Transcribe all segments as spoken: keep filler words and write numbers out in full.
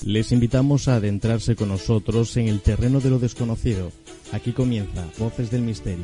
Les invitamos a adentrarse con nosotros en el terreno de lo desconocido. Aquí comienza Voces del Misterio.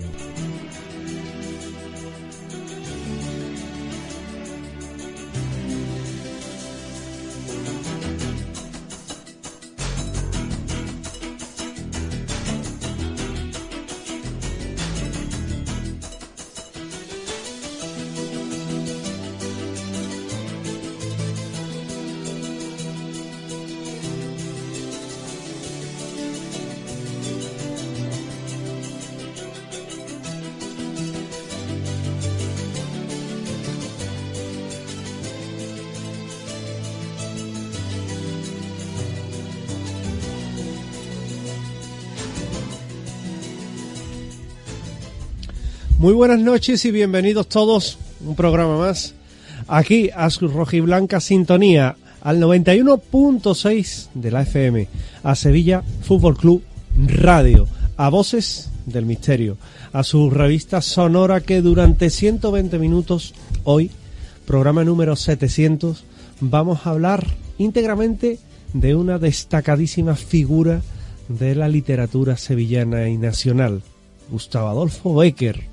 Muy buenas noches y bienvenidos todos a un programa más aquí a su rojiblanca sintonía al noventa y uno punto seis de la F M, a Sevilla Fútbol Club Radio, a Voces del Misterio, a su revista sonora que durante ciento veinte minutos, hoy, programa número setecientos, vamos a hablar íntegramente de una destacadísima figura de la literatura sevillana y nacional, Gustavo Adolfo Bécquer.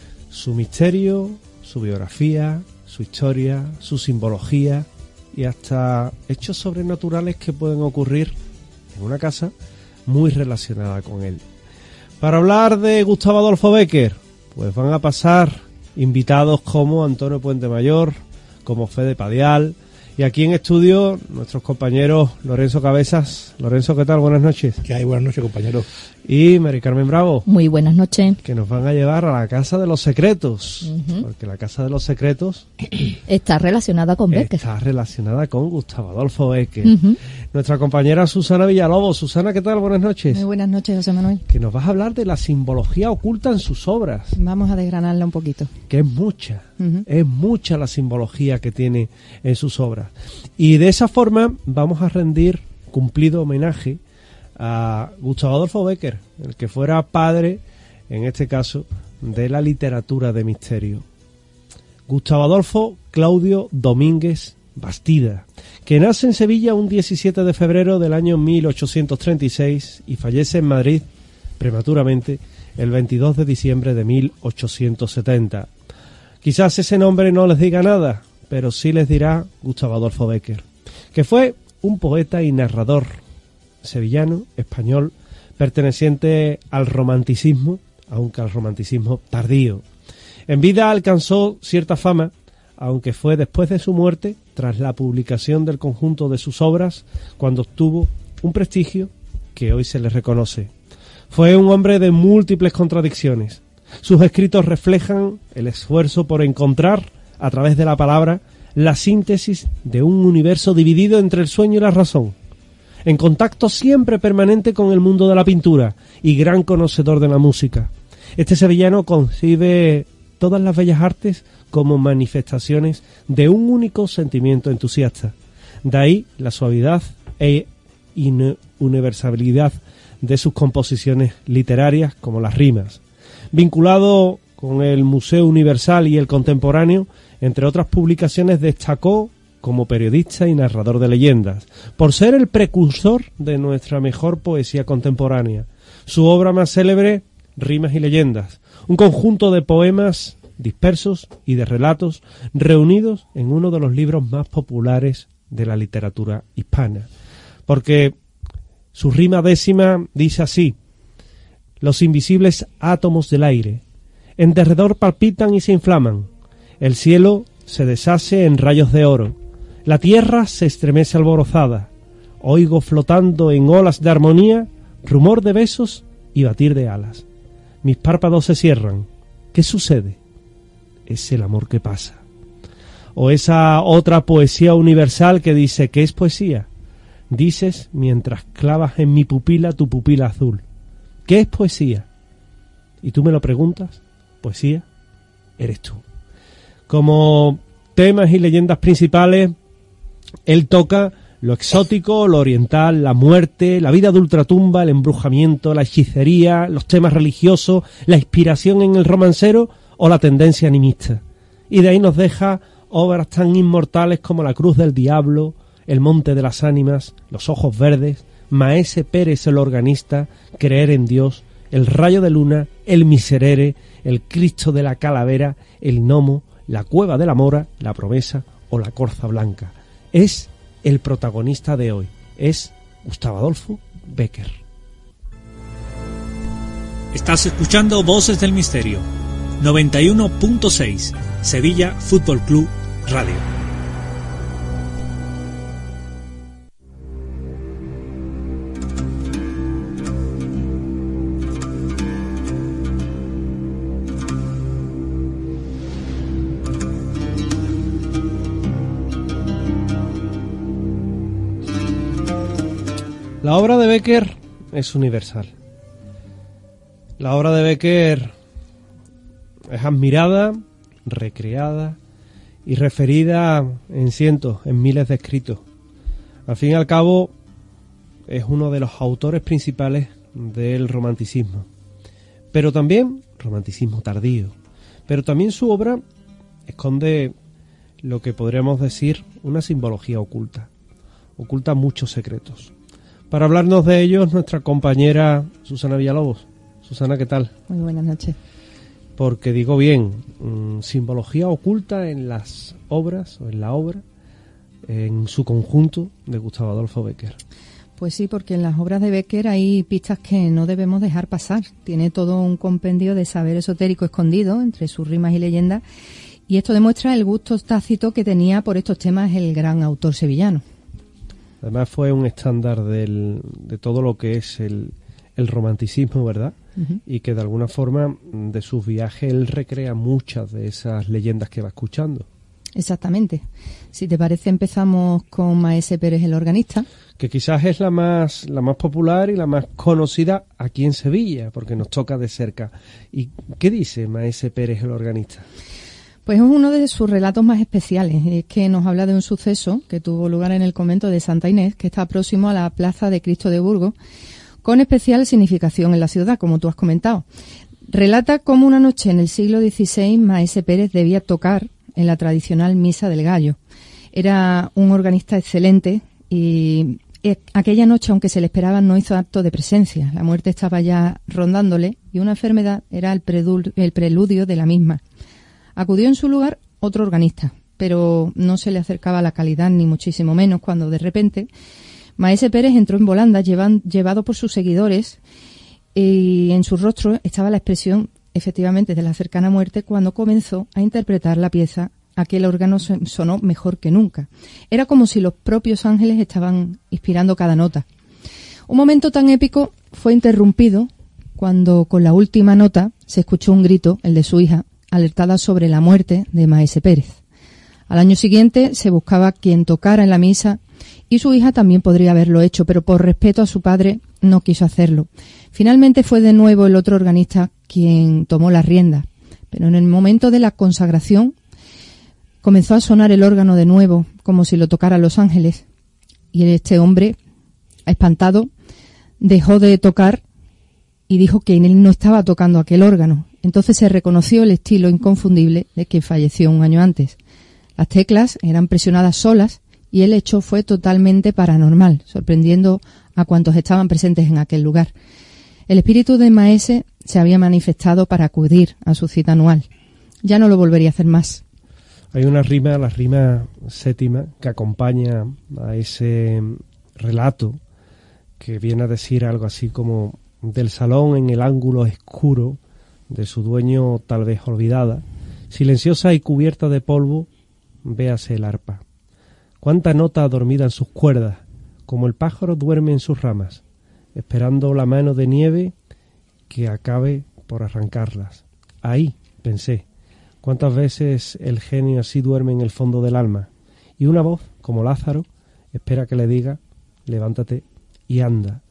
Su misterio, su biografía, su historia, su simbología y hasta hechos sobrenaturales que pueden ocurrir en una casa muy relacionada con él. Para hablar de Gustavo Adolfo Bécquer, pues van a pasar invitados como Antonio Puente Mayor, como Fede Padial, y aquí en estudio nuestros compañeros Lorenzo Cabezas. Lorenzo, ¿qué tal? Buenas noches. ¿Qué hay? Buenas noches, compañeros. Y Mari Carmen Bravo. Muy buenas noches. Que nos van a llevar a la Casa de los Secretos, uh-huh. porque la Casa de los Secretos está relacionada con Bécquer. Está relacionada con Gustavo Adolfo Bécquer. Uh-huh. Nuestra compañera Susana Villalobos. Susana, ¿qué tal? Buenas noches. Muy buenas noches, José Manuel. Que nos vas a hablar de la simbología oculta en sus obras. Vamos a desgranarla un poquito. Que es mucha, uh-huh. es mucha la simbología que tiene en sus obras. Y de esa forma vamos a rendir cumplido homenaje a Gustavo Adolfo Bécquer, el que fuera padre, en este caso, de la literatura de misterio. Gustavo Adolfo Claudio Domínguez Bastida, que nace en Sevilla un diecisiete de febrero del año mil ochocientos treinta y seis y fallece en Madrid prematuramente el veintidós de diciembre de mil ochocientos setenta. Quizás ese nombre no les diga nada, pero sí les dirá Gustavo Adolfo Bécquer, que fue un poeta y narrador sevillano, español, perteneciente al romanticismo, aunque al romanticismo tardío. En vida alcanzó cierta fama, aunque fue después de su muerte, tras la publicación del conjunto de sus obras, cuando obtuvo un prestigio que hoy se le reconoce. Fue un hombre de múltiples contradicciones. Sus escritos reflejan el esfuerzo por encontrar, a través de la palabra, la síntesis de un universo dividido entre el sueño y la razón, en contacto siempre permanente con el mundo de la pintura y gran conocedor de la música. Este sevillano concibe todas las bellas artes como manifestaciones de un único sentimiento entusiasta. De ahí la suavidad e universalidad de sus composiciones literarias, como las rimas. Vinculado con el Museo Universal y el Contemporáneo, entre otras publicaciones destacó como periodista y narrador de leyendas, por ser el precursor de nuestra mejor poesía contemporánea. Su obra más célebre, Rimas y Leyendas, un conjunto de poemas dispersos y de relatos reunidos en uno de los libros más populares de la literatura hispana. Porque su rima décima dice así: los invisibles átomos del aire en derredor palpitan y se inflaman, el cielo se deshace en rayos de oro, la tierra se estremece alborozada, oigo flotando en olas de armonía rumor de besos y batir de alas. Mis párpados se cierran. ¿Qué sucede? Es el amor que pasa. O esa otra poesía universal que dice: ¿qué es poesía? Dices mientras clavas en mi pupila tu pupila azul. ¿Qué es poesía? Y tú me lo preguntas. Poesía eres tú. Como temas y leyendas principales, él toca lo exótico, lo oriental, la muerte, la vida de ultratumba, el embrujamiento, la hechicería, los temas religiosos, la inspiración en el romancero o la tendencia animista. Y de ahí nos deja obras tan inmortales como La Cruz del Diablo, El monte de las ánimas, Los ojos verdes, Maese Pérez el organista, Creer en Dios, El rayo de luna, El miserere, El Cristo de la calavera, El gnomo, La cueva de la mora, La promesa o La corza blanca. Es el protagonista de hoy, es Gustavo Adolfo Bécquer. Estás escuchando Voces del Misterio, noventa y uno punto seis, Sevilla Fútbol Club Radio. La obra de Bécquer es universal. La obra de Bécquer es admirada, recreada y referida en cientos, en miles de escritos. Al fin y al cabo, es uno de los autores principales del romanticismo. Pero también, romanticismo tardío, pero también su obra esconde lo que podríamos decir una simbología oculta. Oculta muchos secretos. Para hablarnos de ellos, nuestra compañera Susana Villalobos. Susana, ¿qué tal? Muy buenas noches. Porque digo bien, mmm, simbología oculta en las obras, o en la obra, en su conjunto, de Gustavo Adolfo Bécquer. Pues sí, porque en las obras de Bécquer hay pistas que no debemos dejar pasar. Tiene todo un compendio de saber esotérico escondido entre sus rimas y leyendas, y esto demuestra el gusto tácito que tenía por estos temas el gran autor sevillano. Además fue un estándar del, de todo lo que es el, el romanticismo, ¿verdad? Uh-huh. Y que de alguna forma de sus viajes él recrea muchas de esas leyendas que va escuchando. Exactamente. Si te parece, empezamos con Maese Pérez el organista. Que quizás es la más, la más popular y la más conocida aquí en Sevilla, porque nos toca de cerca. ¿Y qué dice Maese Pérez el organista? Pues es uno de sus relatos más especiales. Es que nos habla de un suceso que tuvo lugar en el convento de Santa Inés, que está próximo a la Plaza de Cristo de Burgos, con especial significación en la ciudad, como tú has comentado. Relata cómo una noche en el siglo dieciséis Maese Pérez debía tocar en la tradicional Misa del Gallo. Era un organista excelente y aquella noche, aunque se le esperaba, no hizo acto de presencia. La muerte estaba ya rondándole y una enfermedad era el preludio de la misma. Acudió en su lugar otro organista, pero no se le acercaba la calidad ni muchísimo menos cuando de repente Maese Pérez entró en volandas llevan, llevado por sus seguidores y en su rostro estaba la expresión efectivamente de la cercana muerte cuando comenzó a interpretar la pieza. Aquel órgano sonó mejor que nunca. Era como si los propios ángeles estaban inspirando cada nota. Un momento tan épico fue interrumpido cuando con la última nota se escuchó un grito, el de su hija, alertada sobre la muerte de Maese Pérez. Al año siguiente se buscaba quien tocara en la misa y su hija también podría haberlo hecho, pero por respeto a su padre no quiso hacerlo. Finalmente fue de nuevo el otro organista quien tomó las riendas, pero en el momento de la consagración comenzó a sonar el órgano de nuevo, como si lo tocaran los ángeles, y este hombre, espantado, dejó de tocar y dijo que él no estaba tocando aquel órgano. Entonces se reconoció el estilo inconfundible de quien falleció un año antes. Las teclas eran presionadas solas y el hecho fue totalmente paranormal, sorprendiendo a cuantos estaban presentes en aquel lugar. El espíritu de Maese se había manifestado para acudir a su cita anual. Ya no lo volvería a hacer más. Hay una rima, la rima séptima, que acompaña a ese relato, que viene a decir algo así como: del salón en el ángulo oscuro de su dueño tal vez olvidada, silenciosa y cubierta de polvo, véase el arpa. Cuánta nota dormida en sus cuerdas, como el pájaro duerme en sus ramas, esperando la mano de nieve que acabe por arrancarlas. Ahí, pensé, cuántas veces el genio así duerme en el fondo del alma, y una voz, como Lázaro, espera que le diga: levántate y anda.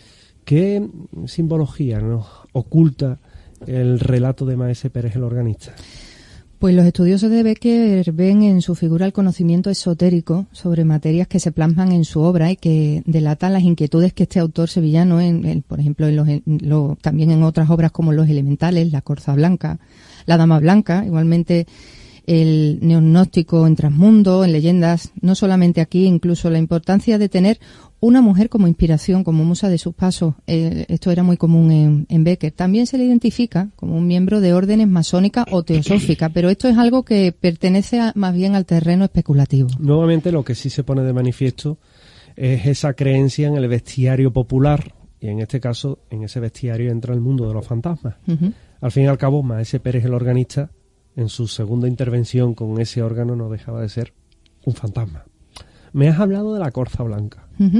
¿Qué simbología nos oculta el relato de Maese Pérez el organista? Pues los estudiosos de Bécquer ven en su figura el conocimiento esotérico sobre materias que se plasman en su obra y que delatan las inquietudes que este autor sevillano, en, en, por ejemplo, en los, en lo, también en otras obras como Los Elementales, La Corza Blanca, La Dama Blanca, igualmente el neognóstico en Transmundo, en Leyendas, no solamente aquí, incluso la importancia de tener una mujer como inspiración, como musa de sus pasos. Eh, esto era muy común en, en Becker. También se le identifica como un miembro de órdenes masónicas o teosóficas, pero esto es algo que pertenece a, más bien al terreno especulativo. Nuevamente, lo que sí se pone de manifiesto es esa creencia en el bestiario popular, y en este caso, en ese bestiario entra el mundo de los fantasmas. Uh-huh. Al fin y al cabo, Maese Pérez, el organista, en su segunda intervención con ese órgano no dejaba de ser un fantasma. Me has hablado de la corza blanca. Uh-huh.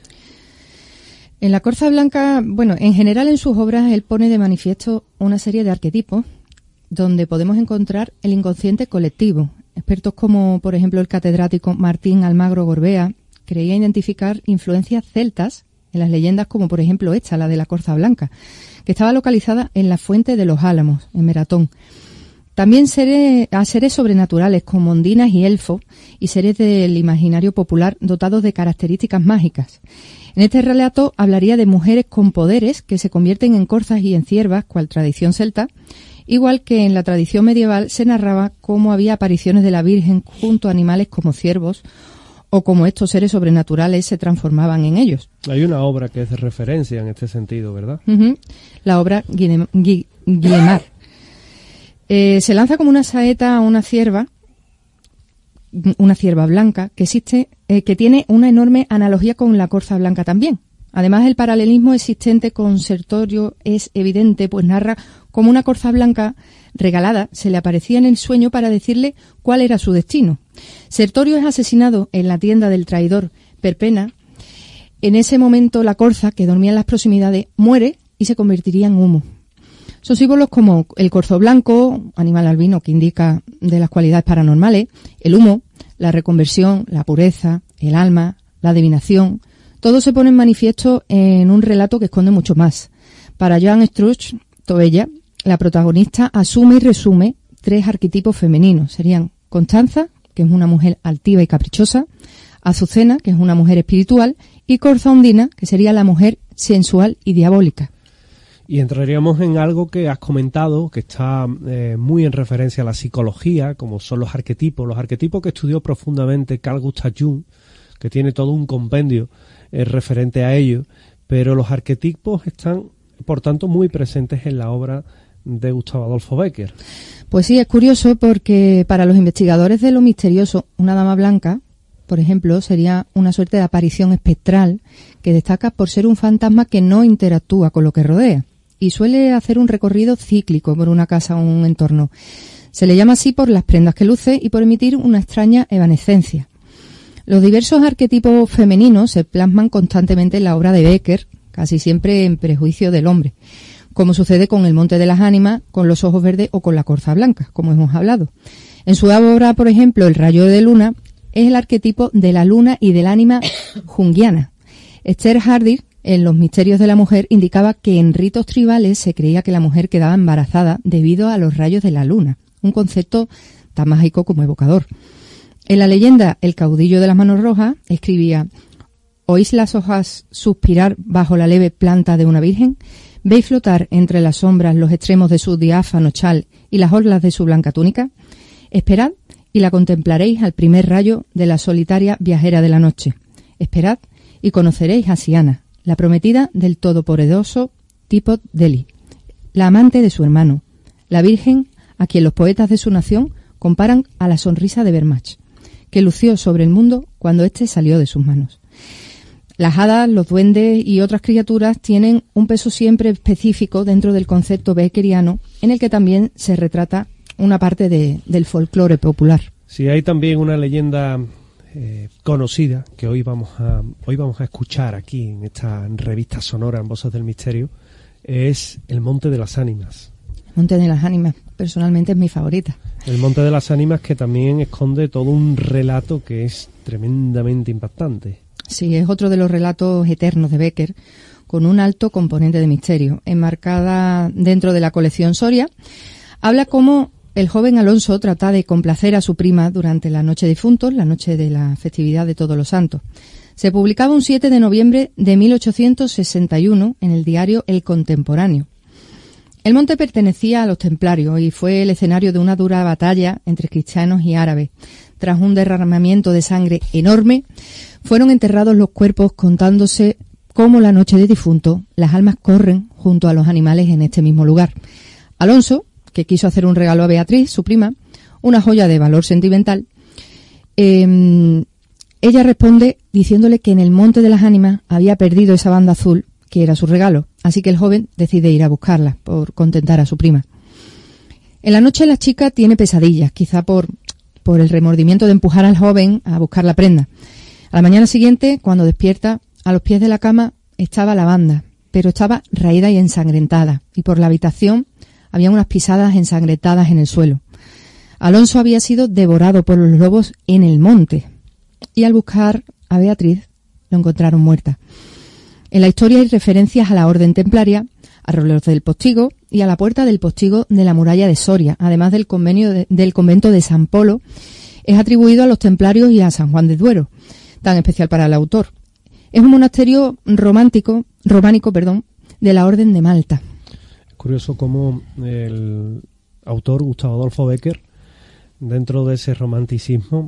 En la corza blanca, bueno, en general en sus obras él pone de manifiesto una serie de arquetipos donde podemos encontrar el inconsciente colectivo. Expertos como, por ejemplo, el catedrático Martín Almagro Gorbea creía identificar influencias celtas en las leyendas como, por ejemplo, esta, la de la corza blanca, que estaba localizada en la Fuente de los Álamos, en Meratón. También seres, a seres sobrenaturales como ondinas y elfos y seres del imaginario popular dotados de características mágicas. En este relato hablaría de mujeres con poderes que se convierten en corzas y en ciervas, cual tradición celta, igual que en la tradición medieval se narraba cómo había apariciones de la Virgen junto a animales como ciervos o como estos seres sobrenaturales se transformaban en ellos. Hay una obra que es de referencia en este sentido, ¿verdad? Uh-huh. La obra Guillemar. Guillemar. Eh, se lanza como una saeta a una cierva, una cierva blanca, que existe, eh, que tiene una enorme analogía con la corza blanca también. Además, el paralelismo existente con Sertorio es evidente, pues narra cómo una corza blanca regalada se le aparecía en el sueño para decirle cuál era su destino. Sertorio es asesinado en la tienda del traidor Perpena. En ese momento, la corza, que dormía en las proximidades, muere y se convertiría en humo. Son símbolos como el corzo blanco, animal albino que indica de las cualidades paranormales, el humo, la reconversión, la pureza, el alma, la adivinación. Todo se pone en manifiesto en un relato que esconde mucho más. Para Joan Struch Tobella, la protagonista asume y resume tres arquetipos femeninos. Serían Constanza, que es una mujer altiva y caprichosa, Azucena, que es una mujer espiritual, y Corza Ondina, que sería la mujer sensual y diabólica. Y entraríamos en algo que has comentado, que está eh, muy en referencia a la psicología, como son los arquetipos. Los arquetipos que estudió profundamente Carl Gustav Jung, que tiene todo un compendio eh, referente a ello, pero los arquetipos están, por tanto, muy presentes en la obra de Gustavo Adolfo Bécquer. Pues sí, es curioso porque para los investigadores de lo misterioso, una dama blanca, por ejemplo, sería una suerte de aparición espectral que destaca por ser un fantasma que no interactúa con lo que rodea y suele hacer un recorrido cíclico por una casa o un entorno. Se le llama así por las prendas que luce y por emitir una extraña evanescencia. Los diversos arquetipos femeninos se plasman constantemente en la obra de Bécquer, casi siempre en perjuicio del hombre, como sucede con El Monte de las Ánimas, con Los Ojos Verdes o con La Corza Blanca, como hemos hablado. En su obra, por ejemplo, El Rayo de Luna, es el arquetipo de la luna y del ánima junguiana. Esther Hardy, en Los Misterios de la Mujer, indicaba que en ritos tribales se creía que la mujer quedaba embarazada debido a los rayos de la luna, un concepto tan mágico como evocador. En la leyenda El Caudillo de las Manos Rojas escribía: ¿oís las hojas suspirar bajo la leve planta de una virgen? ¿Veis flotar entre las sombras los extremos de su diáfano chal y las orlas de su blanca túnica? Esperad y la contemplaréis al primer rayo de la solitaria viajera de la noche. Esperad y conoceréis a Siana, la prometida del todopoderoso Tipot Deli, la amante de su hermano, la virgen a quien los poetas de su nación comparan a la sonrisa de Vermach, que lució sobre el mundo cuando éste salió de sus manos. Las hadas, los duendes y otras criaturas tienen un peso siempre específico dentro del concepto beckeriano, en el que también se retrata una parte de, del folclore popular. Sí, hay también una leyenda eh, conocida que hoy vamos a hoy vamos a escuchar aquí en esta revista sonora en Voces del Misterio, es el Monte de las Ánimas. Monte de las Ánimas, personalmente es mi favorita. El Monte de las Ánimas, que también esconde todo un relato que es tremendamente impactante. Sí, es otro de los relatos eternos de Bécquer, con un alto componente de misterio. Enmarcada dentro de la colección Soria, habla cómo el joven Alonso trata de complacer a su prima durante la noche de difuntos, la noche de la festividad de Todos los Santos. Se publicaba un siete de noviembre de mil ochocientos sesenta y uno en el diario El Contemporáneo. El monte pertenecía a los templarios y fue el escenario de una dura batalla entre cristianos y árabes. Tras un derramamiento de sangre enorme, fueron enterrados los cuerpos, contándose cómo la noche de difunto las almas corren junto a los animales en este mismo lugar. Alonso, que quiso hacer un regalo a Beatriz, su prima, una joya de valor sentimental, eh, ella responde diciéndole que en el Monte de las Ánimas había perdido esa banda azul, que era su regalo, así que el joven decide ir a buscarla por contentar a su prima. En la noche la chica tiene pesadillas, quizá por, por el remordimiento de empujar al joven a buscar la prenda. A la mañana siguiente, cuando despierta, a los pies de la cama estaba la banda, pero estaba raída y ensangrentada, y por la habitación había unas pisadas ensangrentadas en el suelo. Alonso había sido devorado por los lobos en el monte, y al buscar a Beatriz lo encontraron muerta. En la historia hay referencias a la orden templaria, a Roleros del Postigo y a la puerta del Postigo de la muralla de Soria, además del convenio de, del convento de San Polo. Es atribuido a los templarios y a San Juan de Duero, tan especial para el autor. Es un monasterio romántico, románico, perdón, de la Orden de Malta. Es curioso cómo el autor Gustavo Adolfo Bécquer, dentro de ese romanticismo,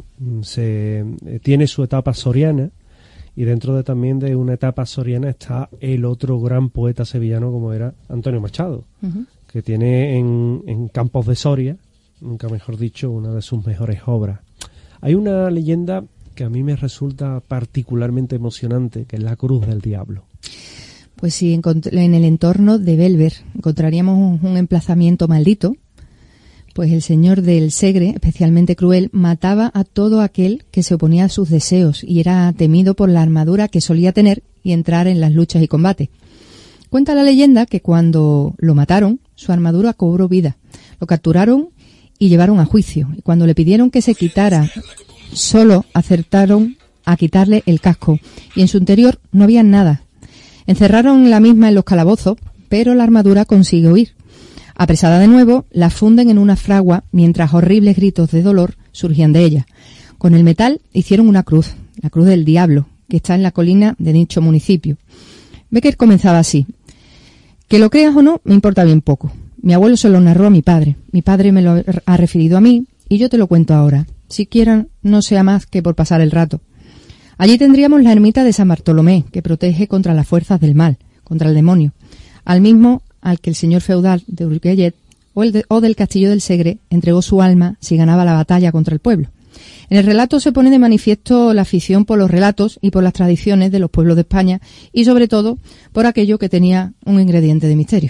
se tiene su etapa soriana, y dentro de también de una etapa soriana está el otro gran poeta sevillano como era Antonio Machado, uh-huh. que tiene en, en Campos de Soria, nunca mejor dicho, una de sus mejores obras. Hay una leyenda que a mí me resulta particularmente emocionante, que es la Cruz del Diablo. Pues sí, en el entorno de Belver encontraríamos un, un emplazamiento maldito, pues el señor del Segre, especialmente cruel, mataba a todo aquel que se oponía a sus deseos y era temido por la armadura que solía tener y entrar en las luchas y combates. Cuenta la leyenda que cuando lo mataron, su armadura cobró vida. Lo capturaron y llevaron a juicio, y cuando le pidieron que se quitara, solo acertaron a quitarle el casco, y en su interior no había nada. Encerraron la misma en los calabozos, pero la armadura consigue huir. Apresada de nuevo, la funden en una fragua, mientras horribles gritos de dolor surgían de ella. Con el metal hicieron una cruz, la Cruz del Diablo, que está en la colina de dicho municipio. Bécquer comenzaba así: que lo creas o no, me importa bien poco. Mi abuelo se lo narró a mi padre, mi padre me lo ha referido a mí, y yo te lo cuento ahora. Siquiera no sea más que por pasar el rato. Allí tendríamos la ermita de San Bartolomé, que protege contra las fuerzas del mal, contra el demonio, al mismo al que el señor feudal de Urgellet o, el de, o del castillo del Segre entregó su alma si ganaba la batalla contra el pueblo. En el relato se pone de manifiesto la afición por los relatos y por las tradiciones de los pueblos de España, y sobre todo por aquello que tenía un ingrediente de misterio.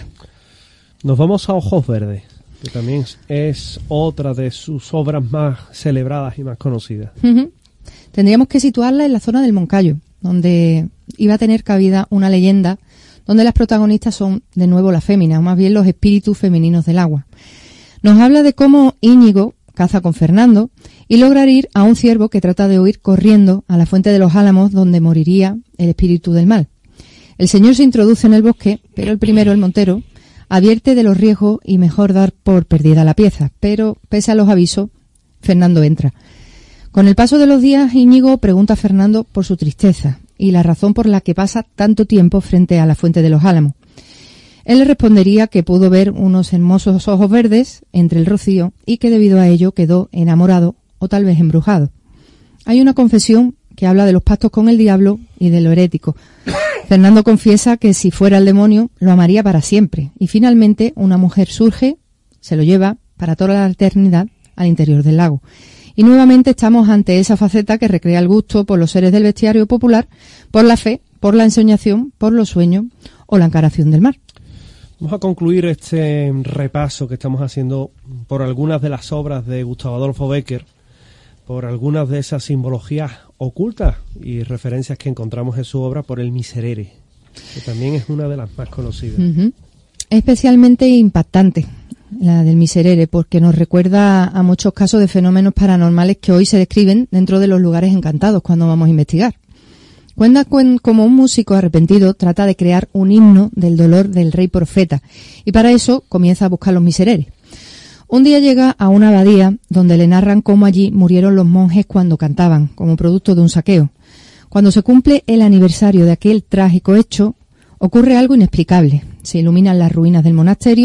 Nos vamos a Ojos Verdes, que también es otra de sus obras más celebradas y más conocidas. Uh-huh. Tendríamos que situarla en la zona del Moncayo, donde iba a tener cabida una leyenda donde las protagonistas son de nuevo las féminas, o más bien los espíritus femeninos del agua. Nos habla de cómo Íñigo caza con Fernando y logra ir a un ciervo que trata de huir corriendo a la fuente de los Álamos, donde moriría el espíritu del mal. El señor se introduce en el bosque, pero el primero, el montero, advierte de los riesgos y mejor dar por perdida la pieza, pero pese a los avisos, Fernando entra. Con el paso de los días, Íñigo pregunta a Fernando por su tristeza y la razón por la que pasa tanto tiempo frente a la fuente de los Álamos. Él le respondería que pudo ver unos hermosos ojos verdes entre el rocío y que debido a ello quedó enamorado o tal vez embrujado. Hay una confesión que habla de los pactos con el diablo y de lo herético. Fernando confiesa que si fuera el demonio lo amaría para siempre, y finalmente una mujer surge, se lo lleva para toda la eternidad al interior del lago. Y nuevamente estamos ante esa faceta que recrea el gusto por los seres del bestiario popular, por la fe, por la ensoñación, por los sueños o la encarnación del mar. Vamos a concluir este repaso que estamos haciendo por algunas de las obras de Gustavo Adolfo Bécquer, por algunas de esas simbologías ocultas y referencias que encontramos en su obra, por el Miserere, que también es una de las más conocidas. Uh-huh. Especialmente impactante la del Miserere, porque nos recuerda a muchos casos de fenómenos paranormales que hoy se describen dentro de los lugares encantados cuando vamos a investigar. Cuenta como un músico arrepentido trata de crear un himno del dolor del rey profeta, y para eso comienza a buscar los misereres. Un día llega a una abadía donde le narran cómo allí murieron los monjes cuando cantaban, como producto de un saqueo. Cuando se cumple el aniversario de aquel trágico hecho, ocurre algo inexplicable. Se iluminan las ruinas del monasterio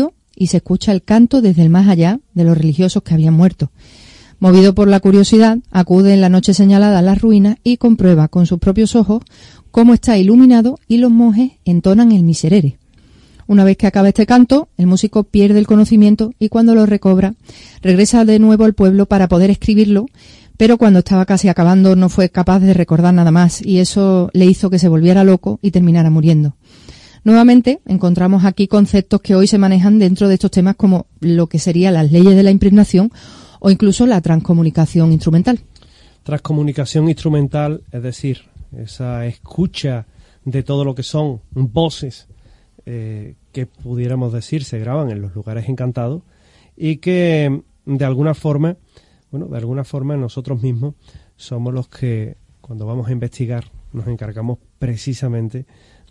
y se escucha el canto desde el más allá de los religiosos que habían muerto. Movido por la curiosidad, acude en la noche señalada a las ruinas y comprueba con sus propios ojos cómo está iluminado y los monjes entonan el miserere. Una vez que acaba este canto, el músico pierde el conocimiento y cuando lo recobra, regresa de nuevo al pueblo para poder escribirlo, pero cuando estaba casi acabando no fue capaz de recordar nada más y eso le hizo que se volviera loco y terminara muriendo. Nuevamente encontramos aquí conceptos que hoy se manejan dentro de estos temas como lo que serían las leyes de la impregnación o incluso la transcomunicación instrumental. Transcomunicación instrumental, es decir, esa escucha de todo lo que son voces eh, que pudiéramos decir se graban en los lugares encantados y que de alguna forma, bueno, de alguna forma nosotros mismos somos los que cuando vamos a investigar nos encargamos precisamente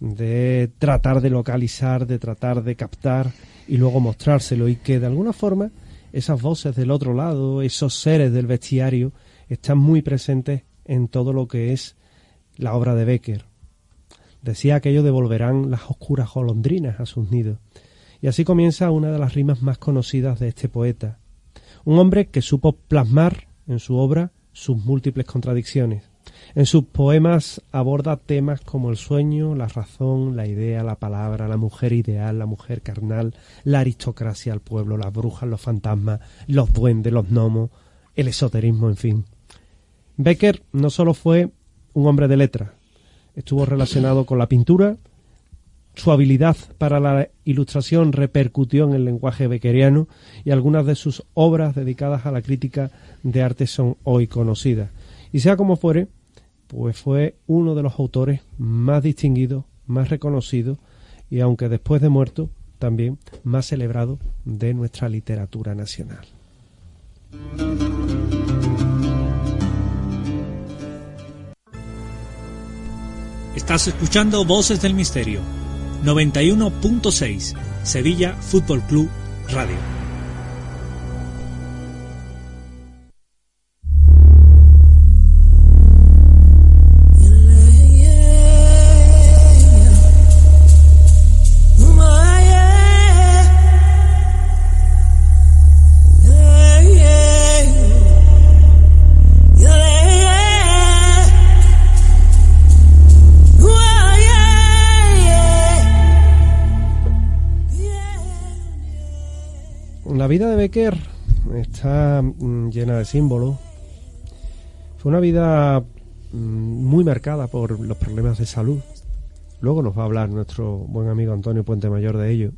de tratar de localizar, de tratar de captar y luego mostrárselo y que de alguna forma esas voces del otro lado, esos seres del bestiario están muy presentes en todo lo que es la obra de Bécquer. Decía aquello de volverán las oscuras golondrinas a sus nidos. Y así comienza una de las rimas más conocidas de este poeta. Un hombre que supo plasmar en su obra sus múltiples contradicciones. En sus poemas aborda temas como el sueño, la razón, la idea, la palabra, la mujer ideal, la mujer carnal, la aristocracia, el pueblo, las brujas, los fantasmas, los duendes, los gnomos, el esoterismo, en fin. Bécquer no solo fue un hombre de letras, estuvo relacionado con la pintura, su habilidad para la ilustración repercutió en el lenguaje beckeriano y algunas de sus obras dedicadas a la crítica de arte son hoy conocidas. Y sea como fuere, pues fue uno de los autores más distinguidos, más reconocidos y aunque después de muerto, también más celebrado de nuestra literatura nacional. Estás escuchando Voces del Misterio, noventa y uno punto seis, Sevilla Fútbol Club Radio. La vida de Bécquer está mm, llena de símbolos. Fue una vida mm, muy marcada por los problemas de salud. Luego nos va a hablar nuestro buen amigo Antonio Puente Mayor de ello.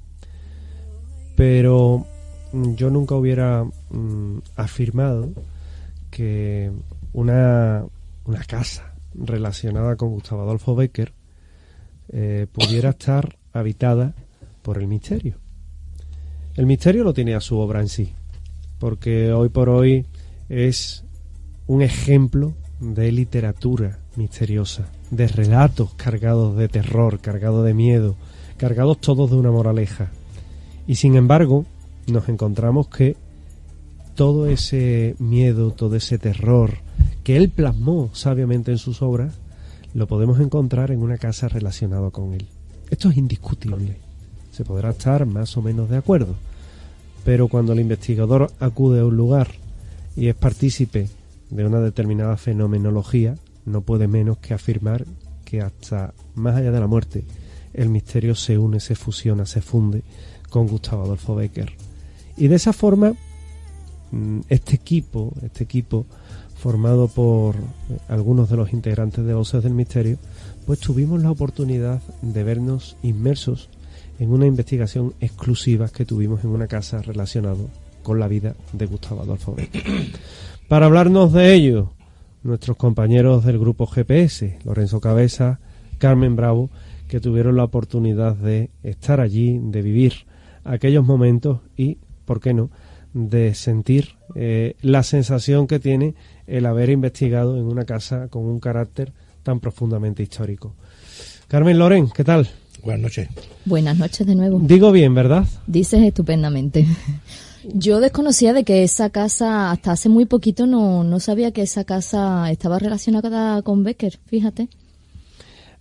Pero mm, yo nunca hubiera mm, afirmado que una, una casa relacionada con Gustavo Adolfo Bécquer eh, pudiera estar habitada por el misterio. El misterio lo tiene a su obra en sí, porque hoy por hoy es un ejemplo de literatura misteriosa, de relatos cargados de terror, cargados de miedo, cargados todos de una moraleja. Y sin embargo, nos encontramos que todo ese miedo, todo ese terror que él plasmó sabiamente en sus obras, lo podemos encontrar en una casa relacionada con él. Esto es indiscutible. Se podrá estar más o menos de acuerdo, pero cuando el investigador acude a un lugar y es partícipe de una determinada fenomenología, no puede menos que afirmar que hasta más allá de la muerte, el misterio se une, se fusiona, se funde con Gustavo Adolfo Bécquer. Y de esa forma, este equipo, este equipo formado por algunos de los integrantes de Voces del Misterio, pues tuvimos la oportunidad de vernos inmersos en una investigación exclusiva que tuvimos en una casa relacionada con la vida de Gustavo Adolfo Bécquer. Para hablarnos de ello, nuestros compañeros del grupo G P S, Lorenzo Cabeza, Carmen Bravo, que tuvieron la oportunidad de estar allí, de vivir aquellos momentos y, ¿por qué no?, de sentir eh, la sensación que tiene el haber investigado en una casa con un carácter tan profundamente histórico. Carmen, Loren, ¿qué tal? Buenas noches. Buenas noches de nuevo. Digo bien, ¿verdad? Dices estupendamente. Yo desconocía de que esa casa, hasta hace muy poquito, no, no sabía que esa casa estaba relacionada con Bécquer, fíjate.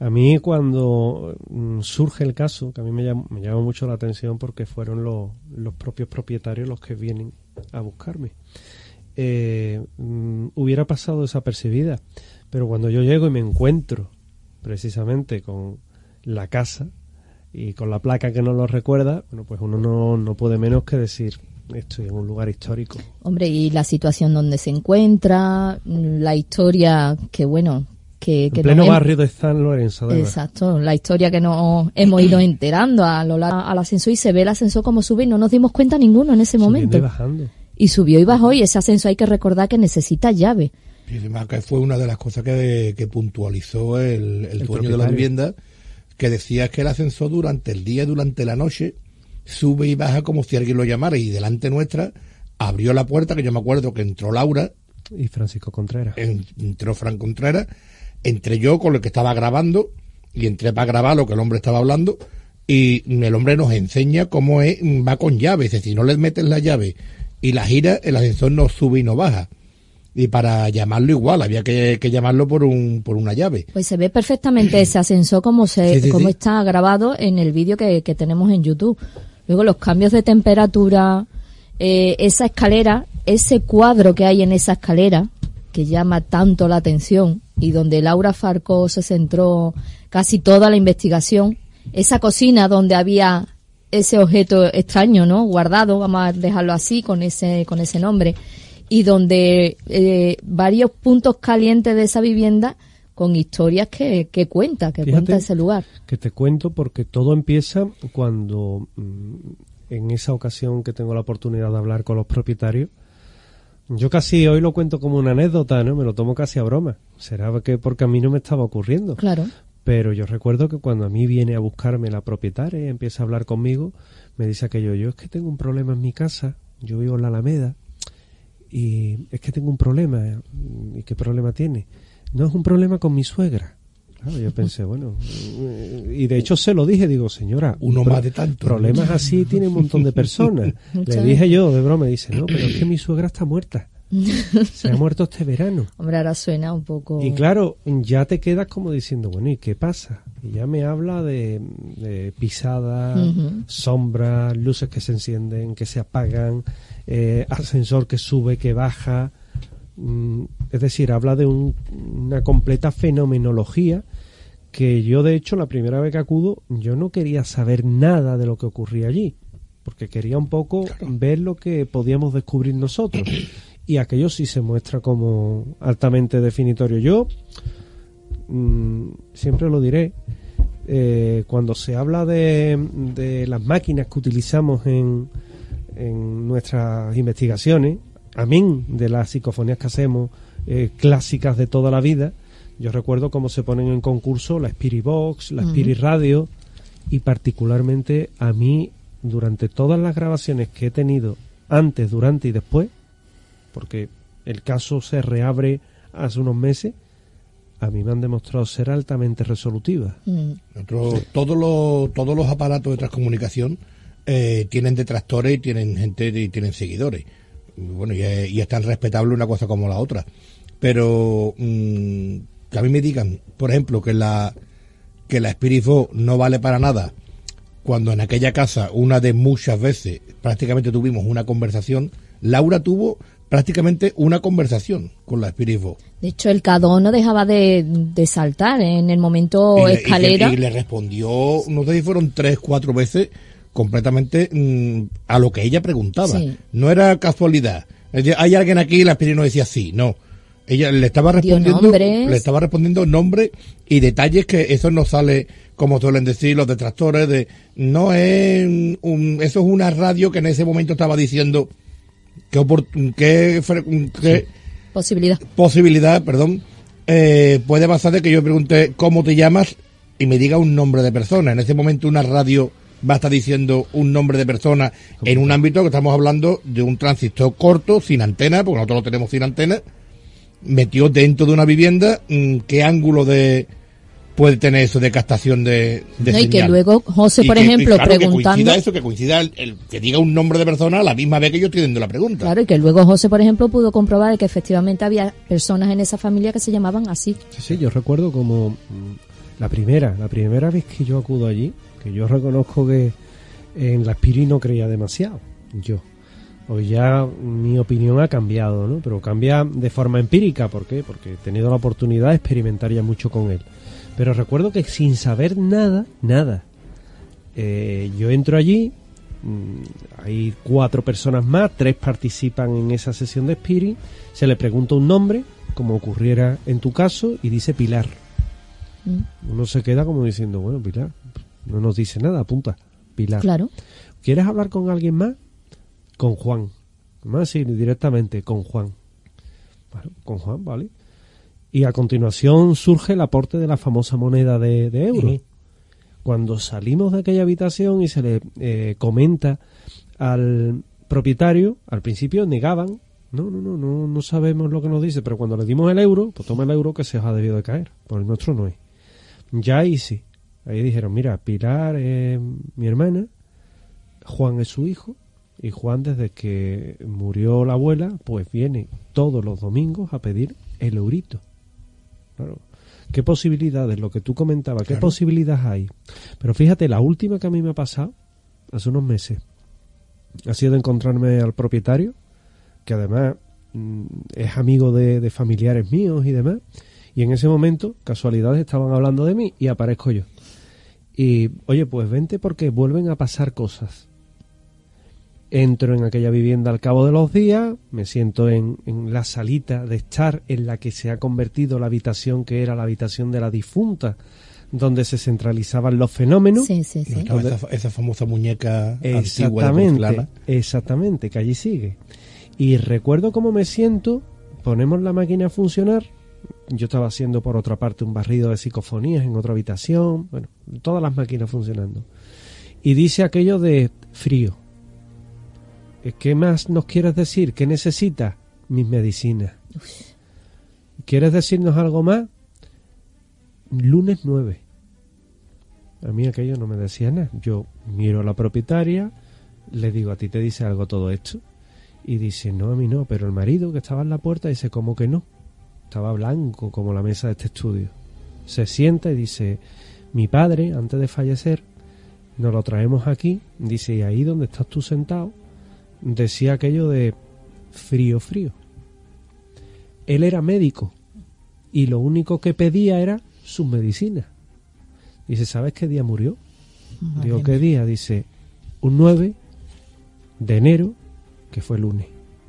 A mí cuando mm, surge el caso, que a mí me llama, me llama mucho la atención porque fueron los, los propios propietarios los que vienen a buscarme, eh, mm, hubiera pasado desapercibida, pero cuando yo llego y me encuentro precisamente con la casa y con la placa que nos lo recuerda, bueno, pues uno no, no puede menos que decir, estoy en un lugar histórico. Hombre, y la situación donde se encuentra, la historia que, bueno... Que, que en pleno nos barrio de San Lorenzo. De Exacto, la historia que nos hemos ido enterando a lo largo al ascensor, y se ve el ascensor como sube y no nos dimos cuenta ninguno en ese momento. Y bajando. Y subió y bajó, y ese ascensor hay que recordar que necesita llave. Y además que fue una de las cosas que, que puntualizó el, el, el dueño de la vivienda, que decía que el ascensor durante el día y durante la noche sube y baja como si alguien lo llamara, y delante nuestra abrió la puerta, que yo me acuerdo que entró Laura. Y Francisco Contreras. Entró Fran Contreras. Entré yo con lo que estaba grabando y entré para grabar lo que el hombre estaba hablando, y el hombre nos enseña cómo es, va con llave. Es decir, si no le metes la llave y la gira, el ascensor no sube y no baja. Y para llamarlo igual, había que, que llamarlo por un por una llave. Pues se ve perfectamente ese ascensor como se sí, sí, como sí. está grabado en el vídeo que, que tenemos en YouTube. Luego los cambios de temperatura, eh, esa escalera, ese cuadro que hay en esa escalera, que llama tanto la atención, y donde Laura Farcó se centró casi toda la investigación, esa cocina donde había ese objeto extraño, ¿no?, guardado, vamos a dejarlo así, con ese con ese nombre, y donde eh, varios puntos calientes de esa vivienda con historias que, que cuenta, que Fíjate cuenta ese lugar. Que te cuento porque todo empieza cuando, en esa ocasión que tengo la oportunidad de hablar con los propietarios, yo casi hoy lo cuento como una anécdota, ¿no? Me lo tomo casi a broma. Será que porque a mí no me estaba ocurriendo. Claro. Pero yo recuerdo que cuando a mí viene a buscarme la propietaria y empieza a hablar conmigo, me dice aquello, yo es que tengo un problema en mi casa, yo vivo en la Alameda, y es que tengo un problema. ¿Y qué problema tiene? No, es un problema con mi suegra. Claro, yo pensé, bueno, y de hecho se lo dije, digo, señora, uno más de tanto. Problemas así tiene un montón de personas. Le dije yo, de broma, dice, no, pero es que mi suegra está muerta. Se ha muerto este verano. Hombre, ahora suena un poco... Y claro, ya te quedas como diciendo, bueno, ¿y qué pasa? Y ya me habla de, de pisadas, uh-huh. sombras, luces que se encienden, que se apagan, eh, ascensor que sube, que baja... Es decir, habla de un, una completa fenomenología que yo, de hecho, la primera vez que acudo, yo no quería saber nada de lo que ocurría allí, porque quería un poco claro. ver lo que podíamos descubrir nosotros, y aquello sí se muestra como altamente definitorio. Yo mmm, siempre lo diré, eh, cuando se habla de, de las máquinas que utilizamos en, en nuestras investigaciones, amén de las psicofonías que hacemos, eh, clásicas de toda la vida, yo recuerdo cómo se ponen en concurso la Spirit Box, la uh-huh. Spirit Radio, y particularmente a mí, durante todas las grabaciones que he tenido, antes, durante y después, porque el caso se reabre hace unos meses, a mí me han demostrado ser altamente resolutivas. Uh-huh. Nosotros, todos los, todos los aparatos de transcomunicación eh, tienen detractores y tienen gente y tienen seguidores. Bueno, y es, y es tan respetable una cosa como la otra, pero mmm, que a mí me digan, por ejemplo, que la que la Spirit Box no vale para nada, cuando en aquella casa una de muchas veces prácticamente tuvimos una conversación. Laura tuvo prácticamente una conversación con la Spirit Box. De hecho, el Cadó no dejaba de, de saltar en el momento y le, escalera. Y, que, y le respondió, no sé si fueron tres, cuatro veces, completamente mmm, a lo que ella preguntaba. Sí. No era casualidad. Hay alguien aquí y la Spirit no decía sí, no. Ella le estaba respondiendo, le estaba respondiendo nombres y detalles que eso no sale, como suelen decir los detractores, de no es un, eso es una radio que en ese momento estaba diciendo qué qué, qué sí. posibilidad posibilidad, perdón, eh, puede pasar de que yo pregunte cómo te llamas y me diga un nombre de persona. En ese momento una radio va a estar diciendo un nombre de persona en un ámbito que estamos hablando de un transistor corto, sin antena, porque nosotros lo tenemos sin antena, metió dentro de una vivienda. ¿Qué ángulo de puede tener eso de captación de, de no, señal? Y que luego José, por que, ejemplo, claro, preguntando... Que coincida eso, que coincida el, el que diga un nombre de persona a la misma vez que yo estoy dando la pregunta. Claro, y que luego José, por ejemplo, pudo comprobar de que efectivamente había personas en esa familia que se llamaban así. Sí, sí, yo recuerdo como... La primera, la primera vez que yo acudo allí, que yo reconozco que en la Spiri no creía demasiado, yo. Hoy ya mi opinión ha cambiado, ¿no? Pero cambia de forma empírica, ¿por qué? Porque he tenido la oportunidad de experimentar ya mucho con él. Pero recuerdo que sin saber nada, nada, eh, yo entro allí, mmm, hay cuatro personas más, tres participan en esa sesión de Spiri, se le pregunta un nombre, como ocurriera en tu caso, y dice Pilar. Mm. Uno se queda como diciendo, bueno, Pilar, no nos dice nada, apunta, Pilar. Claro. ¿Quieres hablar con alguien más? Con Juan. Más sí, directamente, con Juan. Bueno, con Juan, vale. Y a continuación surge el aporte de la famosa moneda de, de euros. Uh-huh. Cuando salimos de aquella habitación y se le eh, comenta al propietario, al principio negaban, no, no, no, no, no sabemos lo que nos dice, pero cuando le dimos el euro, pues toma el euro que se os ha debido de caer, por el nuestro no es. Ya ahí sí, ahí dijeron, mira, Pilar es mi hermana, Juan es su hijo, y Juan desde que murió la abuela, pues viene todos los domingos a pedir el eurito. Claro. ¿Qué posibilidades? Lo que tú comentabas, ¿qué claro. posibilidades hay? Pero fíjate, la última que a mí me ha pasado, hace unos meses, ha sido de encontrarme al propietario, que además mmm, es amigo de, de familiares míos y demás, y en ese momento, casualidades, estaban hablando de mí y aparezco yo. Y, oye, pues vente porque vuelven a pasar cosas. Entro en aquella vivienda al cabo de los días, me siento en, en la salita de estar en la que se ha convertido la habitación que era la habitación de la difunta, donde se centralizaban los fenómenos. Sí, sí, sí. Donde... Esa, esa famosa muñeca antigua de porcelana. Exactamente, que allí sigue. Y recuerdo cómo me siento, ponemos la máquina a funcionar, yo estaba haciendo por otra parte un barrido de psicofonías en otra habitación, bueno, todas las máquinas funcionando. Y dice aquello de frío. ¿Qué más nos quieres decir? ¿Qué necesitas? Mis medicinas. Uf. ¿Quieres decirnos algo más? Lunes nueve. A mí aquello no me decía nada. Yo miro a la propietaria, le digo, ¿a ti te dice algo todo esto? Y dice, no, a mí no, pero el marido que estaba en la puerta dice, ¿cómo que no? Estaba blanco como la mesa de este estudio. Se sienta y dice, mi padre, antes de fallecer, nos lo traemos aquí. Dice, y ahí donde estás tú sentado, decía aquello de frío, frío. Él era médico y lo único que pedía era sus medicinas. Dice, ¿sabes qué día murió? Madre Digo, ¿qué día? Dice, un nueve de enero, que fue lunes.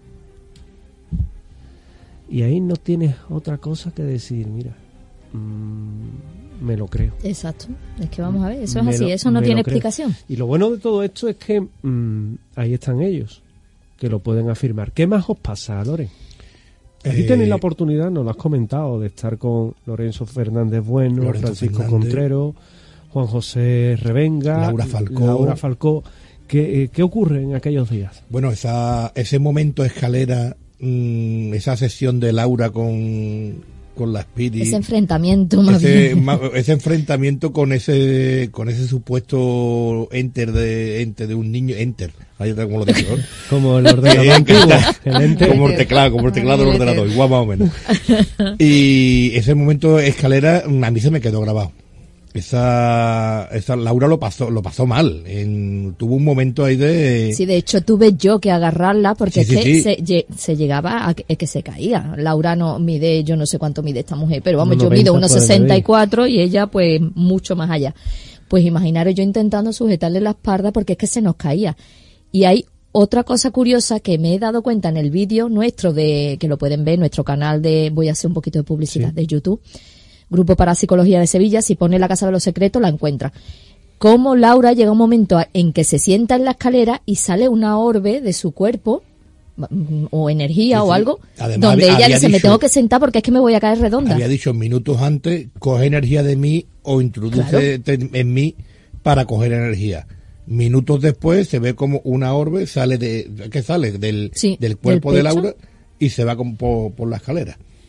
Y ahí no tienes otra cosa que decir, mira, mmm, me lo creo. Exacto, es que vamos a ver, eso es me así, lo, eso no tiene explicación. Y lo bueno de todo esto es que mmm, ahí están ellos, que lo pueden afirmar. ¿Qué más os pasa, Loren? Aquí eh, tenéis la oportunidad, nos lo has comentado, de estar con Lorenzo Fernández Bueno, Lorenzo Francisco Fernández, Contrero, Juan José Revenga, Laura Falcó. Laura Falcó. ¿Qué, ¿Qué ocurre en aquellos días? Bueno, esa, ese momento escalera, mmm, esa sesión de Laura con... con la Spiri, ese enfrentamiento más ese, bien. ma, ese enfrentamiento con ese con ese supuesto enter de enter de un niño enter ahí como lo digo, ¿no? Como el ordenador antiguo, el enter. como el teclado como el teclado del ordenador, igual más o menos. Y ese momento escalera a mí se me quedó grabado. Esa, esa Laura lo pasó lo pasó mal, en, tuvo un momento ahí de... Sí, de hecho tuve yo que agarrarla porque sí, es sí, que sí. Se, se llegaba a que, es que se caía. Laura no mide, yo no sé cuánto mide esta mujer, pero vamos, yo mido uno sesenta y cuatro y ella pues mucho más allá. Pues imaginaros yo intentando sujetarle la espalda porque es que se nos caía. Y hay otra cosa curiosa que me he dado cuenta en el vídeo nuestro, de que lo pueden ver en nuestro canal de, voy a hacer un poquito de publicidad, sí, de YouTube, Grupo Parapsicología de Sevilla, si pone La Casa de los Secretos la encuentra. Como Laura llega un momento en que se sienta en la escalera y sale una orbe de su cuerpo, o energía, sí, o algo, además, donde había, ella había dice, dicho, me tengo que sentar porque es que me voy a caer redonda. Había dicho minutos antes, coge energía de mí o introduce claro. en mí para coger energía. Minutos después se ve como una orbe sale de, ¿qué sale? Del, sí, del cuerpo del de Laura y se va como por, por la escalera.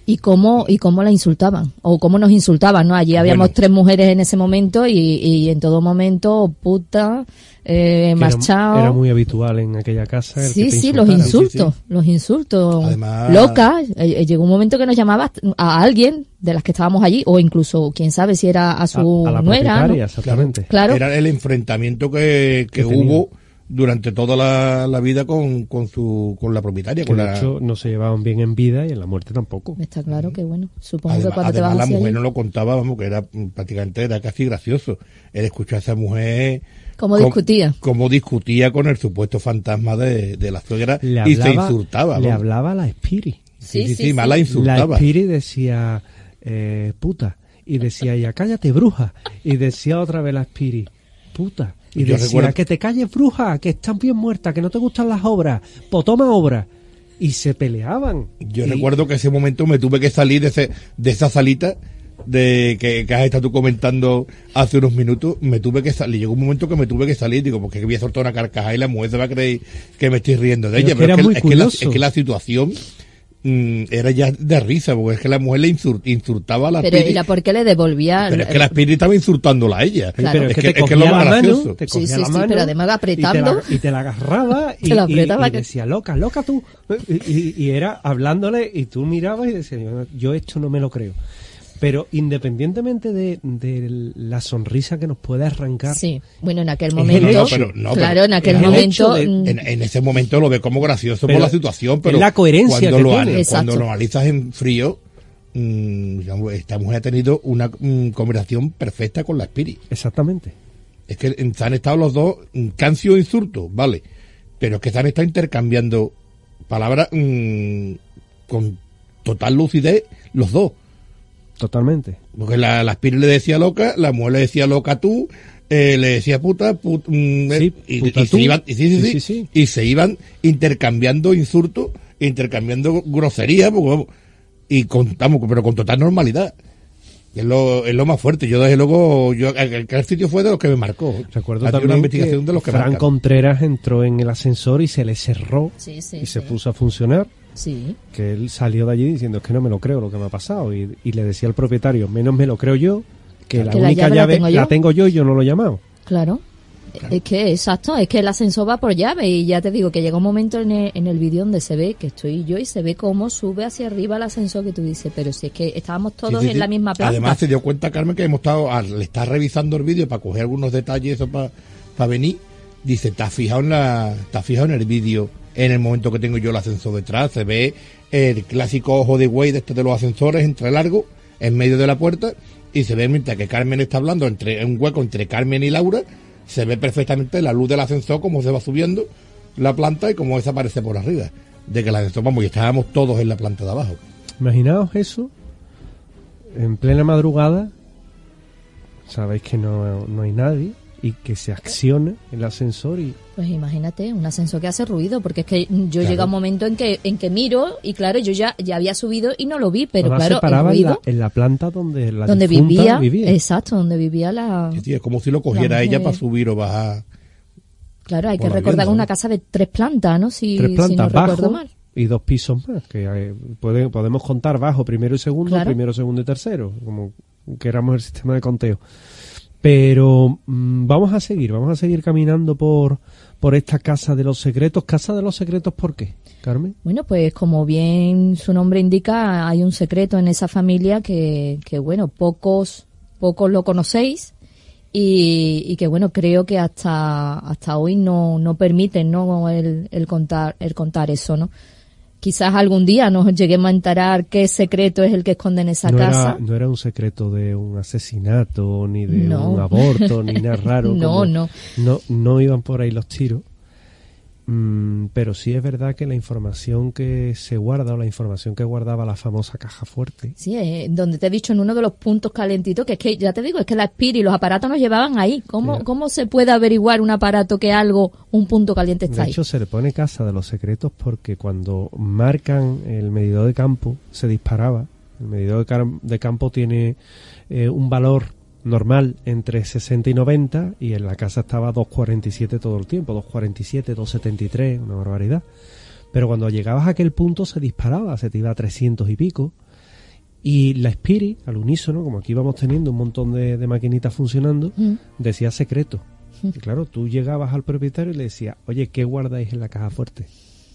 y cómo y cómo la insultaban o cómo nos insultaban, ¿no? Allí habíamos bueno. tres mujeres en ese momento y, y en todo momento puta, eh, machao. Era, era muy habitual en aquella casa. El sí, que te sí, los insultos, sí, sí. los insultos. Además, loca. Eh, llegó un momento que nos llamaba a alguien de las que estábamos allí o incluso quién sabe si era a su a, a la nuera, ¿no? Exactamente. Claro. Era el enfrentamiento que, que, que hubo durante toda la, la vida con, con su con la propietaria. Que con de la... hecho no se llevaban bien en vida y en la muerte tampoco. Está claro que bueno, supongo además, que cuando además te vas la mujer allí... no lo contaba, vamos, que era prácticamente era casi gracioso. Él escuchó a esa mujer... ¿Cómo discutía? Cómo discutía con el supuesto fantasma de, de la suegra le y hablaba, se insultaba. Le ¿no? hablaba a la Spiri. Sí, sí, sí, sí, sí. Más la insultaba. La Spiri decía, eh, puta. Y decía ella, cállate, bruja. Y decía otra vez la Spiri, puta. Y Yo decía, recuerdo... que te calles, bruja, que estás bien muerta, que no te gustan las obras, pues toma obras. Y se peleaban. Yo y... recuerdo que ese momento me tuve que salir de, ese, de esa salita de que, que has estado tú comentando hace unos minutos. Me tuve que salir. Llegó un momento que me tuve que salir. Digo, porque voy a soltar una carcajada y la mujer se va a creer que me estoy riendo de ella. Pero, Pero es, es, que, que la, es, que la, es que la situación... era ya de risa, porque es que la mujer le insultaba a la Pero Spiri. ¿y la por qué le devolvía? Pero es que la Spiri estaba insultándola a ella. Claro. Pero es, es que, que, te es que lo más gracioso. Mano, te cogía sí, sí, la mano, sí, pero además apretando. Y te la, y te la agarraba y, te la apretaba y, y que... decía, loca, loca tú. Y, y, y era hablándole y tú mirabas y decías, yo, yo esto no me lo creo. Pero independientemente de, de la sonrisa que nos puede arrancar. Sí, bueno, en aquel momento. No, no, pero, no, claro, pero, en aquel momento. De, en, en ese momento lo ve como gracioso pero por la situación, pero. la coherencia cuando, que lo, tiene. cuando lo analizas en frío, mmm, esta mujer ha tenido una mmm, conversación perfecta con la Spiri. Exactamente. Es que se han estado los dos, cancio e insulto, vale. Pero es que se han estado intercambiando palabras mmm, con total lucidez los dos. Totalmente. Porque la, la Spiri le decía loca, la mujer le decía loca tú, eh, le decía puta, put, mm, sí, y, puta y, tú. Se iban, y, sí, sí, sí, sí, sí, sí. y se iban intercambiando insultos, intercambiando groserías, porque, y contamos, pero con total normalidad. Es lo, es lo más fuerte. Yo desde luego, yo, el, el sitio fue de los que me marcó. Recuerdo también una investigación que de los que Fran marcan. Contreras entró en el ascensor y se le cerró sí, sí, y sí. se puso a funcionar. Sí. Que él salió de allí diciendo, es que no me lo creo lo que me ha pasado. Y, y le decía al propietario, menos me lo creo yo, que la que única la llave, llave la, tengo la tengo yo y yo no lo he llamado. Claro. Claro. Es que, exacto, es que el ascensor va por llave y ya te digo que llega un momento en el, en el vídeo donde se ve que estoy yo y se ve cómo sube hacia arriba el ascensor que tú dices, pero si es que estábamos todos sí, sí, en sí. la misma planta. Además se dio cuenta, Carmen, que hemos estado, al estar revisando el vídeo para coger algunos detalles eso para pa venir, dice, ¿te has fijado en la, te has fijado en el vídeo en el momento que tengo yo el ascensor detrás? Se ve el clásico ojo de güey de este de los ascensores entre largo, en medio de la puerta, y se ve mientras que Carmen está hablando entre un hueco entre Carmen y Laura, se ve perfectamente la luz del ascensor, cómo se va subiendo la planta y cómo desaparece por arriba. De que el ascensor, vamos, y estábamos todos en la planta de abajo. Imaginaos eso, en plena madrugada, sabéis que no, no hay nadie, y que se acciona el ascensor y... Pues imagínate, un ascensor que hace ruido, porque es que yo claro. llega un momento en que en que miro y claro, yo ya ya había subido y no lo vi, pero Además claro, se paraba el ruido, en, la, en la planta donde la donde vivía, vivía, exacto, donde vivía la... Sí, tío, es como si lo cogiera ella para subir o bajar. Claro, hay que recordar que es una casa de tres plantas, ¿no? Si, tres plantas, si no bajo recuerdo mal. Y dos pisos más, que eh, puede, podemos contar bajo, primero y segundo, claro. primero, segundo y tercero, como queramos el sistema de conteo. Pero mmm, vamos a seguir, vamos a seguir caminando por por esta Casa de los Secretos. ¿Casa de los Secretos por qué, Carmen? Bueno, pues como bien su nombre indica, hay un secreto en esa familia que, que bueno, pocos pocos lo conocéis y, y que bueno, creo que hasta hasta hoy no no permiten, ¿no? el, el contar el contar eso, ¿no? Quizás algún día nos lleguemos a enterar qué secreto es el que esconde en esa no casa. Era, no era un secreto de un asesinato, ni de no. un aborto, ni nada raro. no, como no. no. No iban por ahí los tiros. Mm, pero sí es verdad que la información que se guarda, o la información que guardaba la famosa caja fuerte. Sí, eh, donde te he dicho en uno de los puntos calentitos, que es que, ya te digo, es que la Spiri y los aparatos nos llevaban ahí. ¿Cómo, sí. ¿Cómo se puede averiguar un aparato que algo, un punto caliente está ahí? De hecho, ahí? Se le pone Casa de los Secretos porque cuando marcan el medidor de campo, se disparaba. El medidor de, car- de campo tiene eh, un valor normal entre sesenta y noventa, y en la casa estaba dos cuarenta y siete todo el tiempo, dos cuarenta y siete, dos setenta y tres, una barbaridad. Pero cuando llegabas a aquel punto se disparaba, se te iba a trescientos y pico. Y la Spirit, al unísono, como aquí vamos teniendo un montón de, de maquinitas funcionando, mm. decía secreto. Mm. Y claro, tú llegabas al propietario y le decías, oye, ¿qué guardáis en la caja fuerte?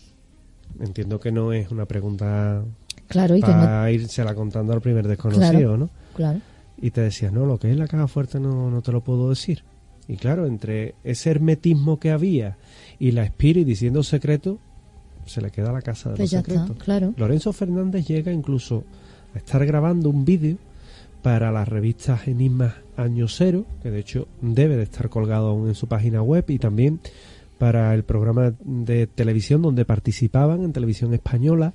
Entiendo que no es una pregunta claro, y para que no... írsela contando al primer desconocido, claro, ¿no? Claro. Y te decías, no, lo que es la caja fuerte no, no te lo puedo decir. Y claro, entre ese hermetismo que había y la Spirit diciendo secreto, se le queda la casa de pues los secretos. Está, claro. Lorenzo Fernández llega incluso a estar grabando un vídeo para las revistas Enigmas Año Cero, que de hecho debe de estar colgado aún en su página web, y también para el programa de televisión donde participaban, en Televisión Española,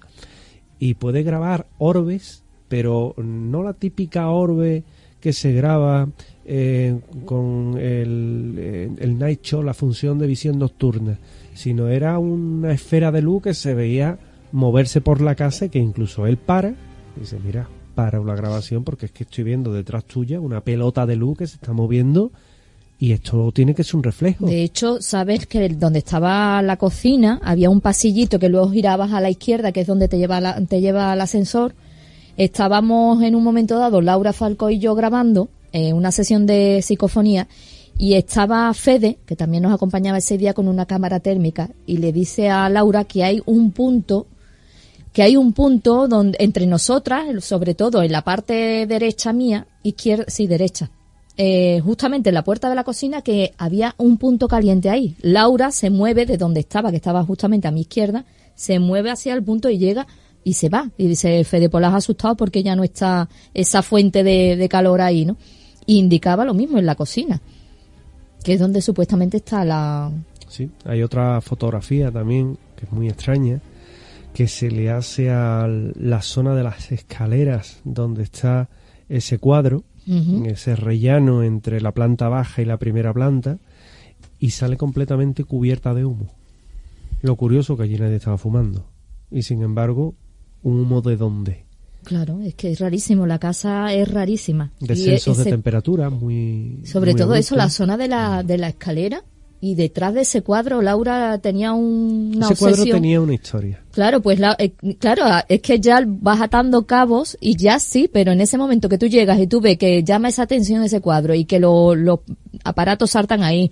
y puede grabar orbes, pero no la típica orbe que se graba eh, con el, eh, el Night Show, la función de visión nocturna, sino era una esfera de luz que se veía moverse por la casa, que incluso él para y dice, mira, para la grabación porque es que estoy viendo detrás tuya una pelota de luz que se está moviendo y esto tiene que ser un reflejo. De hecho, sabes que donde estaba la cocina había un pasillito que luego girabas a la izquierda, que es donde te lleva la, te lleva al ascensor. Estábamos en un momento dado, Laura Falcó y yo, grabando eh, una sesión de psicofonía, y estaba Fede, que también nos acompañaba ese día con una cámara térmica, y le dice a Laura que hay un punto, que hay un punto donde entre nosotras, sobre todo en la parte derecha mía, izquierda, sí, derecha, eh, justamente en la puerta de la cocina, que había un punto caliente ahí. Laura se mueve de donde estaba, que estaba justamente a mi izquierda, se mueve hacia el punto y llega y se va. Y dice, Fede, pues las ha asustado porque ya no está esa fuente de, de calor ahí, ¿no? Y indicaba lo mismo en la cocina, que es donde supuestamente está la... Sí, hay otra fotografía también, que es muy extraña, que se le hace a la zona de las escaleras donde está ese cuadro, uh-huh. ese rellano entre la planta baja y la primera planta, y sale completamente cubierta de humo. Lo curioso que allí nadie estaba fumando. Y sin embargo, ¿un humo de dónde? Claro, es que es rarísimo, la casa es rarísima. Descensos ese, de temperatura muy... Sobre muy todo abrupto. Eso, la zona de la, de la escalera, y detrás de ese cuadro Laura tenía un, una ese obsesión. Ese cuadro tenía una historia. Claro, pues la, eh, claro, es que ya vas atando cabos y ya sí, pero en ese momento que tú llegas y tú ves que llama esa atención ese cuadro y que lo, los aparatos saltan ahí,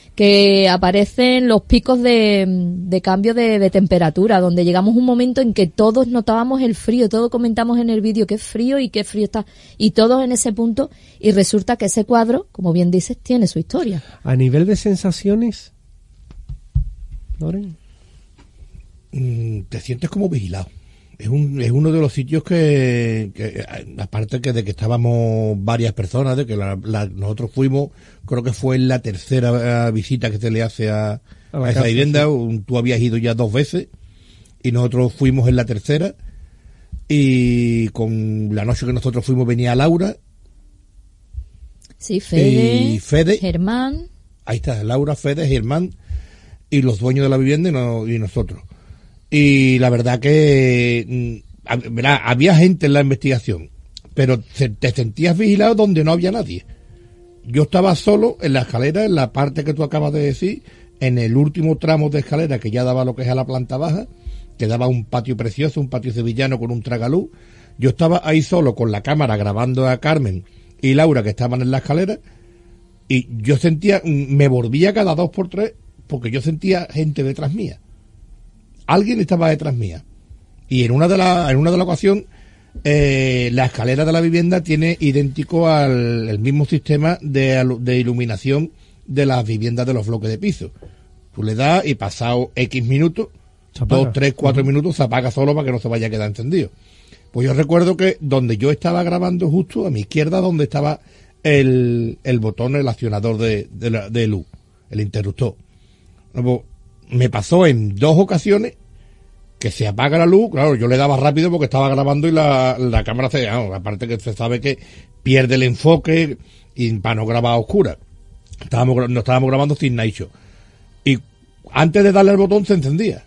que aparecen los picos de, de cambio de, de temperatura, donde llegamos a un momento en que todos notábamos el frío, todos comentamos en el vídeo qué frío y qué frío está, y todos en ese punto, y resulta que ese cuadro, como bien dices, tiene su historia. A nivel de sensaciones, Loren, mm, te sientes como vigilado. Es, un, es uno de los sitios que, que, aparte que de que estábamos varias personas, de que la, la, nosotros fuimos, creo que fue la tercera visita que se le hace a, a, a esa casa, vivienda. Sí. Tú habías ido ya dos veces y nosotros fuimos en la tercera, y con la noche que nosotros fuimos venía Laura. Sí, Fede, y Fede, Germán. Ahí está, Laura, Fede, Germán y los dueños de la vivienda y, no, y nosotros. Y la verdad que ¿verdad? Había gente en la investigación, pero te sentías vigilado donde no había nadie. Yo estaba solo en la escalera, en la parte que tú acabas de decir, en el último tramo de escalera que ya daba lo que es a la planta baja, que daba un patio precioso, un patio sevillano con un tragaluz. Yo estaba ahí solo con la cámara grabando a Carmen y Laura, que estaban en la escalera, y yo sentía, me volvía cada dos por tres, porque yo sentía gente detrás mía. Alguien estaba detrás mía. Y en una de las en una de las ocasiones eh, la escalera de la vivienda tiene idéntico al el mismo sistema de, de iluminación de las viviendas de los bloques de piso. Tú le das y pasado X minutos, dos, tres, cuatro uh-huh. minutos, se apaga solo para que no se vaya a quedar encendido. Pues yo recuerdo que donde yo estaba grabando, justo a mi izquierda, donde estaba el, el botón, el accionador de, de, la, de luz, el interruptor. Luego, me pasó en dos ocasiones que se apaga la luz. Claro, yo le daba rápido porque estaba grabando y la, la cámara se... No, aparte que se sabe que pierde el enfoque y para no grabar a oscuras. Estábamos, no estábamos grabando sin Night Show. Y antes de darle al botón se encendía.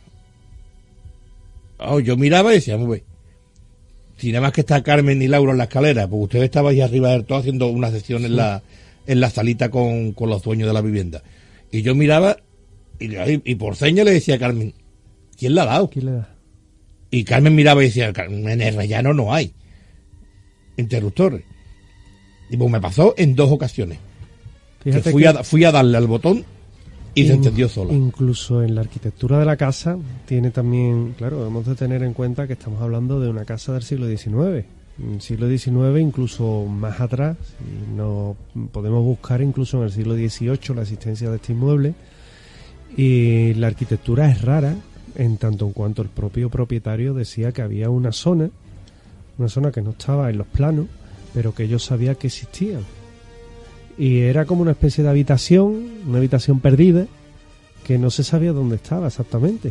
Oh, yo miraba y decía, muy bien. Si nada más que está Carmen y Laura en la escalera, pues ustedes estaban ahí arriba del todo haciendo una sesión sí. en la en la salita con, con los dueños de la vivienda. Y yo miraba y, y por seña le decía a Carmen, ¿quién la ha dado? ¿Quién le da? Y Carmen miraba y decía, en el rellano no hay. interruptores. Y pues me pasó en dos ocasiones. Fíjate que fui, que a, fui a darle al botón y in, se encendió sola. Incluso en la arquitectura de la casa tiene también, claro, hemos de tener en cuenta que estamos hablando de una casa del siglo diecinueve. En el siglo diecinueve, incluso más atrás, y no podemos buscar incluso en el siglo dieciocho la existencia de este inmueble. Y la arquitectura es rara, en tanto en cuanto el propio propietario decía que había una zona, una zona que no estaba en los planos, pero que ellos sabían que existían. Y era como una especie de habitación, una habitación perdida, que no se sabía dónde estaba exactamente.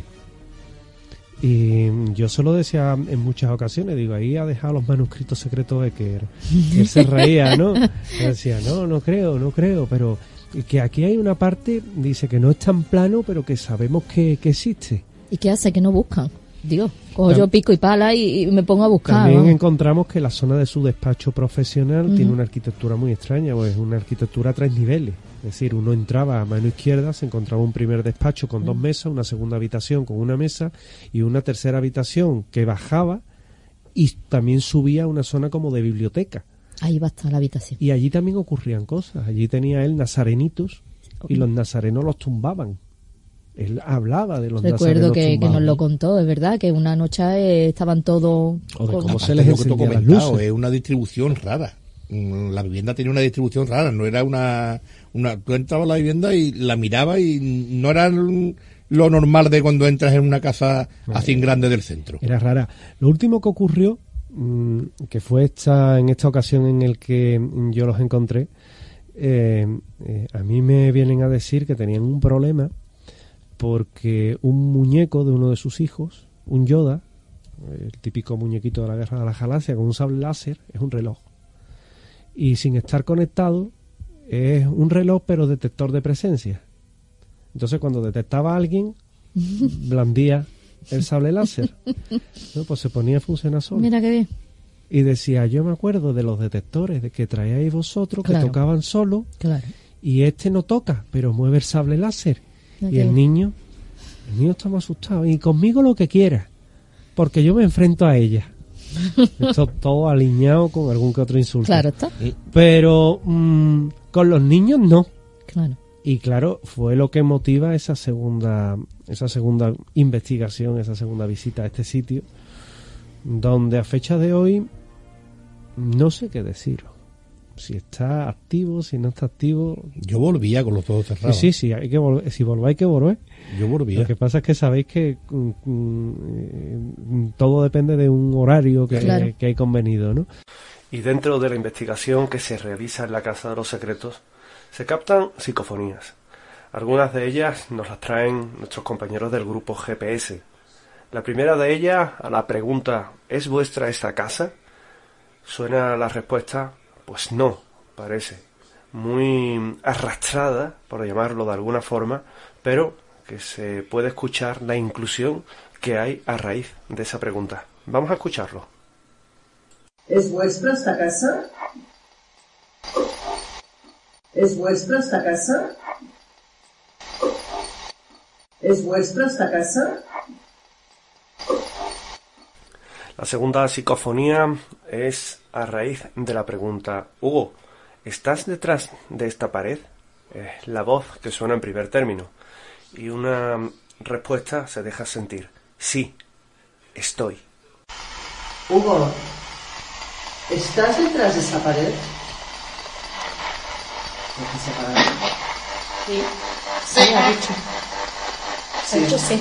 Y yo se lo decía en muchas ocasiones, digo, ahí ha dejado los manuscritos secretos de que él se reía, ¿no? Él decía, no, no creo, no creo, pero que aquí hay una parte, dice que no es tan plano, pero que sabemos que, que existe. ¿Y qué hace? Que no buscan. Dios, cojo yo pico y pala y, y me pongo a buscar. También vamos. encontramos que la zona de su despacho profesional uh-huh. tiene una arquitectura muy extraña, pues es una arquitectura a tres niveles. Es decir, uno entraba a mano izquierda, se encontraba un primer despacho con uh-huh. dos mesas, una segunda habitación con una mesa y una tercera habitación que bajaba y también subía a una zona como de biblioteca. Ahí va a estar la habitación. Y allí también ocurrían cosas. Allí tenía él nazarenitos uh-huh. y los nazarenos los tumbaban. Él hablaba de los Recuerdo que, que nos lo contó, es verdad, que una noche eh, estaban todos... O de cómo se les encendía las luces. Es una distribución rara. La vivienda tenía una distribución rara, no era una... una tú entrabas a la vivienda y la mirabas y no era lo normal de cuando entras en una casa así en grande del centro. Era rara. Lo último que ocurrió, que fue esta en esta ocasión en el que yo los encontré, eh, eh, a mí me vienen a decir que tenían un problema porque un muñeco de uno de sus hijos, un Yoda, el típico muñequito de la Guerra de la Galaxia con un sable láser, es un reloj. Y sin estar conectado, es un reloj pero detector de presencia. Entonces cuando detectaba a alguien, blandía el sable láser. ¿No? Pues se ponía a funcionar solo. Mira qué bien. Y decía, yo me acuerdo de los detectores de que traíais vosotros, claro. que tocaban solo, claro. y este no toca, pero mueve el sable láser. Okay. Y el niño, el niño está más asustado. Y conmigo lo que quiera, porque yo me enfrento a ella. Esto todo alineado con algún que otro insulto. Claro está. Pero mmm, con los niños no. Claro. Y claro, fue lo que motiva esa segunda, esa segunda investigación, esa segunda visita a este sitio, donde a fecha de hoy no sé qué deciros. Si está activo, si no está activo. Yo volvía con los ojos cerrados. Sí, sí, hay que volver. Si volváis, hay que volver. Yo volvía. Lo que pasa es que sabéis que mm, mm, todo depende de un horario que, claro. que hay convenido, ¿no? Y dentro de la investigación que se realiza en la Casa de los Secretos, se captan psicofonías. Algunas de ellas nos las traen nuestros compañeros del grupo G P S. La primera de ellas, a la pregunta ¿es vuestra esta casa?, suena la respuesta pues no, parece. Muy arrastrada, por llamarlo de alguna forma, pero que se puede escuchar la inclusión que hay a raíz de esa pregunta. Vamos a escucharlo. ¿Es vuestra esta casa? ¿Es vuestra esta casa? ¿Es vuestra esta casa? La segunda psicofonía es a raíz de la pregunta Hugo, ¿estás detrás de esta pared? Es la voz que suena en primer término. Y una respuesta se deja sentir. Sí, estoy. Hugo, ¿estás detrás de esa pared? Sí, sí, ha dicho. Sí. Ha dicho sí.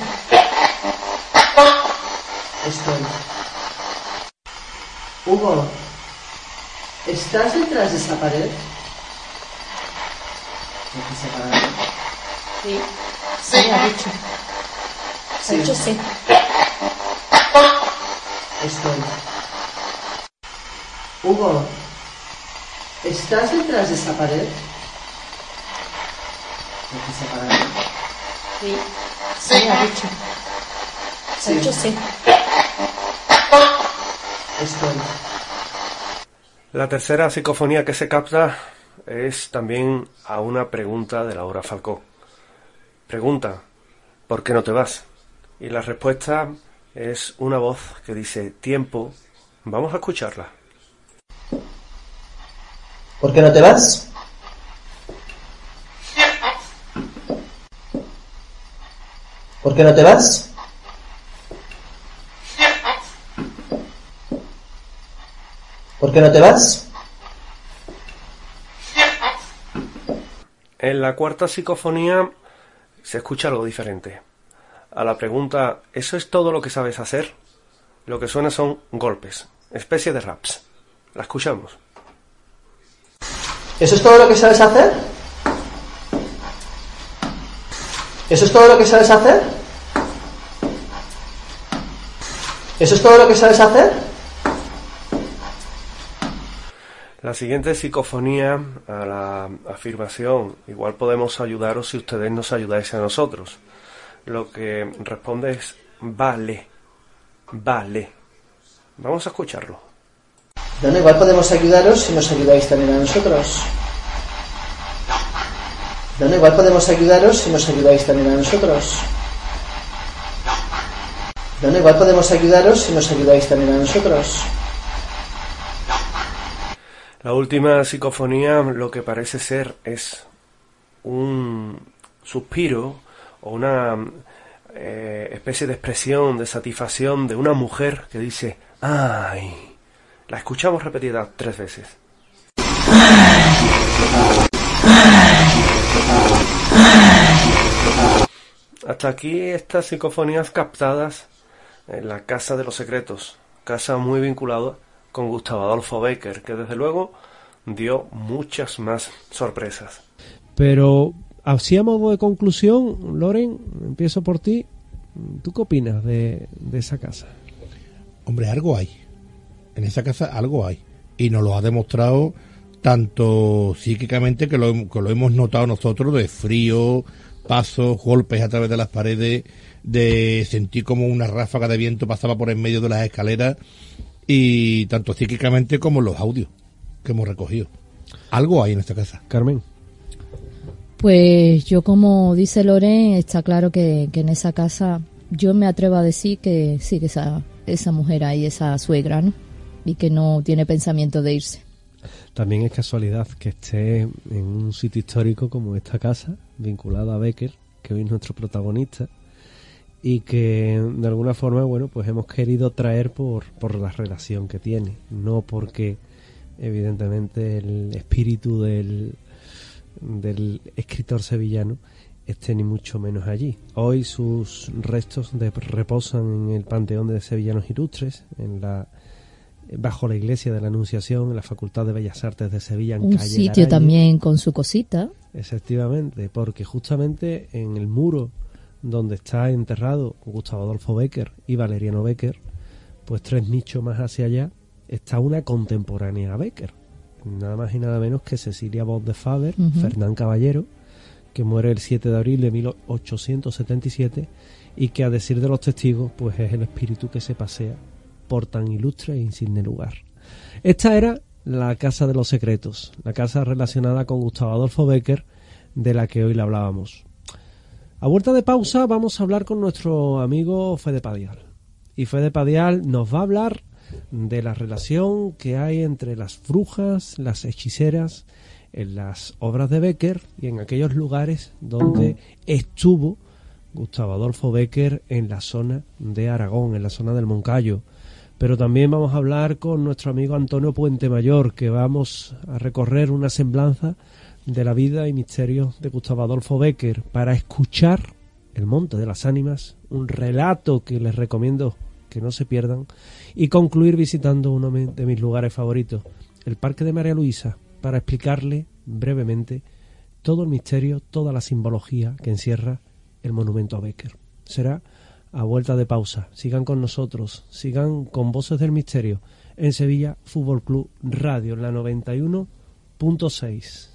Estoy. Hugo, ¿estás detrás de esa pared? Sí, sí, ha dicho. Sí. Ha dicho sí. Estoy. Hugo, ¿estás detrás de esa pared? Sí, sí, ha dicho. Ha dicho sí. Estoy. La tercera psicofonía que se capta es también a una pregunta de Laura Falcó. Pregunta, ¿por qué no te vas? Y la respuesta es una voz que dice tiempo. Vamos a escucharla. ¿Por qué no te vas? ¿Por qué no te vas? ¿Por qué no te vas? En la cuarta psicofonía se escucha algo diferente. A la pregunta ¿eso es todo lo que sabes hacer?, lo que suena son golpes, especie de raps. La escuchamos. ¿Eso es todo lo que sabes hacer? ¿Eso es todo lo que sabes hacer? ¿Eso es todo lo que sabes hacer? La siguiente psicofonía, a la afirmación, igual podemos ayudaros si ustedes nos ayudáis a nosotros. Lo que responde es vale, vale. Vamos a escucharlo. Bueno, igual podemos ayudaros si nos ayudáis también a nosotros. Bueno, igual podemos ayudaros si nos ayudáis también a nosotros. Bueno, igual podemos ayudaros si nos ayudáis también a nosotros. La última psicofonía lo que parece ser es un suspiro o una eh, especie de expresión de satisfacción de una mujer que dice ¡ay! La escuchamos repetida tres veces. Hasta aquí estas psicofonías captadas en la Casa de los Secretos, casa muy vinculada con Gustavo Adolfo Bécquer, que desde luego dio muchas más sorpresas. Pero, así a modo de conclusión, Loren, empiezo por ti. ¿Tú qué opinas de, de esa casa? Hombre, algo hay. En esa casa algo hay. Y nos lo ha demostrado tanto psíquicamente que lo, que lo hemos notado nosotros, de frío, pasos, golpes a través de las paredes, de sentir como una ráfaga de viento pasaba por en medio de las escaleras, y tanto psíquicamente como los audios que hemos recogido. Algo hay en esta casa. Carmen. Pues yo, como dice Loren, está claro que, que en esa casa yo me atrevo a decir que sí, que esa, esa mujer ahí, esa suegra, ¿no? Y que no tiene pensamiento de irse. También es casualidad que esté en un sitio histórico como esta casa, vinculada a Bécquer, que hoy es nuestro protagonista, y que de alguna forma, bueno, pues hemos querido traer por, por la relación que tiene, no porque evidentemente el espíritu del, del escritor sevillano esté ni mucho menos allí. Hoy sus restos de, reposan en el Panteón de Sevillanos Ilustres, en la bajo la iglesia de la Anunciación, en la Facultad de Bellas Artes de Sevilla, en un calle sitio Garaña. También con su cosita. Efectivamente, porque justamente en el muro donde está enterrado Gustavo Adolfo Bécquer y Valeriano Bécquer, pues tres nichos más hacia allá, está una contemporánea a Bécquer, nada más y nada menos que Cecilia Bot de Faber, uh-huh. Fernán Caballero, que muere el siete de abril de mil ochocientos setenta y siete, y que, a decir de los testigos, pues es el espíritu que se pasea por tan ilustre e insigne lugar. Esta era la Casa de los Secretos, la casa relacionada con Gustavo Adolfo Bécquer, de la que hoy le hablábamos. A vuelta de pausa vamos a hablar con nuestro amigo Fede Padial. Y Fede Padial nos va a hablar de la relación que hay entre las brujas, las hechiceras, en las obras de Bécquer y en aquellos lugares donde estuvo Gustavo Adolfo Bécquer en la zona de Aragón, en la zona del Moncayo. Pero también vamos a hablar con nuestro amigo Antonio Puentemayor, que vamos a recorrer una semblanza de la vida y misterios de Gustavo Adolfo Bécquer para escuchar El Monte de las Ánimas, un relato que les recomiendo que no se pierdan, y concluir visitando uno de mis lugares favoritos, el Parque de María Luisa, para explicarle brevemente todo el misterio, toda la simbología que encierra el monumento a Bécquer. Será a vuelta de pausa. Sigan con nosotros, sigan con Voces del Misterio en Sevilla Fútbol Club Radio, en la noventa y uno punto seis.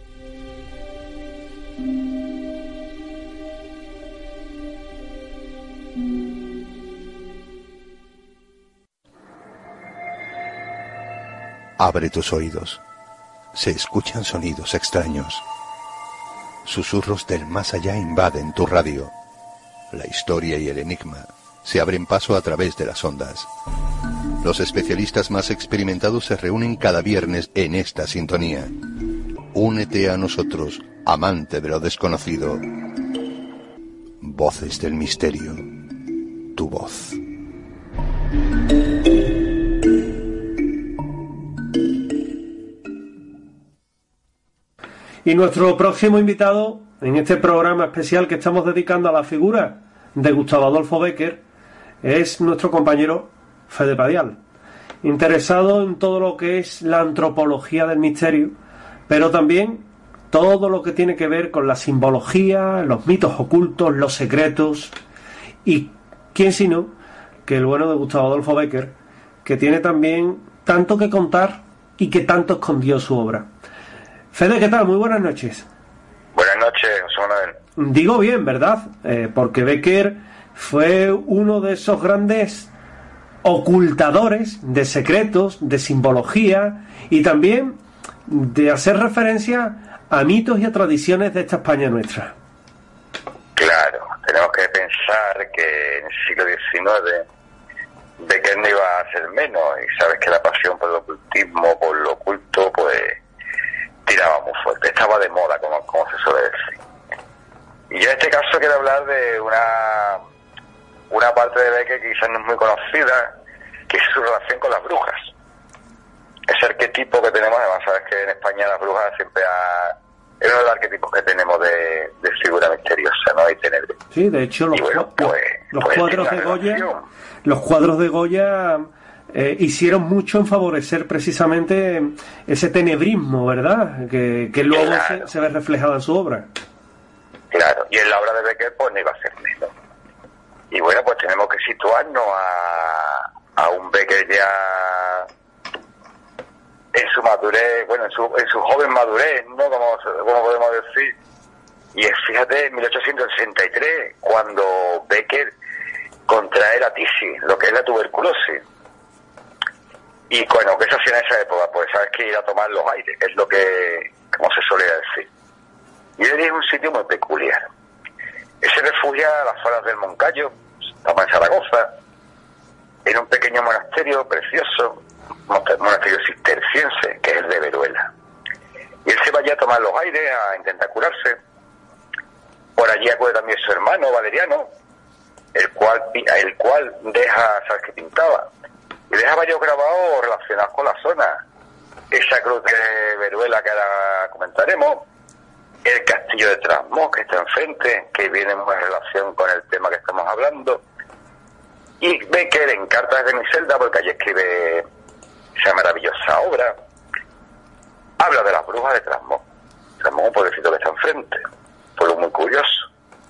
Abre tus oídos. Se escuchan sonidos extraños. Susurros del más allá invaden tu radio. La historia y el enigma se abren paso a través de las ondas. Los especialistas más experimentados se reúnen cada viernes en esta sintonía. Únete a nosotros, amante de lo desconocido. Voces del misterio. Tu voz. Y nuestro próximo invitado en este programa especial que estamos dedicando a la figura de Gustavo Adolfo Bécquer es nuestro compañero Fede Padial, interesado en todo lo que es la antropología del misterio, pero también todo lo que tiene que ver con la simbología, los mitos ocultos, los secretos, y quién sino que el bueno de Gustavo Adolfo Bécquer, que tiene también tanto que contar y que tanto escondió su obra. Fede, ¿qué tal? Muy buenas noches. Buenas noches, José Manuel. Digo bien, ¿verdad? Eh, porque Bécquer fue uno de esos grandes ocultadores de secretos, de simbología y también de hacer referencia a mitos y a tradiciones de esta España nuestra. Claro, tenemos que pensar que en el siglo diecinueve Bécquer no iba a ser menos, y sabes que la pasión por el ocultismo, por lo oculto, pues tiraba muy fuerte, estaba de moda, como, como se suele decir. Y yo en este caso quiero hablar de una una parte de Bécquer que quizás no es muy conocida, que es su relación con las brujas. Ese arquetipo que tenemos, además sabes que en España las brujas siempre ha, es uno de los arquetipos que tenemos de, de figura misteriosa, ¿no? Y tenebre. Sí, de hecho los, bueno, pues, los pues cuadros de Goya, los cuadros de Goya eh, hicieron mucho en favorecer precisamente ese tenebrismo, ¿verdad? Que, que luego claro. se, se ve reflejado en su obra. Claro, y en la obra de Bécquer pues no iba a ser menos. Y bueno, pues tenemos que situarnos a, a un Bécquer ya en su madurez, bueno, en su, en su joven madurez, ¿no? Como, como podemos decir. Y es, fíjate, en mil ochocientos sesenta y tres, cuando Bécquer contrae la tisis, lo que es la tuberculosis. Y bueno, ¿qué se hacía en esa época? Pues sabes que ir a tomar los aires, es lo que, como se solía decir. Y él es un sitio muy peculiar. Él se refugia a las faldas del Moncayo, estamos en Zaragoza, en un pequeño monasterio precioso, monasterio cisterciense, que es el de Veruela. Y él se va allá a tomar los aires, a intentar curarse. Por allí acude también su hermano Valeriano, el cual el cual deja, ¿sabes qué pintaba? Y deja varios grabados relacionados con la zona. Esa cruz de Veruela que ahora comentaremos, el castillo de Trasmoz que está enfrente, que viene en buena relación con el tema que estamos hablando. Y Bécquer en Cartas de mi celda, porque allí escribe esa maravillosa obra, habla de las brujas de Trasmoz. Trasmoz es un pueblecito que está enfrente, un pueblo muy curioso.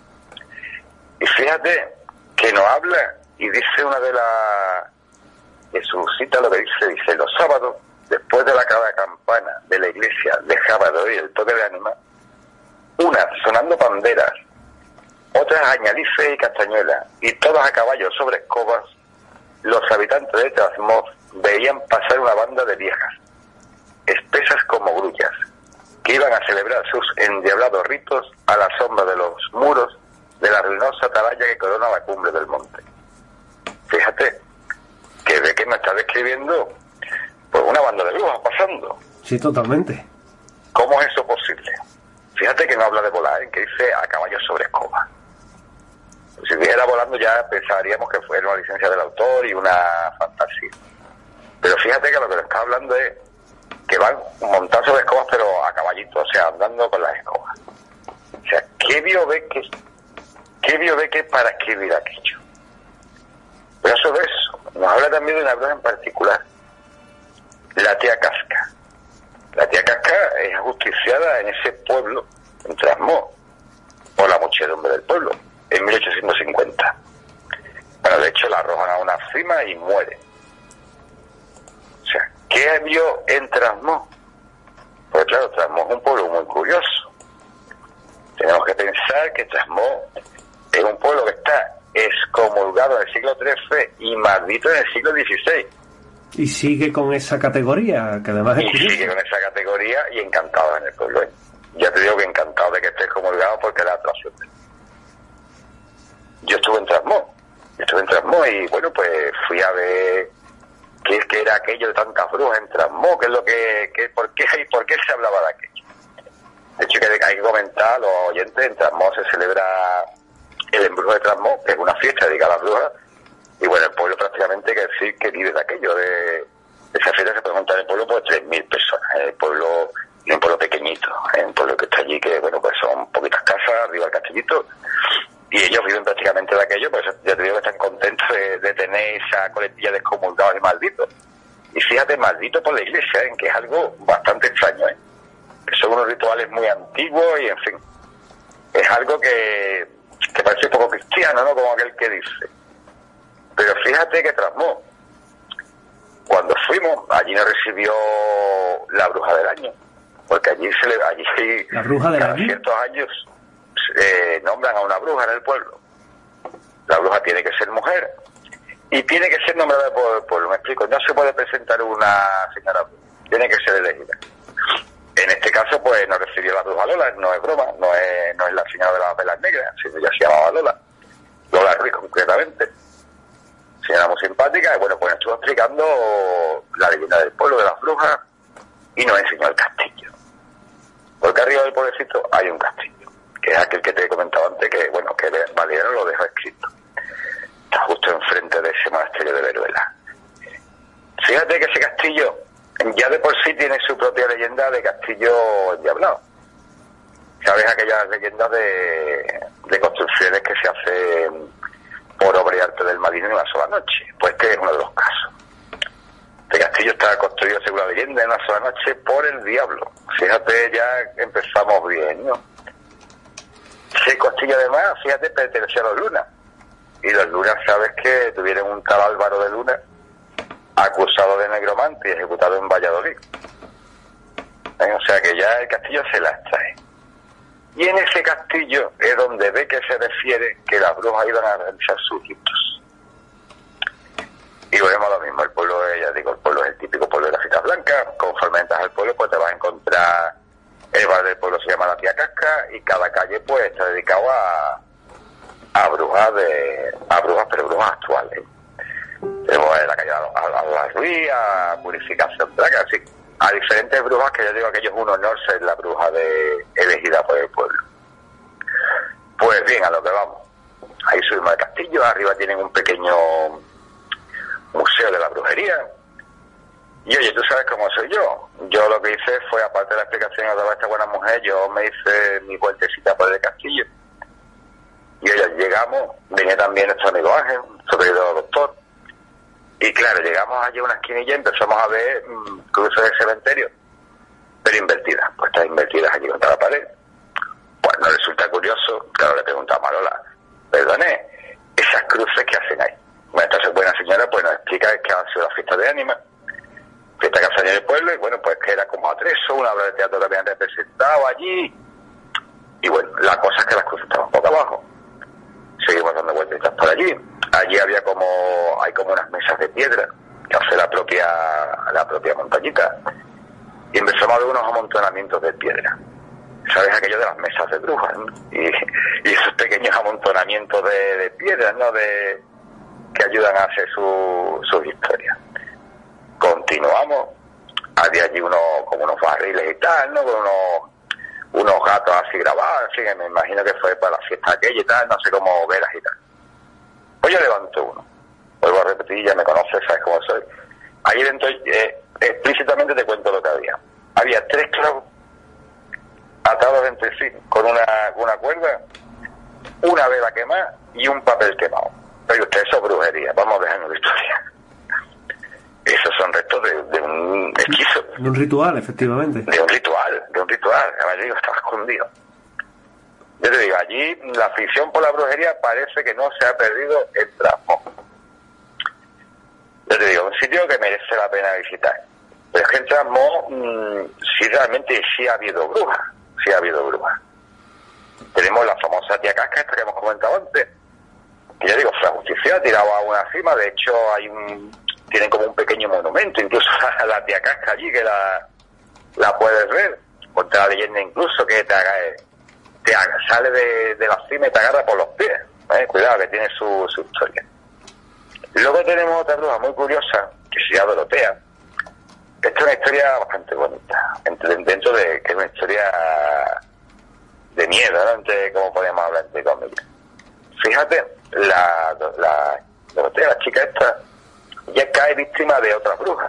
Y fíjate que nos habla y dice una de las... que suscita lo que dice, dice, los sábados, después de la cada campana de la iglesia, dejaba de oír el toque de ánima, unas sonando panderas, otras añalices y castañuelas, y todas a caballo sobre escobas, los habitantes de Trasmoz veían pasar una banda de viejas, espesas como grullas, que iban a celebrar sus endiablados ritos a la sombra de los muros de la ruinosa atalaya que corona la cumbre del monte. Fíjate que ve que me está describiendo pues una banda de brujas pasando. Sí, totalmente. ¿Cómo es eso posible? Fíjate que no habla de volar, ¿eh? Que dice a caballo sobre escoba. Si dijera volando ya pensaríamos que fuera una licencia del autor y una fantasía. Pero fíjate que lo que nos está hablando es que van montados sobre escobas pero a caballito, o sea, andando con las escobas. O sea, ¿qué vio Bécquer? ¿Qué vio Bécquer para escribir aquello? Pero sobre eso, nos habla también de una bruja en particular, la tía Casca. La tía Casca es ajusticiada en ese pueblo, en Trasmoz, por la muchedumbre del pueblo, en mil ochocientos cincuenta. Bueno, de hecho la arrojan a una cima y muere. O sea, ¿qué vio en Trasmoz? Pues claro, Trasmoz es un pueblo muy curioso. Tenemos que pensar que Trasmoz es un pueblo que está excomulgado en el siglo trece y maldito en el siglo dieciséis. Y sigue con esa categoría, que además es Y curioso. sigue con esa categoría y encantado en el pueblo. ¿eh? Ya te digo que encantado de que estés excomulgado porque la atracción. Yo estuve en Trasmoz, yo estuve en Trasmoz y bueno, pues fui a ver qué es que era aquello de tantas brujas en Trasmoz, qué es lo que, que por qué y por qué se hablaba de aquello. De hecho, que hay que comentar a los oyentes, en Trasmoz se celebra el embrujo de Trasmoz, que es una fiesta dedicada a las brujas, y bueno, el pueblo prácticamente hay que decir que vive de aquello, de, de esa fiesta se puede montar en el pueblo pues tres mil personas, en el pueblo, en un pueblo pequeñito, en un pueblo que está allí, que bueno, pues son poquitas casas, arriba del castillito, y ellos viven prácticamente de aquello, pues ya te digo que están contentos de, de tener esa coletilla de excomulgados y malditos. Y fíjate, maldito por la iglesia, ¿eh? Que es algo bastante extraño, ¿eh? Que son unos rituales muy antiguos y en fin, es algo que, que parece un poco cristiano, ¿no? Como aquel que dice. Pero fíjate que Trasmoz, cuando fuimos, allí nos recibió la bruja del año, porque allí se le, allí la bruja del cada año. ciertos años eh, nombran a una bruja en el pueblo. La bruja tiene que ser mujer y tiene que ser nombrada por el pueblo. Me explico, no se puede presentar una señora bruja, tiene que ser elegida. En este caso, pues nos recibió la bruja Lola, no es broma, no es, no es la señora de las velas negras, sino ya se llamaba Lola, Lola Ruiz concretamente. Señora muy simpática, y bueno, pues nos estuvo explicando la leyenda del pueblo, de las brujas, y nos enseñó el castillo. Porque arriba del pueblecito hay un castillo, que es aquel que te he comentado antes, que bueno, que Valeriano lo dejó escrito. Está justo enfrente de ese monasterio de Veruela. Fíjate que ese castillo ya de por sí tiene su propia leyenda de castillo endiablado. ¿Sabes aquellas leyendas de, de construcciones que se hacen por obra y arte del maligno en una sola noche? Pues este es uno de los casos. Este castillo está construido, según la leyenda, en una sola noche por el diablo. Fíjate, ya empezamos bien, ¿no? Ese castillo, además, fíjate, pertenecía a los Luna. Y los Luna, sabes que tuvieron un tal Álvaro de Luna, acusado de negromante y ejecutado en Valladolid. ¿Eh? O sea que ya el castillo se las trae. Y en ese castillo es donde ve que se refiere que las brujas iban a realizar sus ritos. Y volvemos a lo mismo, el pueblo, ya digo, el pueblo es el típico pueblo de las citas blancas. Conforme entras al pueblo, pues te vas a encontrar, el bar del pueblo se llama La Tía Casca, y cada calle pues está dedicado a, a brujas de, a brujas, pero brujas actuales. Tenemos la calle a, a, a la Ruiz, a Purificación Draga, así, a diferentes brujas, que yo digo que ellos un honor ser la bruja de elegida por el pueblo. Pues bien, a lo que vamos. Ahí subimos al castillo, arriba tienen un pequeño museo de la brujería. Y oye, tú sabes cómo soy yo. Yo lo que hice fue, aparte de la explicación de esta buena mujer, yo me hice mi vueltecita por el castillo. Y oye, llegamos, venía también nuestro amigo Ángel, su querido doctor. Y claro, llegamos allí a una esquinilla y empezamos a ver mmm, cruces de cementerio, pero invertidas, pues están invertidas allí contra la pared. Pues nos resulta curioso, claro, le preguntamos a Lola, perdone, esas cruces que hacen ahí. Bueno, entonces buena señora pues nos explica que ha sido la fiesta de ánima, fiesta que hacen en el pueblo, y bueno, pues que era como atrezo, una obra de teatro que habían representado allí. Y bueno, la cosa es que las cruces estaban poco abajo. Seguimos dando vueltas por allí. Allí había como, hay como unas mesas de piedra que hace la propia, la propia montañita. Y empezamos a ver unos amontonamientos de piedra. ¿Sabes aquello de las mesas de brujas, ¿no? Y, y esos pequeños amontonamientos de, de piedra, ¿no? De, que ayudan a hacer su, sus historias. Continuamos. Había allí unos, como unos barriles y tal, ¿no? Con unos, unos gatos así grabados, así que me imagino que fue para la fiesta aquella y tal, no sé cómo velas y tal. Pues yo levanto uno. Vuelvo a repetir, ya me conoces, sabes cómo soy. Ahí dentro, eh, explícitamente te cuento lo que había. Había tres clavos atados entre sí con una, una cuerda, una vela quemada y un papel quemado. Pero usted, eso es brujería, vamos dejando la historia. Esos son restos de, de un hechizo. De un ritual, efectivamente. De un ritual, de un ritual. Además, yo digo, estaba escondido. Yo te digo, allí la afición por la brujería parece que no se ha perdido en Trasmoz. Yo te digo, un sitio que merece la pena visitar. Pero es que en Trasmoz mmm, sí realmente sí ha habido brujas, sí ha habido brujas. Tenemos la famosa Tía Casca, esta que hemos comentado antes, que yo digo, fue justiciada, tirado a una cima. De hecho, hay un, tienen como un pequeño monumento, incluso a la Tía Casca allí, que la, la puedes ver. Cuenta la leyenda incluso que te haga... te sale de, de la cima y te agarra por los pies, ¿eh? Cuidado, que tiene su, su historia. Luego tenemos otra bruja muy curiosa, que se llama Dorotea. Esta es una historia bastante bonita, dentro de que es una historia de miedo, ¿no? Entre, como podemos hablar entre comillas. Fíjate, la, la Dorotea, la chica esta, ya cae víctima de otra bruja,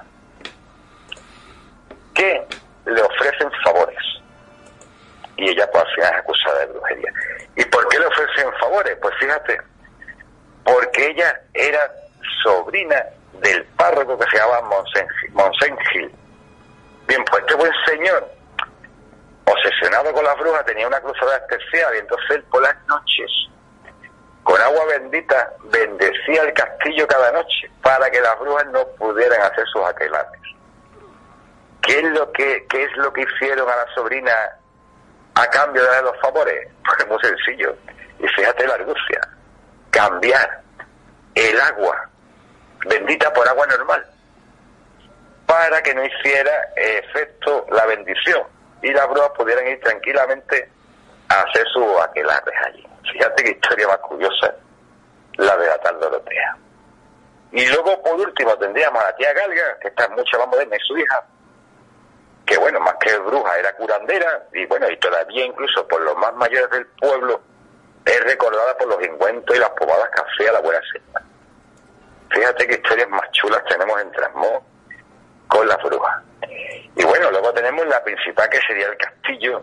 que le ofrecen favores. Y ella, pues, al final es acusada de brujería. ¿Y por qué le ofrecen favores? Pues fíjate, porque ella era sobrina del párroco que se llamaba Monsen Gil. Bien, pues este buen señor, obsesionado con las brujas, tenía una cruzada especial, y entonces él por las noches, con agua bendita, bendecía el castillo cada noche para que las brujas no pudieran hacer sus aquelates. ¿Qué es lo que, qué es lo que hicieron a la sobrina a cambio de los favores? Pues muy sencillo. Y fíjate la argucia. Cambiar el agua bendita por agua normal para que no hiciera efecto la bendición y las brujas pudieran ir tranquilamente a hacer sus aquelates allí. Fíjate qué historia más curiosa la de la tal Dorotea. Y luego, por último, tendríamos a la tía Galga, que está mucho más moderna, y su hija, que bueno, más que bruja, era curandera, y bueno, y todavía incluso por los más mayores del pueblo, es recordada por los ungüentos y las pomadas que hacía la buena señora. Fíjate qué historias más chulas tenemos en Trasmoz con las brujas. Y bueno, luego tenemos la principal, que sería el castillo.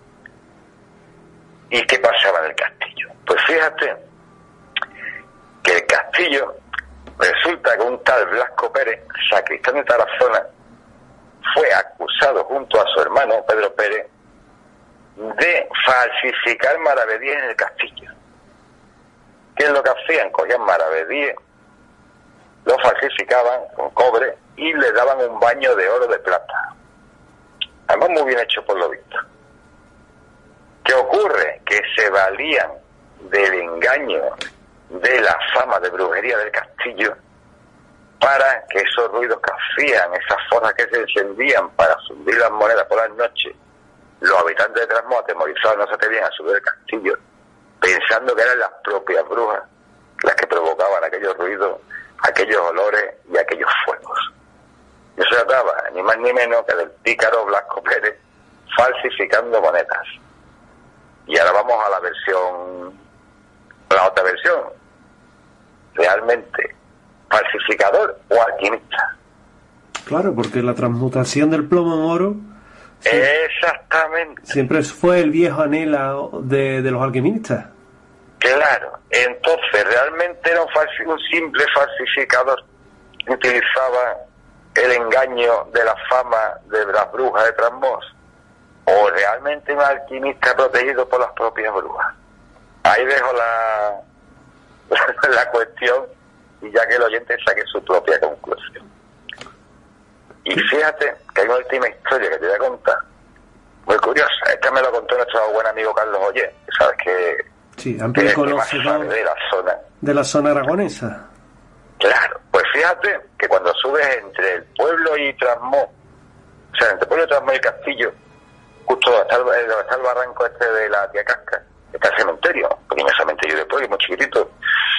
¿Y qué pasaba en el castillo? Pues fíjate que el castillo, resulta que un tal Blasco Pérez, sacristán de Tarazona, fue acusado junto a su hermano Pedro Pérez de falsificar maravedíes en el castillo. ¿Qué es lo que hacían? Cogían maravedíes, lo falsificaban con cobre y le daban un baño de oro de plata. Además, muy bien hecho por lo visto. ¿Qué ocurre? Que se valían del engaño, de la fama de brujería del castillo, para que esos ruidos que hacían, esas forjas que se encendían para fundir las monedas por las noches, los habitantes de Trasmoz, atemorizados, no se atrevían a subir el castillo, pensando que eran las propias brujas las que provocaban aquellos ruidos, aquellos olores y aquellos fuegos. No se trataba ni más ni menos que del pícaro Blasco Pérez falsificando monedas. Y ahora vamos a la versión, a la otra versión. Realmente, falsificador o alquimista. Claro, porque la transmutación del plomo en oro... Sí, exactamente. Siempre fue el viejo anhelo de, de los alquimistas. Claro, entonces realmente era un, falsi- un simple falsificador. Utilizaba el engaño de la fama de las brujas de Trasmoz, o realmente un alquimista protegido por las propias brujas. Ahí dejo la, la cuestión, y ya que el oyente saque su propia conclusión. Y fíjate que hay una última historia que te voy a contar, muy curiosa. Esta me lo contó nuestro buen amigo Carlos Ollé, que sabes que, sí, que es el más sabe de la zona. De la zona aragonesa. Claro, pues fíjate que cuando subes entre el pueblo y Trasmoz, o sea, entre el pueblo y Trasmoz y el castillo, justo donde está el, donde está el barranco este de la Tía Casca, está el cementerio, un pequeño cementerio de pueblo, muy chiquitito.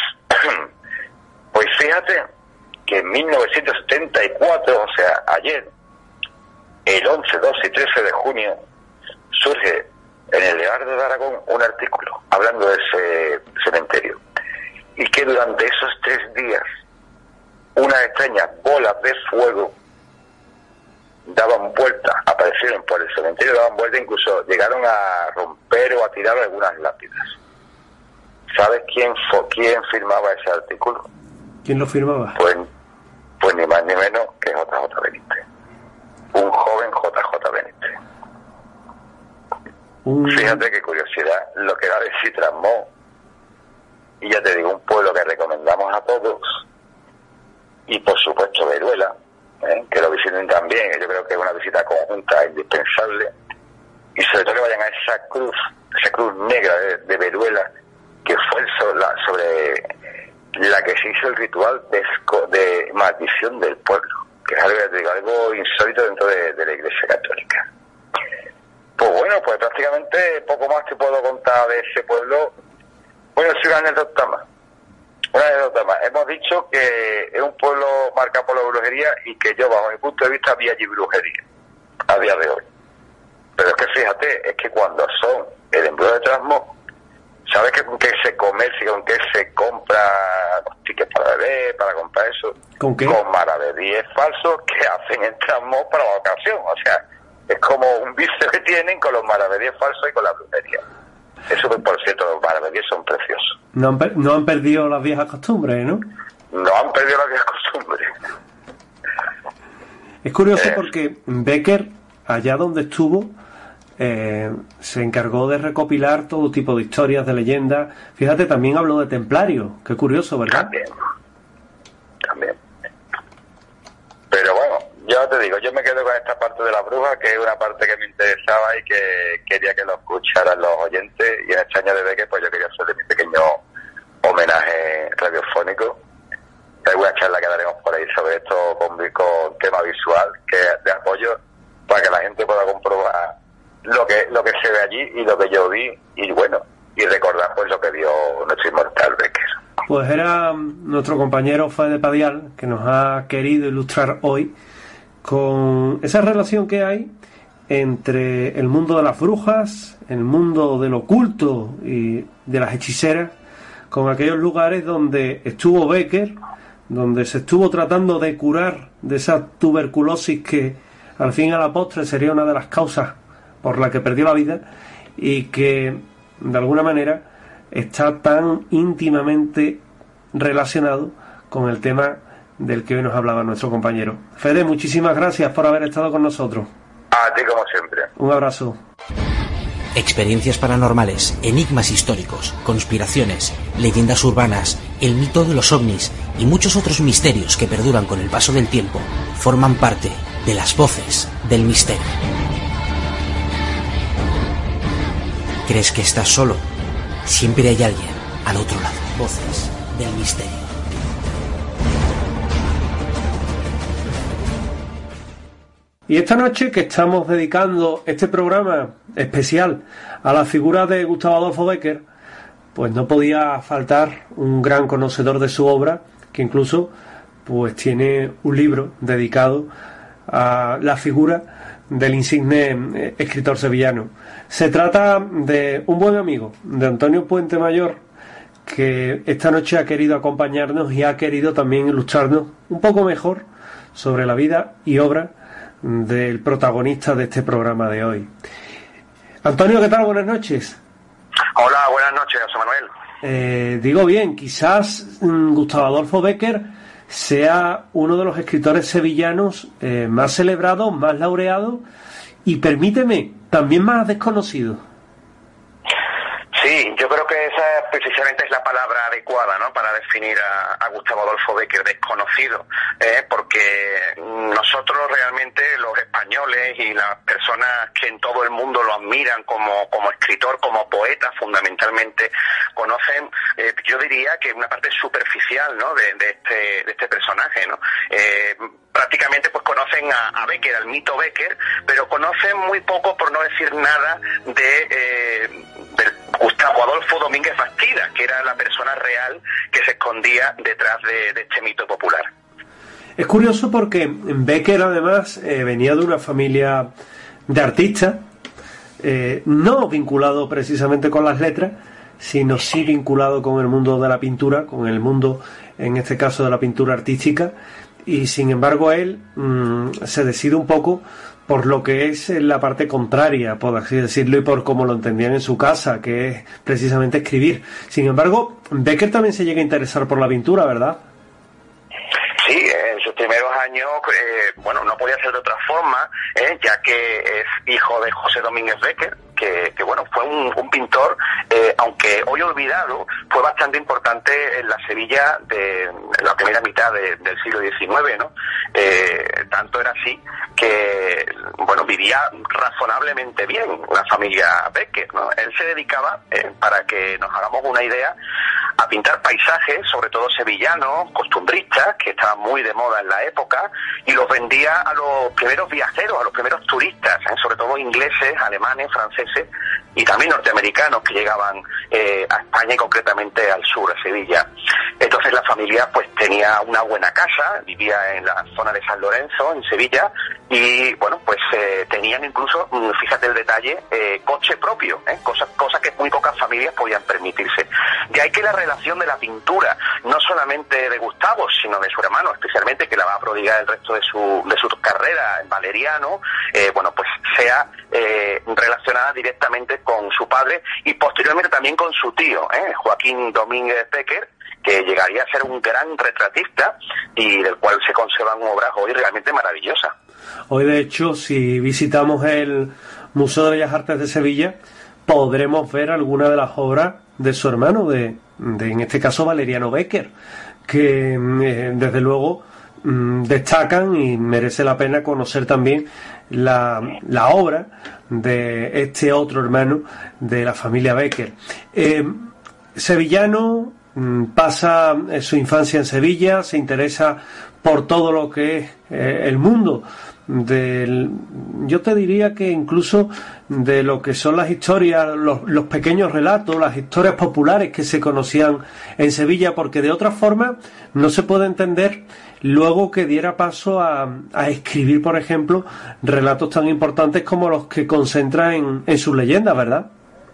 Pues fíjate que en mil novecientos setenta y cuatro, o sea, ayer, el once, doce y trece de junio, surge en el Heraldo de Aragón un artículo hablando de ese cementerio, y que durante esos tres días unas extrañas bolas de fuego daban vuelta, aparecieron por el cementerio, daban vuelta, incluso llegaron a romper o a tirar algunas lápidas. ¿Sabes quién fue, quién firmaba ese artículo? ¿Quién lo firmaba? Pues, pues ni más ni menos que J J Benítez, un joven J J Benítez. Un... Fíjate qué curiosidad lo que era de Trasmoz, y ya te digo, un pueblo que recomendamos a todos, y por supuesto Veruela, ¿eh? Que lo visiten también, yo creo que es una visita conjunta indispensable, y sobre todo que vayan a esa cruz, esa cruz negra de, de Veruela, que fue sobre la, sobre la que se hizo el ritual de, de maldición del pueblo, que es algo, digo, algo insólito dentro de, de la Iglesia Católica. Pues bueno, pues prácticamente poco más te puedo contar de ese pueblo. Bueno, sí, una anécdota más. Una anécdota más. hemos dicho que es un pueblo marcado por la brujería y que yo, bajo mi punto de vista, había allí brujería a día de hoy. Pero es que fíjate, es que cuando son el embrujo de Trasmoz, ¿sabes que con qué se comercia, con qué se compra los tickets para beber, para comprar eso? ¿Con qué? Con maravedíes falsos que hacen en Trasmoz para la ocasión. O sea, es como un vicio que tienen con los maravedíes falsos y con la brujería. Eso, por cierto, los maravedíes son preciosos. No han, per- no han perdido las viejas costumbres, ¿no? No han perdido las viejas costumbres. Es curioso Eh. porque Becker, allá donde estuvo, eh, se encargó de recopilar todo tipo de historias, de leyendas. Fíjate, también habló de templarios. Qué curioso, ¿verdad? También. También. Pero bueno, yo te digo, yo me quedo con esta parte de la bruja, que es una parte que me interesaba y que quería que lo escucharan los oyentes. Y en este año de Becker, pues yo quería hacerle mi pequeño homenaje radiofónico. Hay una charla que daremos por ahí sobre esto con, con tema visual, que de apoyo, para que la gente pueda comprobar lo que lo que se ve allí y lo que yo vi, y bueno, y recordar pues lo que dio nuestro inmortal Becker. Pues era nuestro compañero Fede Padial, que nos ha querido ilustrar hoy con esa relación que hay entre el mundo de las brujas, el mundo del oculto y de las hechiceras, con aquellos lugares donde estuvo Becker, donde se estuvo tratando de curar de esa tuberculosis que al fin y a la postre sería una de las causas por la que perdió la vida, y que de alguna manera está tan íntimamente relacionado con el tema del que hoy nos hablaba nuestro compañero. Fede, muchísimas gracias por haber estado con nosotros. A ti, como siempre. Un abrazo. Experiencias paranormales, enigmas históricos, conspiraciones, leyendas urbanas, el mito de los ovnis y muchos otros misterios que perduran con el paso del tiempo forman parte de las voces del misterio. ¿Crees que estás solo? Siempre hay alguien al otro lado. Voces del misterio. Y esta noche, que estamos dedicando este programa especial a la figura de Gustavo Adolfo Becker, pues no podía faltar un gran conocedor de su obra, que incluso pues tiene un libro dedicado a la figura del insigne escritor sevillano. Se trata de un buen amigo, de Antonio Puente Mayor, que esta noche ha querido acompañarnos y ha querido también ilustrarnos un poco mejor sobre la vida y obra del protagonista de este programa de hoy. Antonio, ¿qué tal? Buenas noches. Hola, buenas noches, José Manuel. Eh, digo bien, quizás mmm, Gustavo Adolfo Becker sea uno de los escritores sevillanos eh, más celebrados, más laureados y, permíteme, también más desconocidos. Sí, yo creo que esa precisamente es la palabra adecuada, ¿no?, para definir a, a Gustavo Adolfo Becker, desconocido, ¿eh? Porque nosotros realmente, los españoles y las personas que en todo el mundo lo admiran como, como escritor, como poeta, fundamentalmente conocen, eh, yo diría que una parte superficial, ¿no?, de, de este de este personaje, ¿no? Eh, prácticamente pues conocen a, a Becker, al mito Becker, pero conocen muy poco, por no decir nada, de eh, del Gustavo Adolfo Domínguez Bastida, que era la persona real que se escondía detrás de, de este mito popular. Es curioso porque Becker además eh, venía de una familia de artistas, eh, no vinculado precisamente con las letras, sino sí vinculado con el mundo de la pintura, con el mundo, en este caso, de la pintura artística, y sin embargo él mmm, se decide un poco por lo que es la parte contraria, por así decirlo, y por cómo lo entendían en su casa, que es precisamente escribir. Sin embargo, Becker también se llega a interesar por la pintura, ¿verdad? Sí, en sus primeros años, eh, bueno, no podía ser de otra forma, eh, ya que es hijo de José Domínguez Becker, que, que bueno, fue un, un pintor, eh, aunque hoy olvidado, fue bastante importante en la Sevilla de la primera mitad de, del siglo diecinueve, ¿no? Eh, tanto era así que, bueno, vivía razonablemente bien la familia Becker, ¿no? Él se dedicaba, eh, para que nos hagamos una idea, a pintar paisajes, sobre todo sevillanos, costumbristas, que estaban muy de moda en la época, y los vendía a los primeros viajeros, a los primeros turistas, ¿eh? Sobre todo ingleses, alemanes, franceses y también norteamericanos que llegaban eh, a España y concretamente al sur, a Sevilla. Entonces la familia pues tenía una buena casa, vivía en la zona de San Lorenzo, en Sevilla, y bueno, pues eh, tenían incluso, fíjate el detalle, eh, coche propio, ¿eh? cosas cosas que muy pocas familias podían permitirse. De ahí que la relación de la pintura, no solamente de Gustavo, sino de su hermano, especialmente, que la va a prodigar el resto de su de su carrera en Valeriano, eh, bueno, pues sea eh, relacionada directamente con su padre y posteriormente también con su tío, ¿eh? Joaquín Domínguez Becker, que llegaría a ser un gran retratista y del cual se conservan obras hoy realmente maravillosas. Hoy, de hecho, si visitamos el Museo de Bellas Artes de Sevilla, podremos ver algunas de las obras de su hermano, de, de en este caso Valeriano Becker, que eh, desde luego mm, destacan y merece la pena conocer también la, la obra de este otro hermano de la familia Becker. Eh, sevillano, pasa su infancia en Sevilla, se interesa por todo lo que es eh, el mundo del, yo te diría que incluso de lo que son las historias, los, los pequeños relatos, las historias populares que se conocían en Sevilla, porque de otra forma no se puede entender luego que diera paso a, a escribir, por ejemplo, relatos tan importantes como los que concentra en, en sus leyendas, ¿verdad?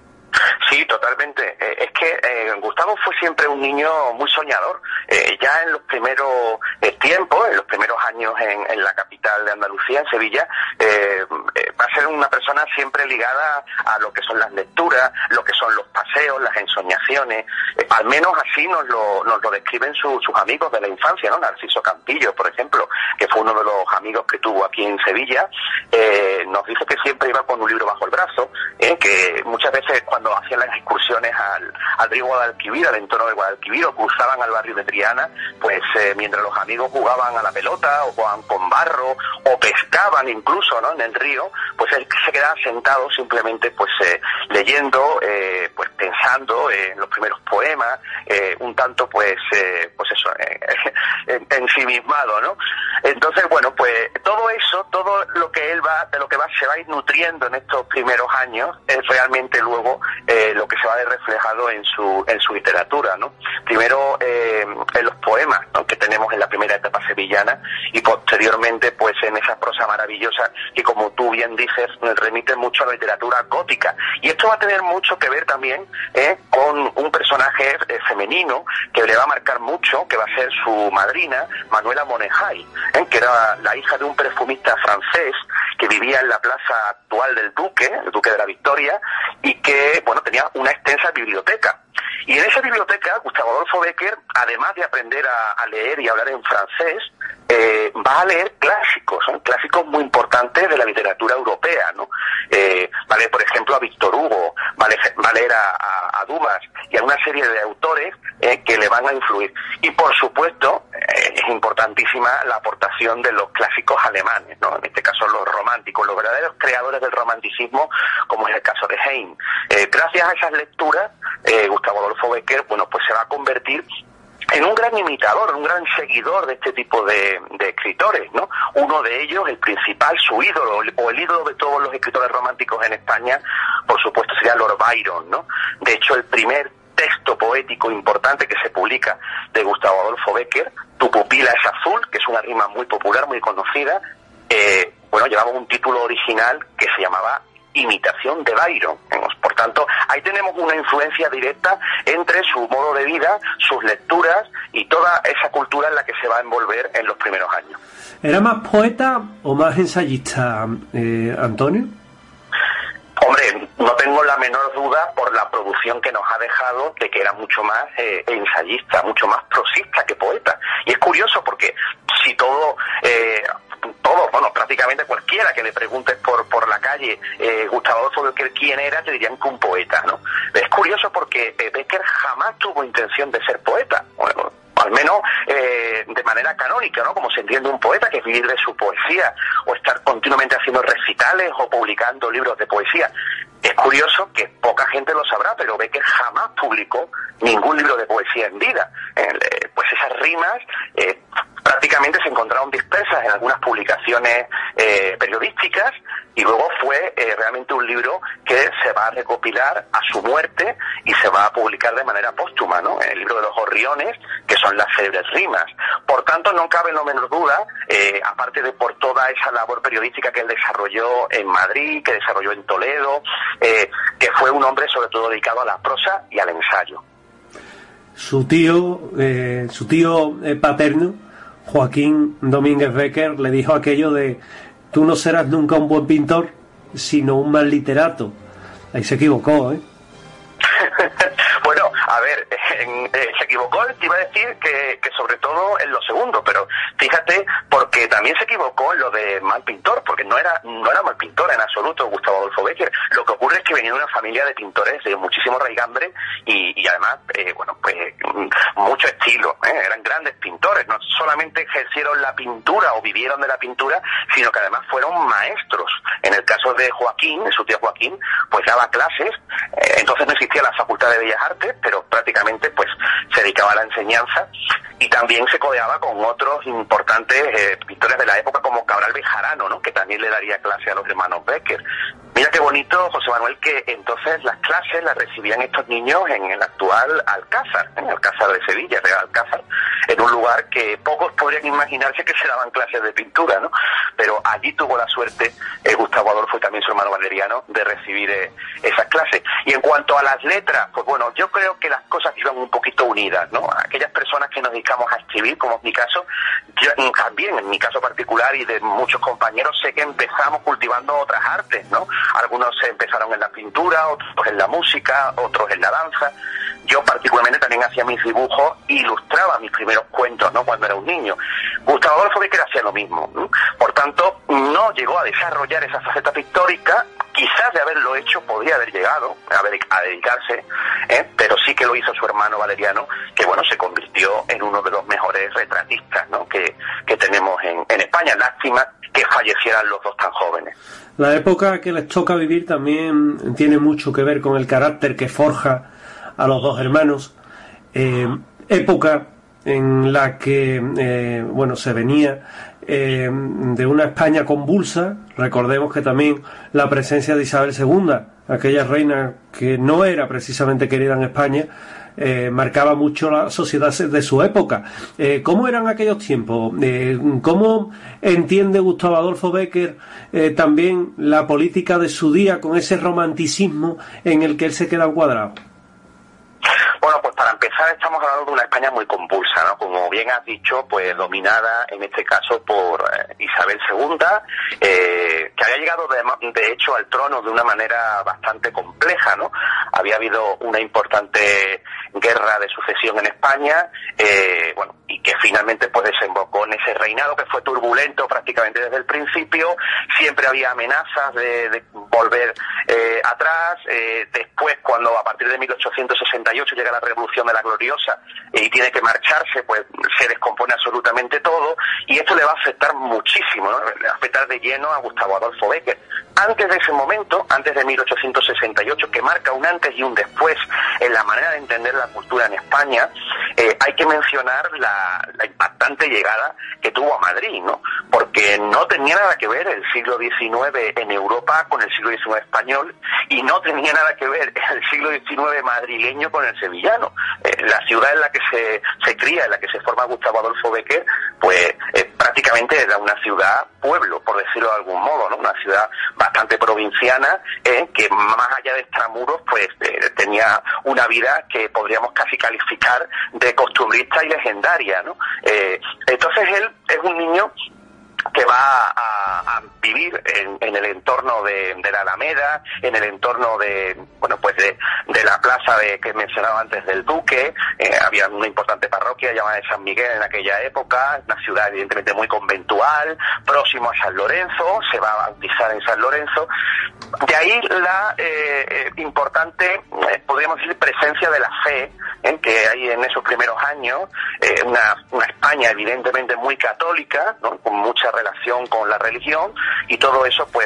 Sí, totalmente. Eh, es que eh, Gustavo fue siempre un niño muy soñador. Eh, ya en los primeros eh, tiempos, en los primeros años en, en la capital de Andalucía, en Sevilla, eh, eh, va a ser una persona siempre ligada a lo que son las lecturas, lo que son los paseos, las ensoñaciones. Eh, al menos así nos lo, nos lo describen su, sus amigos de la infancia, ¿no? Narciso Campillo, por ejemplo, que fue uno de los amigos que tuvo aquí en Sevilla, eh, nos dice que siempre iba con un libro bajo el brazo, eh, que muchas veces cuando hacían las excursiones al, al río Guadalquivir, al entorno de Guadalquivir, o cruzaban al barrio de Triana, pues eh, mientras los amigos jugaban a la pelota o jugaban con barro o pescaban incluso, ¿no?, en el río, pues él se quedaba sentado simplemente pues eh, leyendo, eh, pues pensando eh, en los primeros poemas, eh, un tanto pues eh, pues eso, eh, en, ensimismado, ¿no? Entonces, bueno, pues todo eso, todo lo que él va, de lo que va, se va a ir nutriendo en estos primeros años, es realmente luego eh, lo que se va a ver reflejado en su en su literatura, ¿no? Primero eh, en los poemas, ¿no?, que tenemos en la primera etapa sevillana, y posteriormente pues en esa prosa maravillosa que, como tú bien dices, remite mucho a la literatura gótica. Y esto va a tener mucho que ver también eh, con un personaje eh, femenino que le va a marcar mucho, que va a ser su madrina, Manuela Monejay, eh, que era la hija de un perfumista francés que vivía en la plaza actual del Duque, el Duque de la Victoria, y que, bueno, tenía una extensa biblioteca. Y en esa biblioteca, Gustavo Adolfo Bécquer, además de aprender a, a leer y a hablar en francés, eh, va a leer clásicos, ¿no?, clásicos muy importantes de la literatura europea, ¿no? Eh, va a leer, por ejemplo, a Víctor Hugo, va a leer, va a, leer a, a, a Dumas y a una serie de autores eh, que le van a influir. Y, por supuesto, eh, es importantísima la aportación de los clásicos alemanes, ¿no?, en este caso los románticos, los verdaderos creadores del romanticismo, como es el caso de Heine. Eh, gracias a esas lecturas, eh, Gustavo Adolfo Bécquer, bueno, pues se va a convertir en un gran imitador, un gran seguidor de este tipo de, de escritores, ¿no? Uno de ellos, el principal, su ídolo, o el ídolo de todos los escritores románticos en España, por supuesto, sería Lord Byron, ¿no? De hecho, el primer texto poético importante que se publica de Gustavo Adolfo Bécquer, Tu pupila es azul, que es una rima muy popular, muy conocida, eh, bueno, llevaba un título original que se llamaba Imitación de Byron. Por tanto, ahí tenemos una influencia directa entre su modo de vida, sus lecturas y toda esa cultura en la que se va a envolver en los primeros años. ¿Era más poeta o más ensayista, eh, Antonio? Hombre, no tengo la menor duda, por la producción que nos ha dejado, de que era mucho más eh, ensayista, mucho más prosista que poeta. Y es curioso porque si todo... Eh, todo, bueno, prácticamente cualquiera que le preguntes por por la calle eh, Gustavo Adolfo Bécquer quién era, te dirían que un poeta, ¿no? Es curioso porque eh, Bécquer jamás tuvo intención de ser poeta, bueno, al menos eh, de manera canónica, ¿no?, como se entiende un poeta, que es vivir de su poesía o estar continuamente haciendo recitales o publicando libros de poesía. Es curioso que poca gente lo sabrá, pero Bécquer jamás publicó ningún libro de poesía en vida. Eh, pues esas rimas eh, prácticamente se encontraron dispersas en algunas publicaciones eh, periodísticas, y luego fue eh, realmente un libro que se va a recopilar a su muerte y se va a publicar de manera póstuma, ¿no? El libro de los Gorriones, que son las célebres rimas. Por tanto, no cabe la menor duda, eh, aparte de por toda esa labor periodística que él desarrolló en Madrid, que desarrolló en Toledo, eh, que fue un hombre sobre todo dedicado a la prosa y al ensayo. Su tío, eh, su tío eh, paterno, Joaquín Domínguez Bécquer, le dijo aquello de: tú no serás nunca un buen pintor, sino un mal literato. Ahí se equivocó, ¿eh? Bueno, a ver, eh, eh, se equivocó, te iba a decir que, que sobre todo en lo segundo, pero fíjate, porque también se equivocó en lo de mal pintor, porque no era no era mal pintor en absoluto Gustavo Adolfo Bécquer. Lo que ocurre es que venía de una familia de pintores de muchísimo raigambre y, y además, eh, bueno, pues mucho estilo, ¿eh? Eran grandes pintores, no solamente ejercieron la pintura o vivieron de la pintura, sino que además fueron maestros. En el caso de Joaquín, de su tío Joaquín, pues daba clases, eh, entonces no existía la Facultad de Bellas Artes, pero prácticamente pues se dedicaba a la enseñanza, y también se codeaba con otros importantes eh, pintores de la época como Cabral Bejarano, ¿no? Que también le daría clase a los hermanos Bécquer. Mira qué bonito, José Manuel, que entonces las clases las recibían estos niños en el actual Alcázar, en el Alcázar de Sevilla, Real Alcázar, en un lugar que pocos podrían imaginarse que se daban clases de pintura, ¿no? Pero allí tuvo la suerte eh, Gustavo Adolfo y también su hermano Valeriano de recibir eh, esas clases. Y en cuanto a las letras, pues bueno, yo creo que las cosas iban un poquito unidas, ¿no? Aquellas personas que nos dedicamos a escribir, como es mi caso, yo también, en mi caso particular y de muchos compañeros, sé que empezamos cultivando otras artes, ¿no? Algunos empezaron en la pintura, otros en la música, otros en la danza. Yo particularmente también hacía mis dibujos e ilustraba mis primeros cuentos, ¿no? Cuando era un niño. Gustavo Adolfo Bécquer hacía lo mismo, ¿no? Por tanto, no llegó a desarrollar esa faceta pictórica. Quizás de haberlo hecho podría haber llegado a, ver, a dedicarse, ¿eh? Pero sí que lo hizo su hermano Valeriano, que bueno, se convirtió en uno de los mejores retratistas, ¿no? que, que tenemos en, en España. Lástima que fallecieran los dos tan jóvenes. La época que les toca vivir también tiene mucho que ver con el carácter que forja a los dos hermanos. Eh, época en la que eh, bueno, se venía eh, de una España convulsa. Recordemos que también la presencia de Isabel segunda, aquella reina que no era precisamente querida en España, eh, marcaba mucho la sociedad de su época. Eh, ¿Cómo eran aquellos tiempos? Eh, ¿Cómo entiende Gustavo Adolfo Bécquer eh, también la política de su día con ese romanticismo en el que él se queda encuadrado? Bueno, pues para empezar estamos hablando de una España muy convulsa, ¿no? Como bien has dicho, pues dominada en este caso por eh, Isabel segunda, eh, que había llegado de, de hecho al trono de una manera bastante compleja, ¿no? Había habido una importante guerra de sucesión en España, eh, bueno, y que finalmente pues desembocó en ese reinado que fue turbulento prácticamente desde el principio. Siempre había amenazas de, de volver eh, atrás. Eh, después, cuando a partir de mil ochocientos sesenta y ocho llega la Revolución de la Gloriosa eh, y tiene que marcharse, pues se descompone absolutamente todo, y esto le va a afectar muchísimo, ¿no? Le va a afectar de lleno a Gustavo Adolfo Bécquer. Antes de ese momento, antes de mil ochocientos sesenta y ocho, que marca un antes y un después en la manera de entender la cultura en España, eh, hay que mencionar la, la impactante llegada que tuvo a Madrid, ¿no? Porque no tenía nada que ver el siglo diecinueve en Europa con el siglo diecinueve español, y no tenía nada que ver el siglo diecinueve madrileño con el sevillano. Eh, la ciudad en la que se, se cría, en la que se forma Gustavo Adolfo Bécquer, pues eh, prácticamente era una ciudad pueblo, por decirlo de algún modo, ¿no? Una ciudad bastante provinciana, eh, que más allá de extramuros, pues eh, tenía una vida que podríamos casi calificar de costumbrista y legendaria, ¿no? Eh, entonces él es un niño que va a, a vivir en, en el entorno de, de la Alameda, en el entorno de, bueno, pues de, de la plaza de, que mencionaba antes del Duque. Eh, había una importante parroquia llamada de San Miguel en aquella época, una ciudad evidentemente muy conventual, próximo a San Lorenzo, se va a bautizar en San Lorenzo. De ahí la eh, eh, importante, eh, podríamos decir, presencia de la fe, eh, que hay en esos primeros años, eh, una, una España evidentemente muy católica, ¿no? Con mucha relación con la religión, y todo eso pues eh,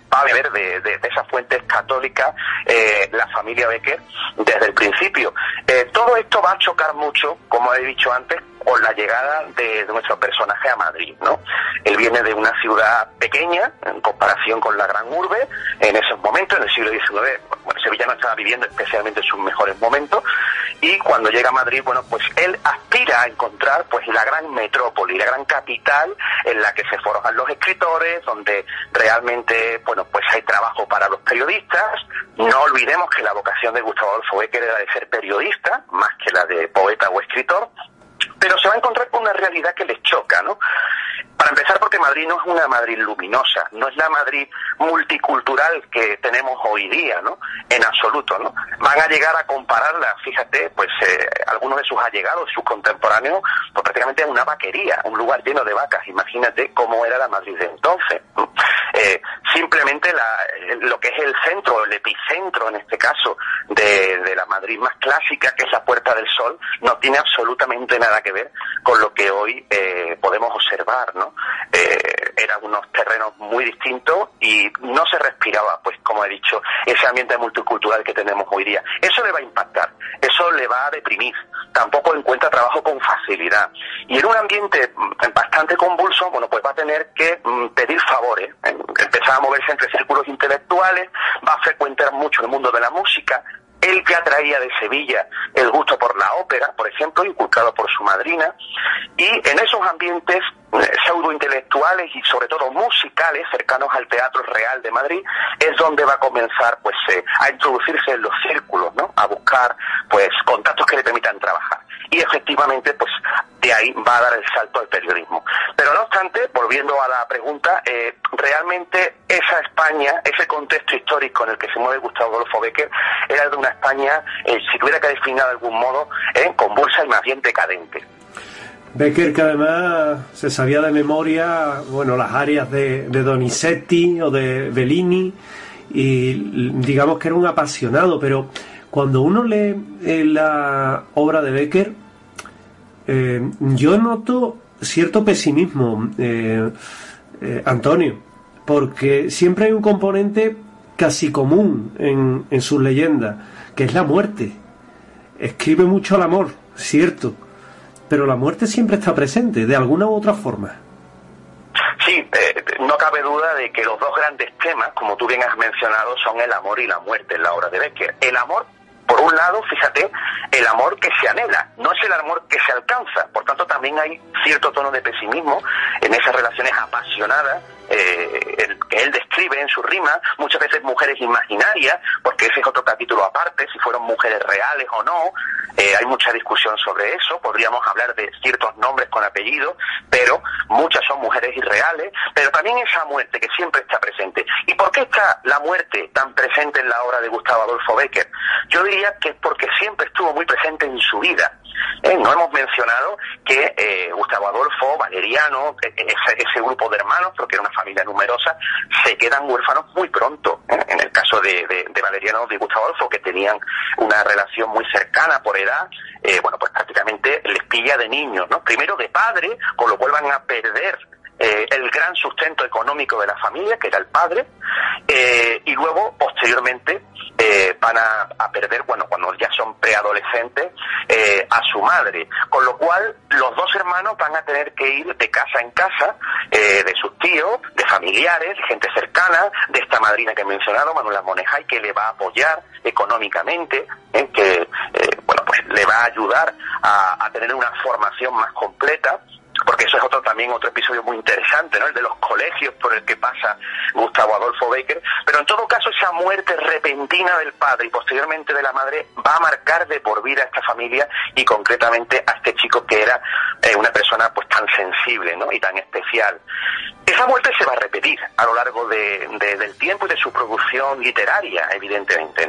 va a beber de, de, de esas fuentes católicas eh, la familia Becker desde el principio. Eh, todo esto va a chocar mucho, como he dicho antes, con la llegada de, de nuestro personaje a Madrid, ¿no? Él viene de una ciudad pequeña en comparación con la gran urbe en esos momentos, en el siglo diecinueve. Bueno, Sevilla no estaba viviendo especialmente sus mejores momentos, y cuando llega a Madrid, bueno, pues él aspira a encontrar pues la gran metrópoli, la gran capital en la que se forjan los escritores, donde realmente, bueno, pues hay trabajo para los periodistas. No olvidemos que la vocación de Gustavo Adolfo Bécquer era de ser periodista, más que la de poeta o escritor, pero se va a encontrar con una realidad que les choca, ¿no? Para empezar, porque Madrid no es una Madrid luminosa, no es la Madrid multicultural que tenemos hoy día, ¿no? En absoluto, ¿no? Van a llegar a compararla, fíjate, pues eh, algunos de sus allegados, sus contemporáneos, pues prácticamente a una vaquería, un lugar lleno de vacas. Imagínate cómo era la Madrid de entonces, ¿no? Eh, simplemente la, lo que es el centro, el epicentro en este caso, de, de la Madrid más clásica, que es la Puerta del Sol, no tiene absolutamente nada que ver con lo que hoy eh, podemos observar, ¿no? Eh, eran unos terrenos muy distintos y no se respiraba, pues como he dicho, ese ambiente multicultural que tenemos hoy día. Eso le va a impactar, eso le va a deprimir, tampoco encuentra trabajo con facilidad. Y en un ambiente bastante convulso, bueno, pues va a tener que mm, pedir favores, ¿eh? Empezar a moverse entre círculos intelectuales, va a frecuentar mucho el mundo de la música. Él que atraía de Sevilla el gusto por la ópera, por ejemplo, inculcado por su madrina, y en esos ambientes eh, pseudointelectuales y sobre todo musicales cercanos al Teatro Real de Madrid es donde va a comenzar pues eh, a introducirse en los círculos, ¿no? A buscar pues contactos que le permitan trabajar. Y efectivamente, pues de ahí va a dar el salto al periodismo. Pero no obstante, volviendo a la pregunta, eh, realmente esa España, ese contexto histórico en el que se mueve Gustavo Adolfo Bécquer, era el de una España, eh, si tuviera que definir de algún modo, eh, convulsa y más bien decadente. Bécquer, que además se sabía de memoria, bueno, las arias de, de Donizetti o de Bellini, y digamos que era un apasionado, pero cuando uno lee eh, la obra de Bécquer, eh, yo noto cierto pesimismo, eh, eh, Antonio, porque siempre hay un componente casi común en, en sus leyendas, que es la muerte. Escribe mucho al amor, cierto, pero la muerte siempre está presente, de alguna u otra forma. Sí, eh, no cabe duda de que los dos grandes temas, como tú bien has mencionado, son el amor y la muerte en la obra de Bécquer. El amor, por un lado, fíjate, el amor que se anhela, no es el amor que se alcanza. Por tanto, también hay cierto tono de pesimismo en esas relaciones apasionadas eh, el, que él describe en su rima, muchas veces mujeres imaginarias, porque ese es otro capítulo aparte, si fueron mujeres reales o no. Eh, hay mucha discusión sobre eso, podríamos hablar de ciertos nombres con apellidos, pero muchas son mujeres irreales, pero también esa muerte que siempre está presente. ¿Y por qué está la muerte tan presente en la obra de Gustavo Adolfo Bécquer? Yo diría que es porque siempre estuvo muy presente en su vida. Eh, no hemos mencionado que eh, Gustavo Adolfo, Valeriano, ese, ese grupo de hermanos, porque era una familia numerosa, se quedan huérfanos muy pronto. ¿eh? En el caso de, de, de Valeriano y Gustavo Adolfo, que tenían una relación muy cercana por edad, eh, bueno, pues prácticamente les pilla de niños, ¿no? Primero de padre, con lo cual van a perder Eh, el gran sustento económico de la familia, que era el padre, eh, y luego, posteriormente, eh, van a, a perder, bueno, cuando ya son preadolescentes, eh, a su madre. Con lo cual, los dos hermanos van a tener que ir de casa en casa, eh, de sus tíos, de familiares, gente cercana, de esta madrina que he mencionado, Manuela Monejay, que le va a apoyar económicamente, eh, que, eh, bueno, pues le va a ayudar a, a tener una formación más completa. Porque eso es otro también otro episodio muy interesante, ¿no? El de los colegios por el que pasa Gustavo Adolfo Bécquer. Pero en todo caso, esa muerte repentina del padre y posteriormente de la madre va a marcar de por vida a esta familia y concretamente a este chico que era eh, una persona pues tan sensible, ¿no? Y tan especial. Esa muerte se va a repetir a lo largo de, de, del tiempo y de su producción literaria, evidentemente, ¿no?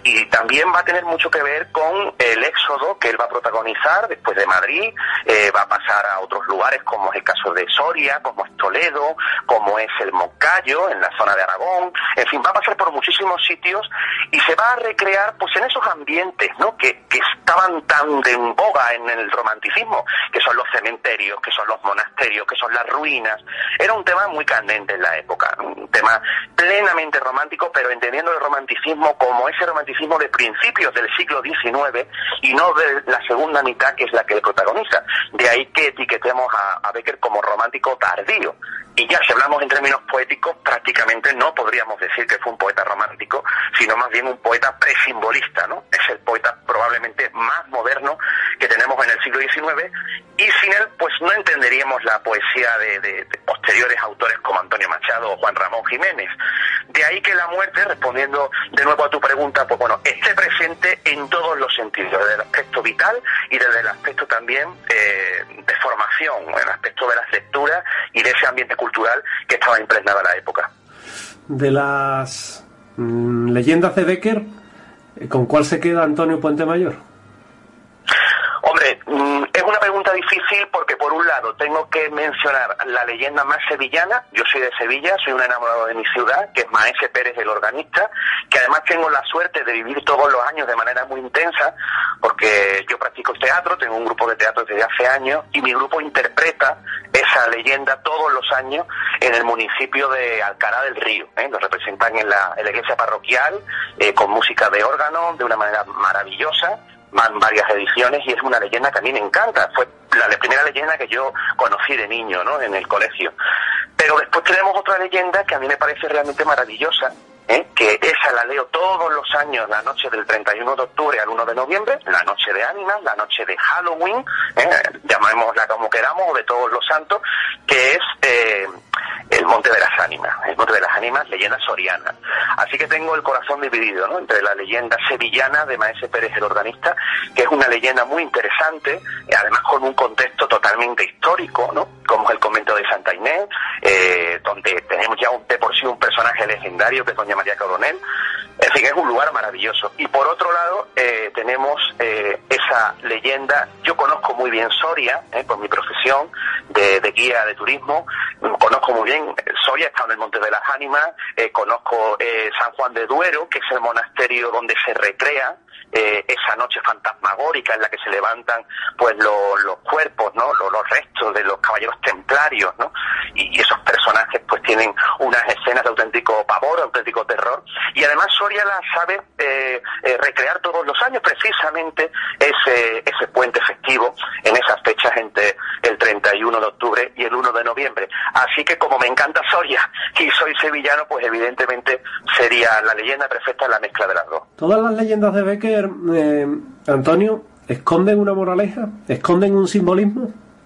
y también va a tener mucho que ver con el éxodo que él va a protagonizar después de Madrid, eh, va a pasar a otros lugares como es el caso de Soria, como es Toledo, como es el Moncayo, en la zona de Aragón, en fin, va a pasar por muchísimos sitios y se va a recrear pues en esos ambientes, ¿no?, que, que estaban tan de en boga en el romanticismo, que son los cementerios, que son los monasterios, que son las ruinas. Era un tema muy candente en la época, un tema plenamente romántico, pero entendiendo el romanticismo como ese romanticismo de principios del siglo diecinueve y no de la segunda mitad, que es la que él protagoniza. De ahí que etiquetemos a, a Bécquer como romántico tardío. Y ya, si hablamos en términos poéticos, prácticamente no podríamos decir que fue un poeta romántico, sino más bien un poeta presimbolista, ¿no? Es el poeta probablemente más moderno que tenemos en el siglo diecinueve, y sin él, pues no entenderíamos la poesía de, de, de posteriores autores como Antonio Machado o Juan Ramón Jiménez. De ahí que la muerte, respondiendo de nuevo a tu pregunta, pues bueno, esté presente en todos los sentidos, desde el aspecto vital y desde el aspecto también eh, de formación, en el aspecto de las lecturas y de ese ambiente cultural que estaba impregnada en la época. De las mmm, leyendas de Bécquer, ¿con cuál se queda Antonio Puente Mayor? Hombre, es una pregunta difícil porque por un lado tengo que mencionar la leyenda más sevillana. Yo soy de Sevilla, soy un enamorado de mi ciudad, que es Maese Pérez el organista, que además tengo la suerte de vivir todos los años de manera muy intensa, porque yo practico teatro, tengo un grupo de teatro desde hace años, y mi grupo interpreta esa leyenda todos los años en el municipio de Alcalá del Río, ¿eh? Lo representan en la, en la iglesia parroquial, eh, con música de órgano, de una manera maravillosa. Van varias ediciones y es una leyenda que a mí me encanta. Fue la, la primera leyenda que yo conocí de niño, ¿no?, en el colegio. Pero después tenemos otra leyenda que a mí me parece realmente maravillosa, ¿eh?, que esa la leo todos los años, la noche del treinta y uno de octubre al uno de noviembre, la noche de ánimas, la noche de Halloween, ¿eh?, llamémosla como queramos, o de todos los santos, que es eh, el Monte de las Ánimas, el Monte de las Ánimas, leyenda soriana. Así que tengo el corazón dividido, ¿no?, entre la leyenda sevillana de Maese Pérez el organista, que es una leyenda muy interesante, y además con un contexto totalmente histórico, ¿no?, como es el convento de Santa Inés, eh, donde tenemos ya un, de por sí un personaje legendario que es doña María Coronel. En fin, es un lugar maravilloso. Y por otro lado, eh, tenemos eh, esa leyenda. Yo conozco muy bien Soria, eh, por mi profesión de, de guía de turismo. Conozco muy bien Soria, he estado en el Monte de las Ánimas. Eh, conozco eh, San Juan de Duero, que es el monasterio donde se recrea eh, esa noche fantasmagórica en la que se levantan pues lo, los cuerpos, ¿no?, los, los restos de los caballeros templarios, ¿no?, y, y esos personajes pues tienen unas escenas de auténtico pavor, de auténtico terror. Y además Soria la sabe eh, eh, recrear todos los años precisamente ese, ese puente festivo en esas fechas entre el treinta y uno de octubre y el uno de noviembre. Así que como me encanta Soria y soy sevillano, pues evidentemente sería la leyenda perfecta la mezcla de las dos. Todas las leyendas de Bécquer, eh, Antonio, ¿esconden una moraleja? ¿Esconden un simbolismo?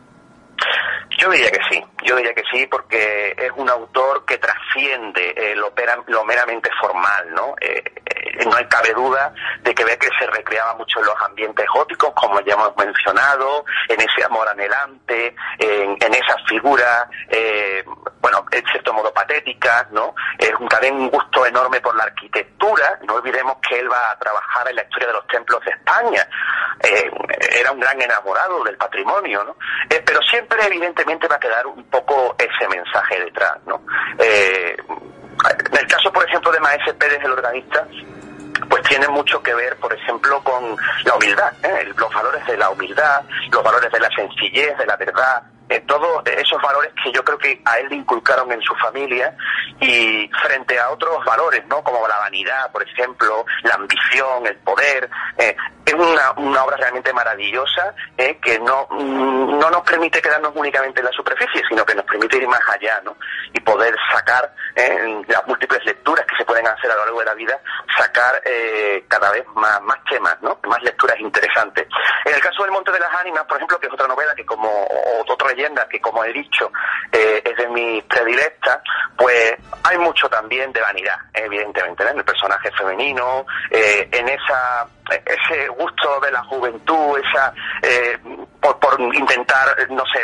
Yo diría que sí, yo diría que sí, porque es un autor que trasciende eh, lo, pera, lo meramente formal, ¿no? Eh, eh, no hay cabe duda de que Bécquer se recreaba mucho en los ambientes góticos, como ya hemos mencionado, en ese amor anhelante, en, en esas figuras, eh, bueno, en cierto modo patéticas, ¿no? Es un, también un gusto enorme por la arquitectura. No olvidemos que él va a trabajar en la historia de los templos de España. Eh, era un gran enamorado del patrimonio, ¿no? Eh, pero siempre, evidentemente, va a quedar un poco ese mensaje detrás, ¿no? Eh, en el caso, por ejemplo, de Maese Pérez, el organista, pues tiene mucho que ver, por ejemplo, con la humildad, ¿eh? Los valores de la humildad, los valores de la sencillez, de la verdad, eh, todos esos valores que yo creo que a él le inculcaron en su familia, y frente a otros valores, ¿no?, como la vanidad, por ejemplo, la ambición, el poder. Eh, es una, una obra realmente maravillosa, eh, que no, no nos permite quedarnos únicamente en la superficie, sino que nos permite ir más allá, ¿no?, y poder sacar eh, en las múltiples lecturas que se pueden hacer a lo largo de la vida, sacar eh, cada vez más, más temas, ¿no?, más lecturas interesantes. En el caso del Monte de las Ánimas, por ejemplo, que es otra novela que como o otra leyenda que, como he dicho, eh, es de mis predilectas, pues hay mucho también de vanidad, evidentemente, ¿no?, en el personaje femenino, eh, en esa ese gusto de la juventud, esa eh, por, por intentar, no sé,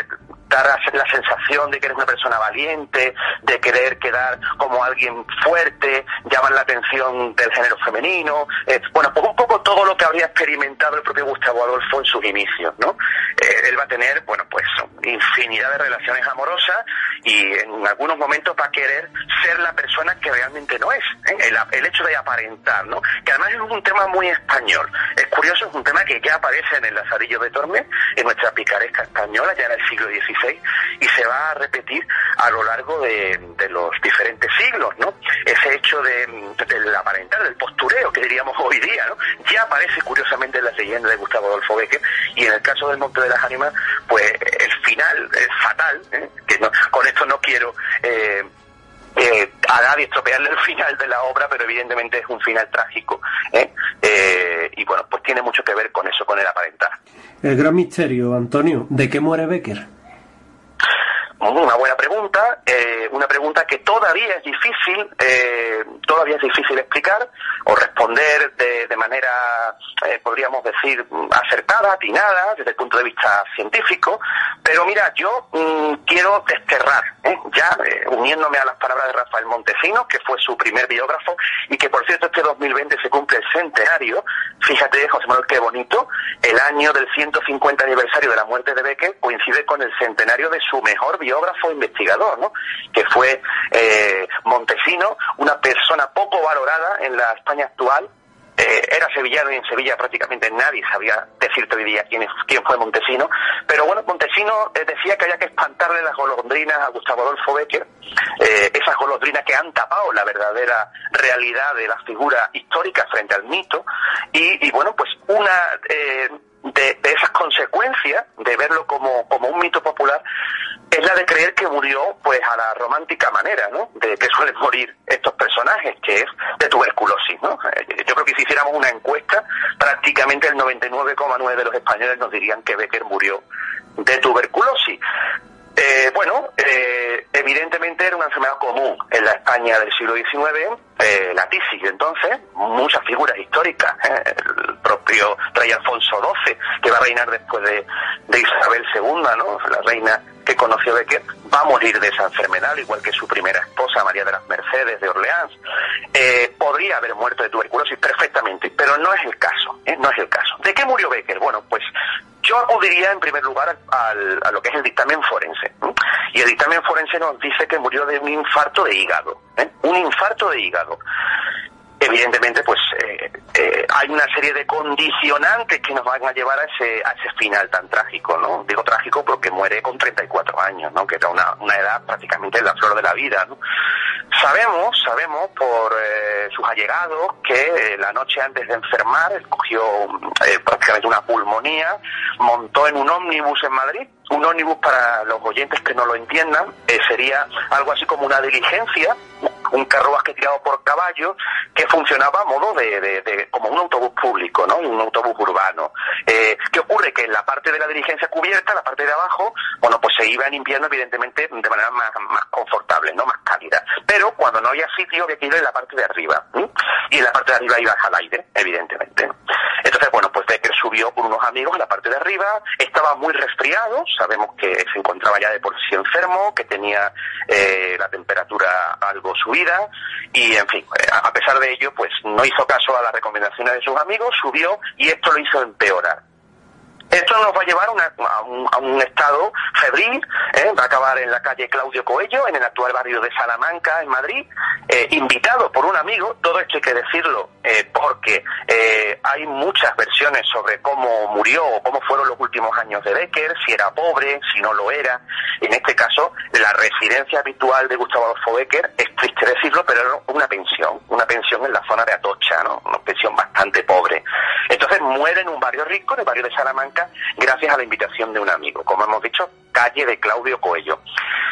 dar la sensación de que eres una persona valiente, de querer quedar como alguien fuerte, llaman la atención del género femenino, eh, bueno, pues un poco todo lo que habría experimentado el propio Gustavo Adolfo en sus inicios, ¿no? Eh, él va a tener, bueno, pues infinidad de relaciones amorosas y en algunos momentos va a querer ser la persona que realmente no es, ¿eh? el, el hecho de aparentar, ¿no? Que además es un tema muy español. Es curioso, es un tema que ya aparece en el Lazarillo de Tormes, en nuestra picaresca española, ya en el siglo dieciséis, y se va a repetir a lo largo de, de los diferentes siglos, ¿no? Ese hecho de, del aparentar, del postureo, que diríamos hoy día, ¿no? Ya aparece curiosamente en las leyendas de Gustavo Adolfo Bécquer, y en el caso del Monte de las Ánimas, pues el final es fatal, ¿eh? Que no, con esto no quiero eh, eh, a nadie estropearle el final de la obra, pero evidentemente es un final trágico, ¿eh? Eh, y bueno, pues tiene mucho que ver con eso, con el aparentar. El gran misterio, Antonio, ¿de qué muere Bécquer? Una buena pregunta, eh, una pregunta que todavía es difícil, eh, todavía es difícil explicar o responder de, de manera, eh, podríamos decir, acertada, atinada, desde el punto de vista científico, pero mira, yo mmm, quiero desterrar, ¿eh? ya eh, uniéndome a las palabras de Rafael Montesinos, que fue su primer biógrafo, y que por cierto este dos mil veinte se cumple el centenario. Fíjate, José Manuel, qué bonito, el año del ciento cincuenta aniversario de la muerte de Bécquer coincide con el centenario de su mejor biógrafo, biógrafo investigador, ¿no? Que fue eh, Montesinos, una persona poco valorada en la España actual. Eh, era sevillano y en Sevilla prácticamente nadie sabía decirte hoy día quién, es, quién fue Montesinos, pero bueno, Montesinos eh, decía que había que espantarle las golondrinas a Gustavo Adolfo Bécquer, eh, esas golondrinas que han tapado la verdadera realidad de la figura histórica frente al mito, y, y bueno, pues una eh, de, de esas consecuencias de verlo como, como un mito popular es la de creer que murió pues a la romántica manera, ¿no? De que suelen morir estos personajes, que es de tuberculosis, ¿no? Yo creo que si hiciéramos una encuesta, prácticamente el noventa y nueve coma nueve de los españoles nos dirían que Bécquer murió de tuberculosis. Eh, bueno, eh, evidentemente era una enfermedad común en la España del siglo diecinueve, eh, la tisis, entonces, muchas figuras históricas, eh, el propio rey Alfonso doce, que va a reinar después de, de Isabel segunda, ¿no? La reina que conoció Bécquer, va a morir de esa enfermedad, igual que su primera esposa, María de las Mercedes de Orleans. Eh, podría haber muerto de tuberculosis perfectamente, pero no es el caso, ¿eh? No es el caso. ¿De qué murió Bécquer? Bueno, pues yo acudiría en primer lugar al, a lo que es el dictamen forense, ¿eh? Y el dictamen forense nos dice que murió de un infarto de hígado, ¿eh? Un infarto de hígado. Evidentemente, pues eh, eh, hay una serie de condicionantes que nos van a llevar a ese a ese final tan trágico, ¿no? Digo trágico porque muere con treinta y cuatro años, ¿no? Que era una, una edad prácticamente en la flor de la vida, ¿no? Sabemos, sabemos por eh, sus allegados que eh, la noche antes de enfermar cogió eh, prácticamente una pulmonía, montó en un ómnibus en Madrid. Un ómnibus, para los oyentes que no lo entiendan, eh, sería algo así como una diligencia, un carruaje tirado por caballo que funcionaba a modo de, de, de como un autobús público, ¿no? Un autobús urbano. Eh, ¿Qué ocurre? Que en la parte de la diligencia cubierta, la parte de abajo, bueno, pues se iba en invierno, evidentemente, de manera más, más confortable, ¿no? Más cálida. Pero cuando no había sitio, había que ir en la parte de arriba, ¿sí? Y en la parte de arriba iba al aire, evidentemente. Entonces, bueno, pues Bécquer subió con unos amigos a la parte de arriba, estaba muy resfriado, sabemos que se encontraba ya de por sí enfermo, que tenía eh, la temperatura algo subida, y en fin, a pesar de ello, pues no hizo caso a las recomendaciones de sus amigos, subió y esto lo hizo empeorar. Esto nos va a llevar una, a, un, a un estado febril, ¿eh? Va a acabar en la calle Claudio Coello, en el actual barrio de Salamanca, en Madrid, eh, invitado por un amigo. Todo esto hay que decirlo eh, porque eh, hay muchas versiones sobre cómo murió o cómo fueron los últimos años de Bécquer, si era pobre, si no lo era. En este caso, la residencia habitual de Gustavo Adolfo Bécquer, es triste decirlo, pero era una pensión, una pensión en la zona de Atocha, ¿no? Una pensión bastante pobre. Entonces muere en un barrio rico, en el barrio de Salamanca, gracias a la invitación de un amigo, como hemos dicho, calle de Claudio Coello.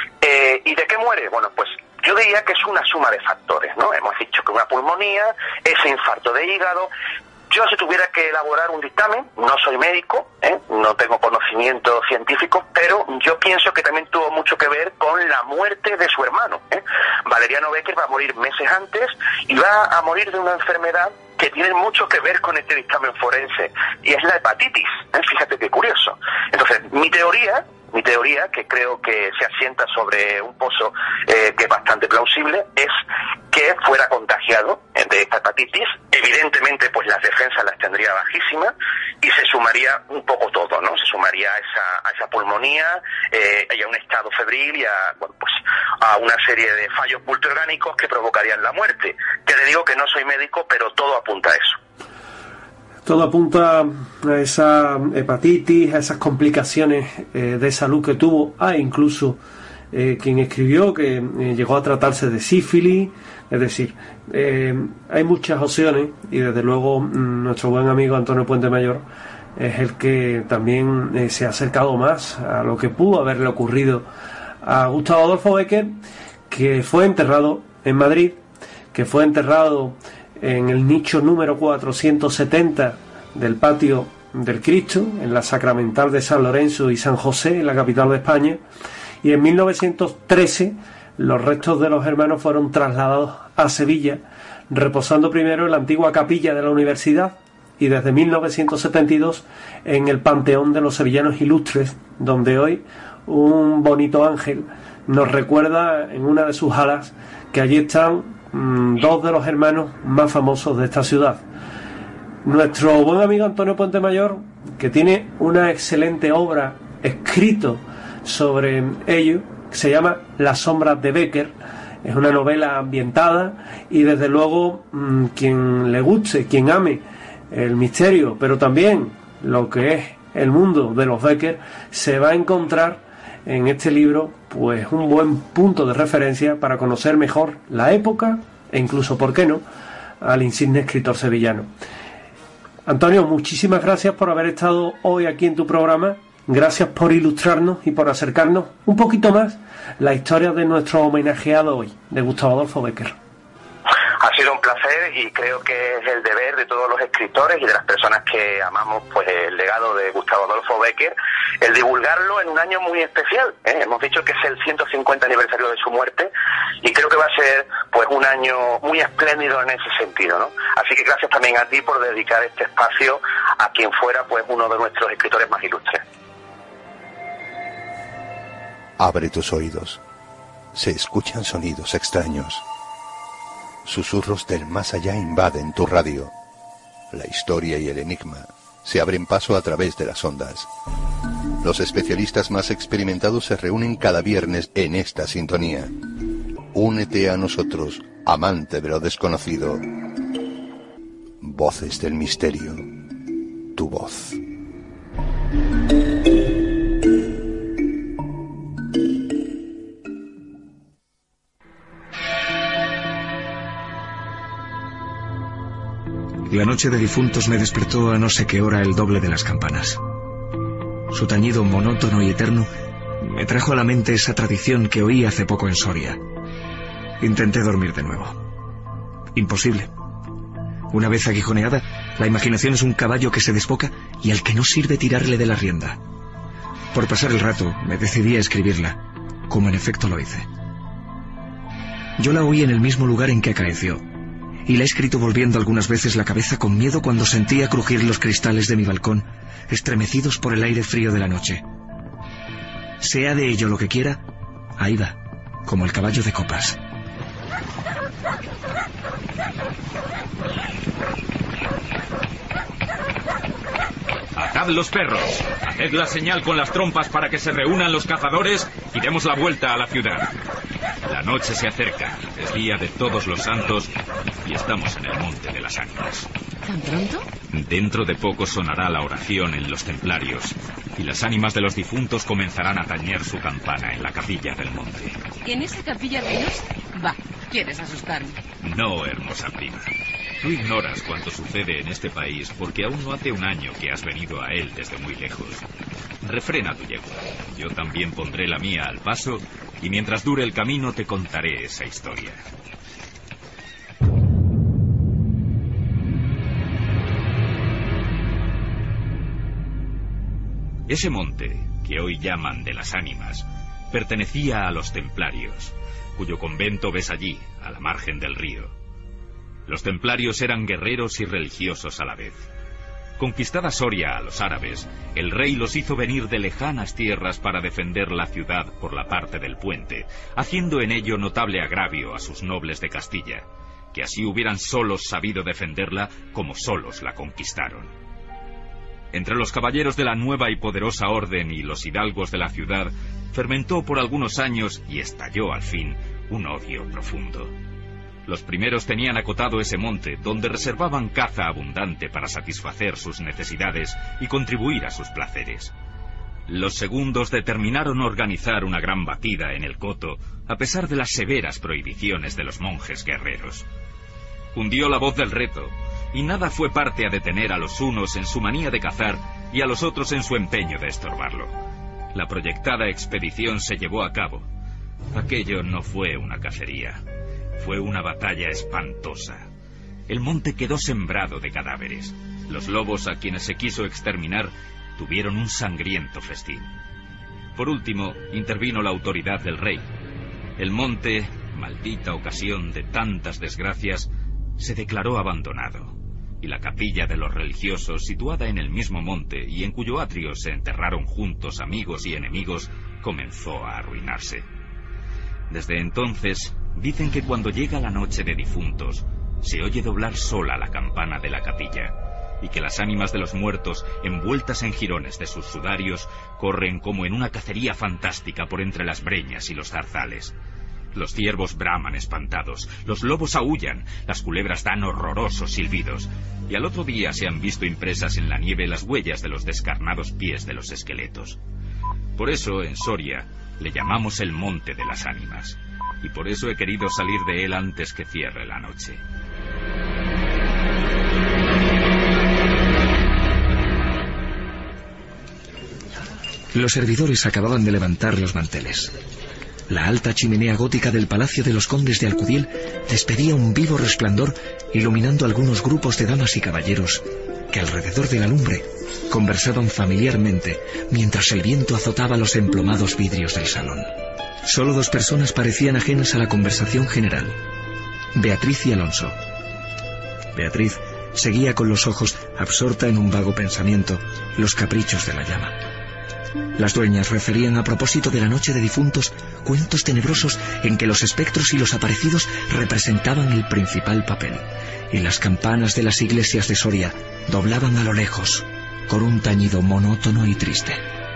Eh, ¿Y de qué muere? Bueno, pues yo diría que es una suma de factores, ¿no? Hemos dicho que una pulmonía, ese infarto de hígado. Yo, si tuviera que elaborar un dictamen, no soy médico, ¿eh? No tengo conocimientos científicos, pero yo pienso que también tuvo mucho que ver con la muerte de su hermano, ¿eh? Valeriano Bécquer va a morir meses antes y va a morir de una enfermedad que tiene mucho que ver con este dictamen forense, y es la hepatitis, ¿eh? Fíjate qué curioso. Entonces, mi teoría mi teoría, que creo que se asienta sobre un pozo eh, que es bastante plausible, es que fuera contagiado de esta hepatitis. Evidentemente, pues las defensas las tendría bajísimas y se sumaría un poco todo, ¿no? Se sumaría a esa, a esa pulmonía eh, y a un estado febril y a, bueno, pues, a una serie de fallos multiorgánicos que provocarían la muerte. Que le digo que no soy médico, pero todo apunta a eso. Todo apunta a esa hepatitis, a esas complicaciones eh, de salud que tuvo. Ah, incluso eh, quien escribió que eh, llegó a tratarse de sífilis. Es decir, eh, hay muchas opciones y desde luego mm, nuestro buen amigo Antonio Puente Mayor es el que también eh, se ha acercado más a lo que pudo haberle ocurrido a Gustavo Adolfo Bécquer, que fue enterrado en Madrid, que fue enterrado en el nicho número cuatrocientos setenta del patio del Cristo, en la Sacramental de San Lorenzo y San José, en la capital de España, y en mil novecientos trece los restos de los hermanos fueron trasladados a Sevilla, reposando primero en la antigua capilla de la universidad y desde mil novecientos setenta y dos en el Panteón de los Sevillanos Ilustres, donde hoy un bonito ángel nos recuerda en una de sus alas que allí están mmm, dos de los hermanos más famosos de esta ciudad. Nuestro buen amigo Antonio Puente Mayor, que tiene una excelente obra escrito sobre ello, se llama Las sombras de Bécquer. Es una novela ambientada y desde luego mmm, quien le guste, quien ame el misterio, pero también lo que es el mundo de los Bécquer, se va a encontrar en este libro pues un buen punto de referencia para conocer mejor la época e incluso, ¿por qué no?, al insigne escritor sevillano. Antonio, muchísimas gracias por haber estado hoy aquí en tu programa. Gracias por ilustrarnos y por acercarnos un poquito más la historia de nuestro homenajeado hoy, de Gustavo Adolfo Bécquer. Ha sido un placer y creo que es el deber de todos los escritores y de las personas que amamos pues el legado de Gustavo Adolfo Bécquer, el divulgarlo en un año muy especial, ¿eh? Hemos dicho que es el ciento cincuenta aniversario de su muerte y creo que va a ser pues un año muy espléndido en ese sentido, ¿no? Así que gracias también a ti por dedicar este espacio a quien fuera pues uno de nuestros escritores más ilustres. Abre tus oídos. Se escuchan sonidos extraños. Susurros del más allá invaden tu radio. La historia y el enigma se abren paso a través de las ondas. Los especialistas más experimentados se reúnen cada viernes en esta sintonía. Únete a nosotros, amante de lo desconocido. Voces del misterio. Tu voz. La noche de difuntos me despertó a no sé qué hora el doble de las campanas. Su tañido monótono y eterno me trajo a la mente esa tradición que oí hace poco en Soria. Intenté dormir de nuevo. Imposible. Una vez aguijoneada, la imaginación es un caballo que se desboca y al que no sirve tirarle de la rienda. Por pasar el rato, me decidí a escribirla, como en efecto lo hice. Yo la oí en el mismo lugar en que acaeció, y la he escrito volviendo algunas veces la cabeza con miedo cuando sentía crujir los cristales de mi balcón, estremecidos por el aire frío de la noche. Sea de ello lo que quiera, ahí va, como el caballo de copas. ¡Atad los perros! Haced la señal con las trompas para que se reúnan los cazadores y demos la vuelta a la ciudad. La noche se acerca, es día de todos los santos y estamos en el monte de las ánimas. ¿Tan pronto? Dentro de poco sonará la oración en los templarios y las ánimas de los difuntos comenzarán a tañer su campana en la capilla del monte. ¿En esa capilla de ellos? Va, ¿quieres asustarme? No, hermosa prima. Tú ignoras cuánto sucede en este país porque aún no hace un año que has venido a él desde muy lejos. Refrena tu yegua. Yo también pondré la mía al paso y mientras dure el camino te contaré esa historia. Ese monte, que hoy llaman de las ánimas, pertenecía a los templarios, cuyo convento ves allí, a la margen del río. Los templarios eran guerreros y religiosos a la vez. Conquistada Soria a los árabes, el rey los hizo venir de lejanas tierras para defender la ciudad por la parte del puente, haciendo en ello notable agravio a sus nobles de Castilla, que así hubieran solos sabido defenderla como solos la conquistaron. Entre los caballeros de la nueva y poderosa orden y los hidalgos de la ciudad, fermentó por algunos años y estalló al fin un odio profundo. Los primeros tenían acotado ese monte, donde reservaban caza abundante para satisfacer sus necesidades y contribuir a sus placeres. Los segundos determinaron organizar una gran batida en el coto, a pesar de las severas prohibiciones de los monjes guerreros. Hundió la voz del reto, y nada fue parte a detener a los unos en su manía de cazar y a los otros en su empeño de estorbarlo. La proyectada expedición se llevó a cabo. Aquello no fue una cacería. Fue una batalla espantosa. El monte quedó sembrado de cadáveres. Los lobos a quienes se quiso exterminar tuvieron un sangriento festín. Por último, intervino la autoridad del rey. El monte, maldita ocasión de tantas desgracias, se declaró abandonado, y la capilla de los religiosos, situada en el mismo monte y en cuyo atrio se enterraron juntos amigos y enemigos, comenzó a arruinarse. Desde entonces, dicen que cuando llega la noche de difuntos, se oye doblar sola la campana de la capilla, y que las ánimas de los muertos, envueltas en jirones de sus sudarios, corren como en una cacería fantástica por entre las breñas y los zarzales. Los ciervos braman espantados, los lobos aúllan, las culebras dan horrorosos silbidos, y al otro día se han visto impresas en la nieve las huellas de los descarnados pies de los esqueletos. Por eso, en Soria, le llamamos el Monte de las Ánimas, y por eso he querido salir de él antes que cierre la noche. Los servidores acababan de levantar los manteles. La alta chimenea gótica del Palacio de los Condes de Alcudiel despedía un vivo resplandor, iluminando algunos grupos de damas y caballeros que alrededor de la lumbre conversaban familiarmente mientras el viento azotaba los emplomados vidrios del salón. Solo dos personas parecían ajenas a la conversación general: Beatriz y Alonso. Beatriz seguía con los ojos, absorta en un vago pensamiento, los caprichos de la llama. Las dueñas referían a propósito de la noche de difuntos cuentos tenebrosos en que los espectros y los aparecidos representaban el principal papel, y las campanas de las iglesias de Soria doblaban a lo lejos con un tañido monótono y triste.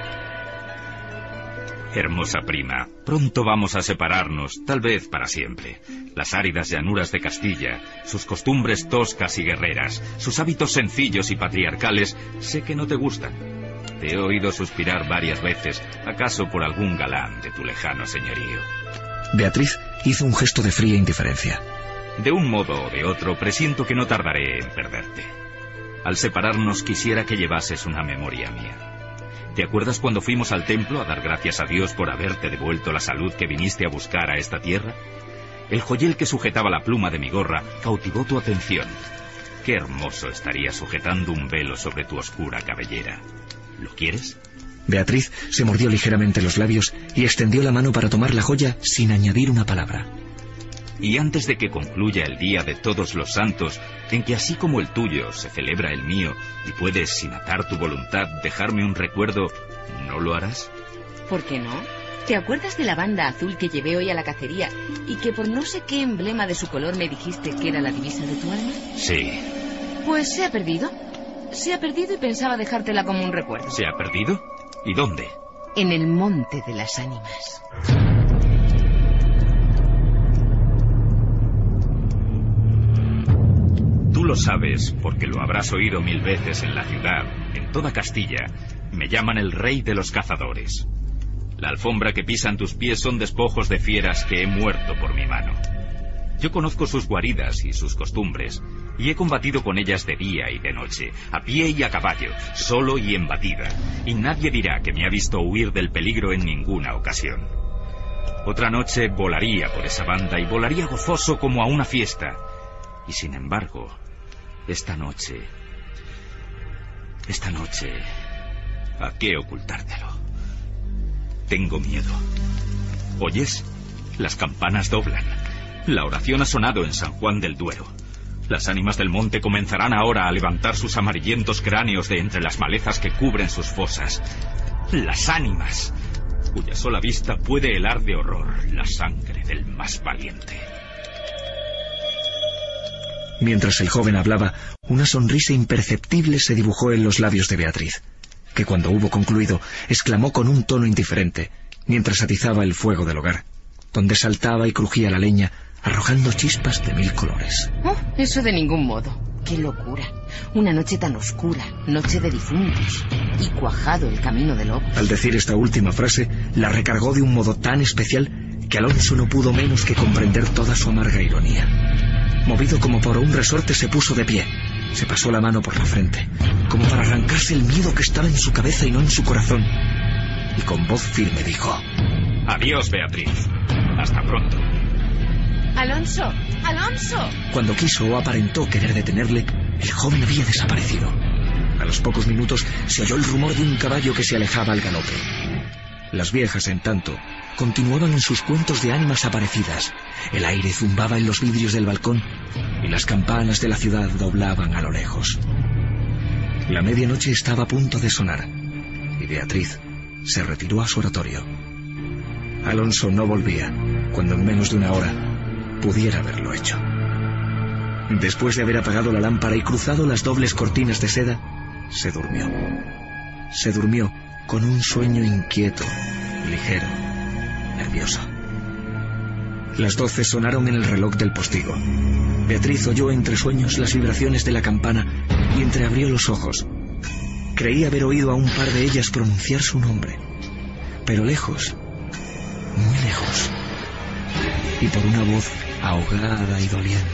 Hermosa prima, pronto vamos a separarnos, tal vez para siempre. Las áridas llanuras de Castilla, sus costumbres toscas y guerreras, sus hábitos sencillos y patriarcales, sé que no te gustan. Te he oído suspirar varias veces, acaso por algún galán de tu lejano señorío. Beatriz hizo un gesto de fría indiferencia. De un modo o de otro, presiento que no tardaré en perderte. Al separarnos quisiera que llevases una memoria mía. ¿Te acuerdas cuando fuimos al templo a dar gracias a Dios por haberte devuelto la salud que viniste a buscar a esta tierra? El joyel que sujetaba la pluma de mi gorra cautivó tu atención. Qué hermoso estaría sujetando un velo sobre tu oscura cabellera. ¿Lo quieres? Beatriz se mordió ligeramente los labios y extendió la mano para tomar la joya sin añadir una palabra. Y antes de que concluya el día de todos los santos, en que así como el tuyo se celebra el mío, y puedes, sin atar tu voluntad, dejarme un recuerdo, ¿no lo harás? ¿Por qué no? ¿Te acuerdas de la banda azul que llevé hoy a la cacería y que por no sé qué emblema de su color me dijiste que era la divisa de tu alma? Sí. Pues se ha perdido. Se ha perdido y pensaba dejártela como un recuerdo. ¿Se ha perdido? ¿Y dónde? En el Monte de las Ánimas. Tú lo sabes, porque lo habrás oído mil veces en la ciudad, en toda Castilla. Me llaman el rey de los cazadores. La alfombra que pisan tus pies son despojos de fieras que he muerto por mi mano. Yo conozco sus guaridas y sus costumbres, y he combatido con ellas de día y de noche, a pie y a caballo, solo y en batida, y nadie dirá que me ha visto huir del peligro en ninguna ocasión. Otra noche volaría por esa banda y volaría gozoso como a una fiesta, y sin embargo, esta noche, esta noche, ¿a qué ocultártelo? Tengo miedo. ¿Oyes? Las campanas doblan. La oración ha sonado en San Juan del Duero. Las ánimas del monte comenzarán ahora a levantar sus amarillentos cráneos de entre las malezas que cubren sus fosas. Las ánimas, cuya sola vista puede helar de horror la sangre del más valiente. Mientras el joven hablaba, una sonrisa imperceptible se dibujó en los labios de Beatriz, que cuando hubo concluido, exclamó con un tono indiferente, mientras atizaba el fuego del hogar, donde saltaba y crujía la leña, arrojando chispas de mil colores. Oh, eso de ningún modo. ¡Qué locura! Una noche tan oscura, noche de difuntos, y cuajado el camino del lobo. Al decir esta última frase, la recargó de un modo tan especial que Alonso no pudo menos que comprender toda su amarga ironía. Movido como por un resorte, se puso de pie. Se pasó la mano por la frente, como para arrancarse el miedo que estaba en su cabeza y no en su corazón. Y con voz firme dijo: Adiós, Beatriz. Hasta pronto. ¡Alonso! ¡Alonso! Cuando quiso o aparentó querer detenerle, el joven había desaparecido. A los pocos minutos se oyó el rumor de un caballo que se alejaba al galope. Las viejas, en tanto, continuaban en sus cuentos de ánimas aparecidas. El aire zumbaba en los vidrios del balcón y las campanas de la ciudad doblaban a lo lejos. La medianoche estaba a punto de sonar y Beatriz se retiró a su oratorio. Alonso no volvía cuando en menos de una hora pudiera haberlo hecho. Después de haber apagado la lámpara y cruzado las dobles cortinas de seda, se durmió. Se durmió con un sueño inquieto, ligero, nervioso. Las doce sonaron en el reloj del postigo. Beatriz oyó entre sueños las vibraciones de la campana y entreabrió los ojos. Creía haber oído a un par de ellas pronunciar su nombre, pero lejos, muy lejos, y por una voz ahogada y doliente.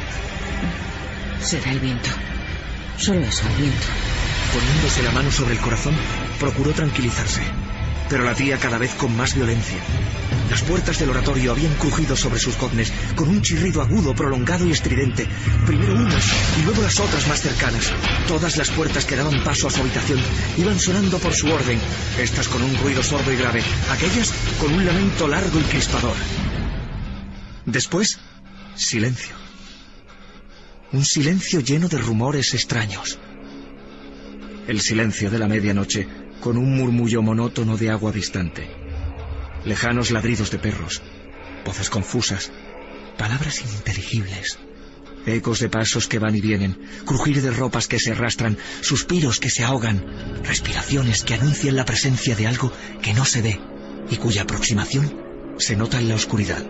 Será el viento. Solo eso, el viento. Poniéndose la mano sobre el corazón, procuró tranquilizarse, pero latía cada vez con más violencia. Las puertas del oratorio habían crujido sobre sus goznes con un chirrido agudo, prolongado y estridente. Primero unas y luego las otras más cercanas. Todas las puertas que daban paso a su habitación iban sonando por su orden, estas con un ruido sordo y grave, aquellas con un lamento largo y crispador. Después, silencio. Un silencio lleno de rumores extraños. El silencio de la medianoche, con un murmullo monótono de agua distante. Lejanos ladridos de perros, voces confusas, palabras ininteligibles, ecos de pasos que van y vienen, crujir de ropas que se arrastran, suspiros que se ahogan, respiraciones que anuncian la presencia de algo que no se ve y cuya aproximación se nota en la oscuridad.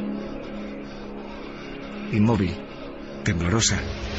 Inmóvil, temblorosa,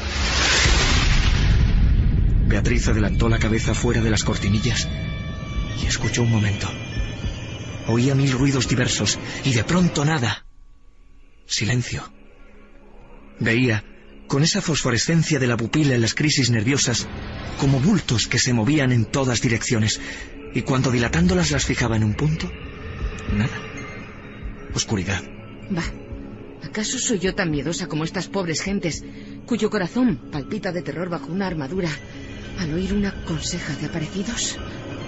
Beatriz adelantó la cabeza fuera de las cortinillas y escuchó un momento. Oía mil ruidos diversos y de pronto nada. Silencio. Veía, con esa fosforescencia de la pupila en las crisis nerviosas, como bultos que se movían en todas direcciones, y cuando dilatándolas las fijaba en un punto, nada. Oscuridad. Bah, ¿acaso soy yo tan miedosa como estas pobres gentes, cuyo corazón palpita de terror bajo una armadura al oír una conseja de aparecidos?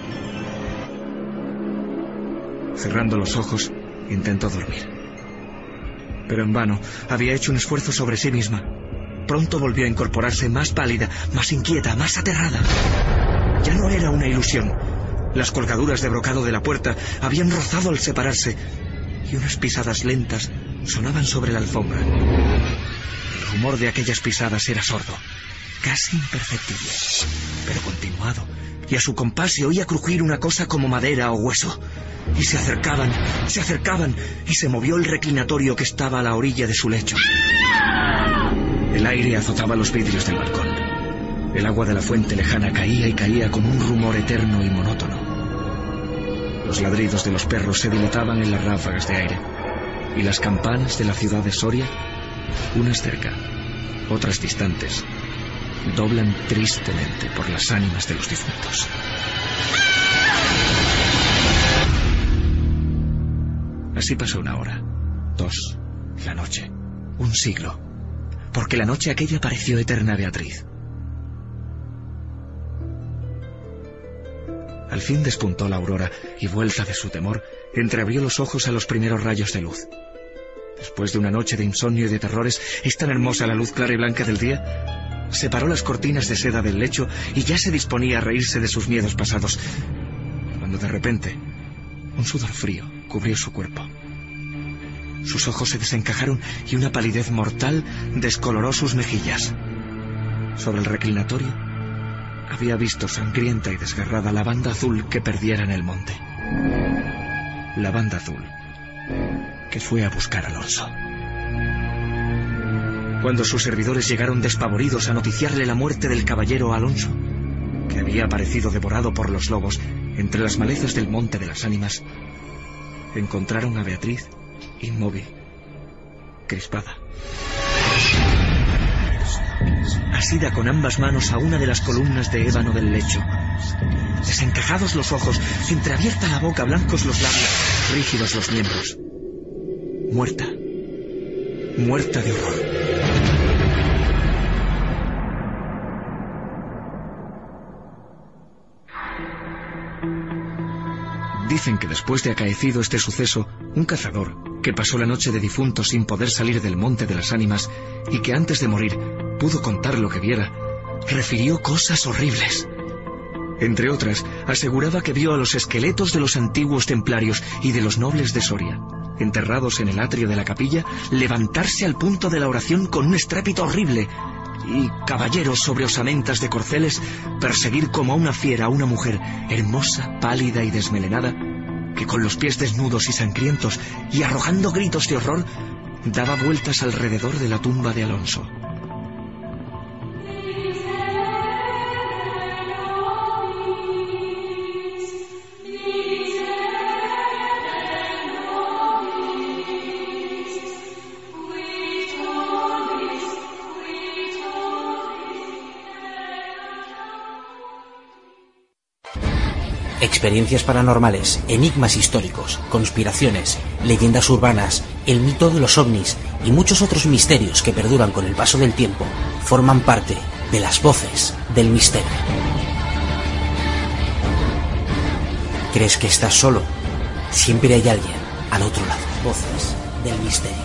Cerrando los ojos, intentó dormir. Pero en vano, había hecho un esfuerzo sobre sí misma. Pronto volvió a incorporarse más pálida, más inquieta, más aterrada. Ya no era una ilusión. Las colgaduras de brocado de la puerta habían rozado al separarse, y unas pisadas lentas sonaban sobre la alfombra. El rumor de aquellas pisadas era sordo, casi imperceptible, pero continuado, y a su compás se oía crujir una cosa como madera o hueso. Y se acercaban, se acercaban, y se movió el reclinatorio que estaba a la orilla de su lecho. El aire azotaba los vidrios del balcón. El agua de la fuente lejana caía y caía con un rumor eterno y monótono. Los ladridos de los perros se dilataban en las ráfagas de aire, y las campanas de la ciudad de Soria, unas cerca, otras distantes, doblan tristemente por las ánimas de los difuntos. Así pasó una hora, dos, la noche, un siglo, porque la noche aquella pareció eterna a Beatriz. Al fin despuntó la aurora y, vuelta de su temor, entreabrió los ojos a los primeros rayos de luz. Después de una noche de insomnio y de terrores, ¿es tan hermosa la luz clara y blanca del día? Separó las cortinas de seda del lecho y ya se disponía a reírse de sus miedos pasados, cuando de repente un sudor frío cubrió su cuerpo. Sus ojos se desencajaron y una palidez mortal descoloró sus mejillas. Sobre el reclinatorio había visto sangrienta y desgarrada la banda azul que perdiera en el monte. La banda azul que fue a buscar a Alonso. Cuando sus servidores llegaron despavoridos a noticiarle la muerte del caballero Alonso, que había aparecido devorado por los lobos entre las malezas del Monte de las Ánimas, encontraron a Beatriz inmóvil, crispada, asida con ambas manos a una de las columnas de ébano del lecho, desencajados los ojos, entreabierta la boca, blancos los labios, rígidos los miembros, muerta, muerta de horror. Dicen que después de acaecido este suceso, un cazador, que pasó la noche de difunto sin poder salir del Monte de las Ánimas y que antes de morir pudo contar lo que viera, refirió cosas horribles. Entre otras, aseguraba que vio a los esqueletos de los antiguos templarios y de los nobles de Soria, enterrados en el atrio de la capilla, levantarse al punto de la oración con un estrépito horrible, y caballeros sobre osamentas de corceles perseguir como a una fiera a una mujer hermosa, pálida y desmelenada, que con los pies desnudos y sangrientos y arrojando gritos de horror daba vueltas alrededor de la tumba de Alonso. Experiencias paranormales, enigmas históricos, conspiraciones, leyendas urbanas, el mito de los ovnis y muchos otros misterios que perduran con el paso del tiempo forman parte de las voces del misterio. ¿Crees que estás solo? Siempre hay alguien al otro lado. Voces del misterio.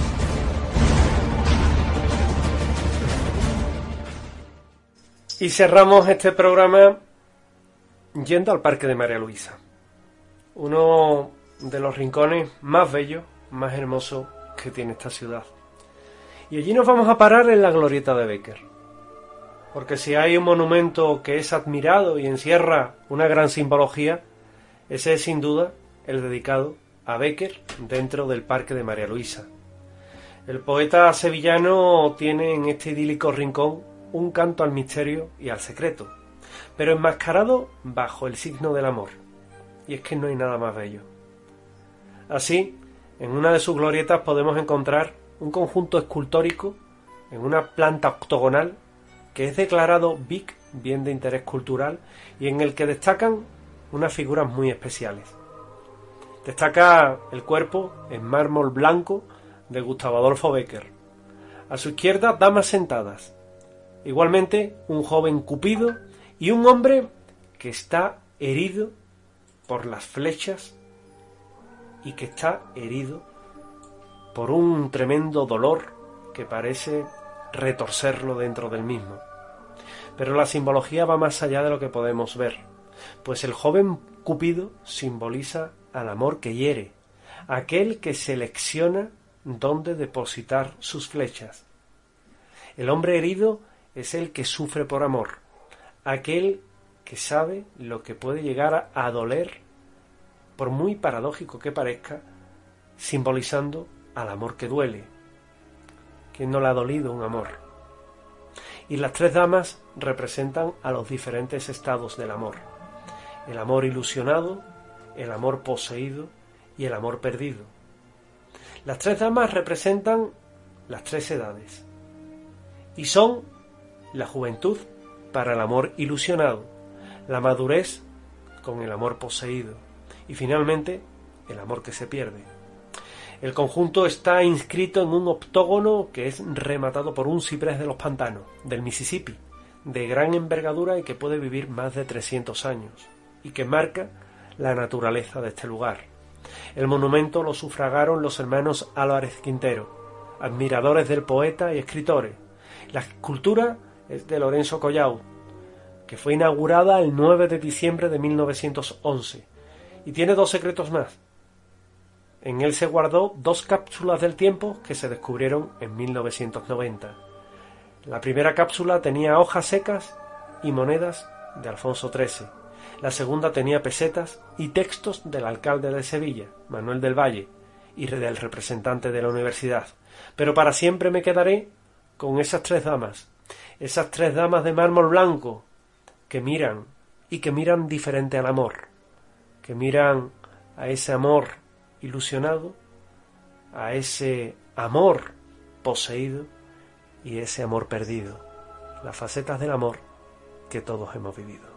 Y cerramos este programa yendo al Parque de María Luisa, uno de los rincones más bellos, más hermosos que tiene esta ciudad. Y allí nos vamos a parar en la glorieta de Bécquer, porque si hay un monumento que es admirado y encierra una gran simbología, ese es sin duda el dedicado a Bécquer dentro del Parque de María Luisa. El poeta sevillano tiene en este idílico rincón un canto al misterio y al secreto, pero enmascarado bajo el signo del amor. Y es que no hay nada más bello. Así, en una de sus glorietas podemos encontrar un conjunto escultórico en una planta octogonal que es declarado B I C, bien de interés cultural, y en el que destacan unas figuras muy especiales. Destaca el cuerpo en mármol blanco de Gustavo Adolfo Bécquer. A su izquierda, damas sentadas. Igualmente, un joven Cupido y un hombre que está herido por las flechas y que está herido por un tremendo dolor que parece retorcerlo dentro del mismo. Pero la simbología va más allá de lo que podemos ver, pues el joven Cupido simboliza al amor que hiere, aquel que selecciona dónde depositar sus flechas. El hombre herido es el que sufre por amor, aquel que sabe lo que puede llegar a doler, por muy paradójico que parezca, simbolizando al amor que duele. ¿Quién no le ha dolido un amor? Y las tres damas representan a los diferentes estados del amor: el amor ilusionado, el amor poseído y el amor perdido. Las tres damas representan las tres edades y son la juventud para el amor ilusionado, la madurez con el amor poseído y finalmente el amor que se pierde. El conjunto está inscrito en un octógono que es rematado por un ciprés de los pantanos del Mississippi, de gran envergadura y que puede vivir más de trescientos años, y que marca la naturaleza de este lugar. El monumento lo sufragaron los hermanos Álvarez Quintero, admiradores del poeta y escritores. La escultura es de Lorenzo Collao, que fue inaugurada el nueve de diciembre de mil novecientos once, y tiene dos secretos más. En él se guardó dos cápsulas del tiempo que se descubrieron en mil novecientos noventa. La primera cápsula tenía hojas secas y monedas de Alfonso trece. La segunda tenía pesetas y textos del alcalde de Sevilla, Manuel del Valle, y del representante de la universidad. Pero para siempre me quedaré con esas tres damas, esas tres damas de mármol blanco, que miran, y que miran diferente al amor, que miran a ese amor ilusionado, a ese amor poseído y ese amor perdido, las facetas del amor que todos hemos vivido.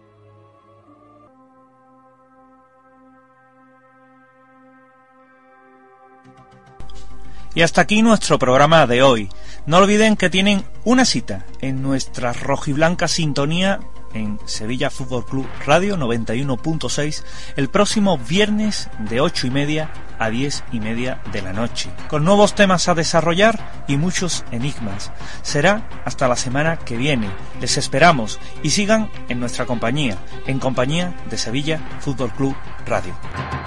Y hasta aquí nuestro programa de hoy. No olviden que tienen una cita en nuestra rojiblanca sintonía en Sevilla Fútbol Club Radio noventa y uno punto seis el próximo viernes de ocho y media a diez y media de la noche, con nuevos temas a desarrollar y muchos enigmas. Será hasta la semana que viene. Les esperamos y sigan en nuestra compañía, en compañía de Sevilla Fútbol Club Radio.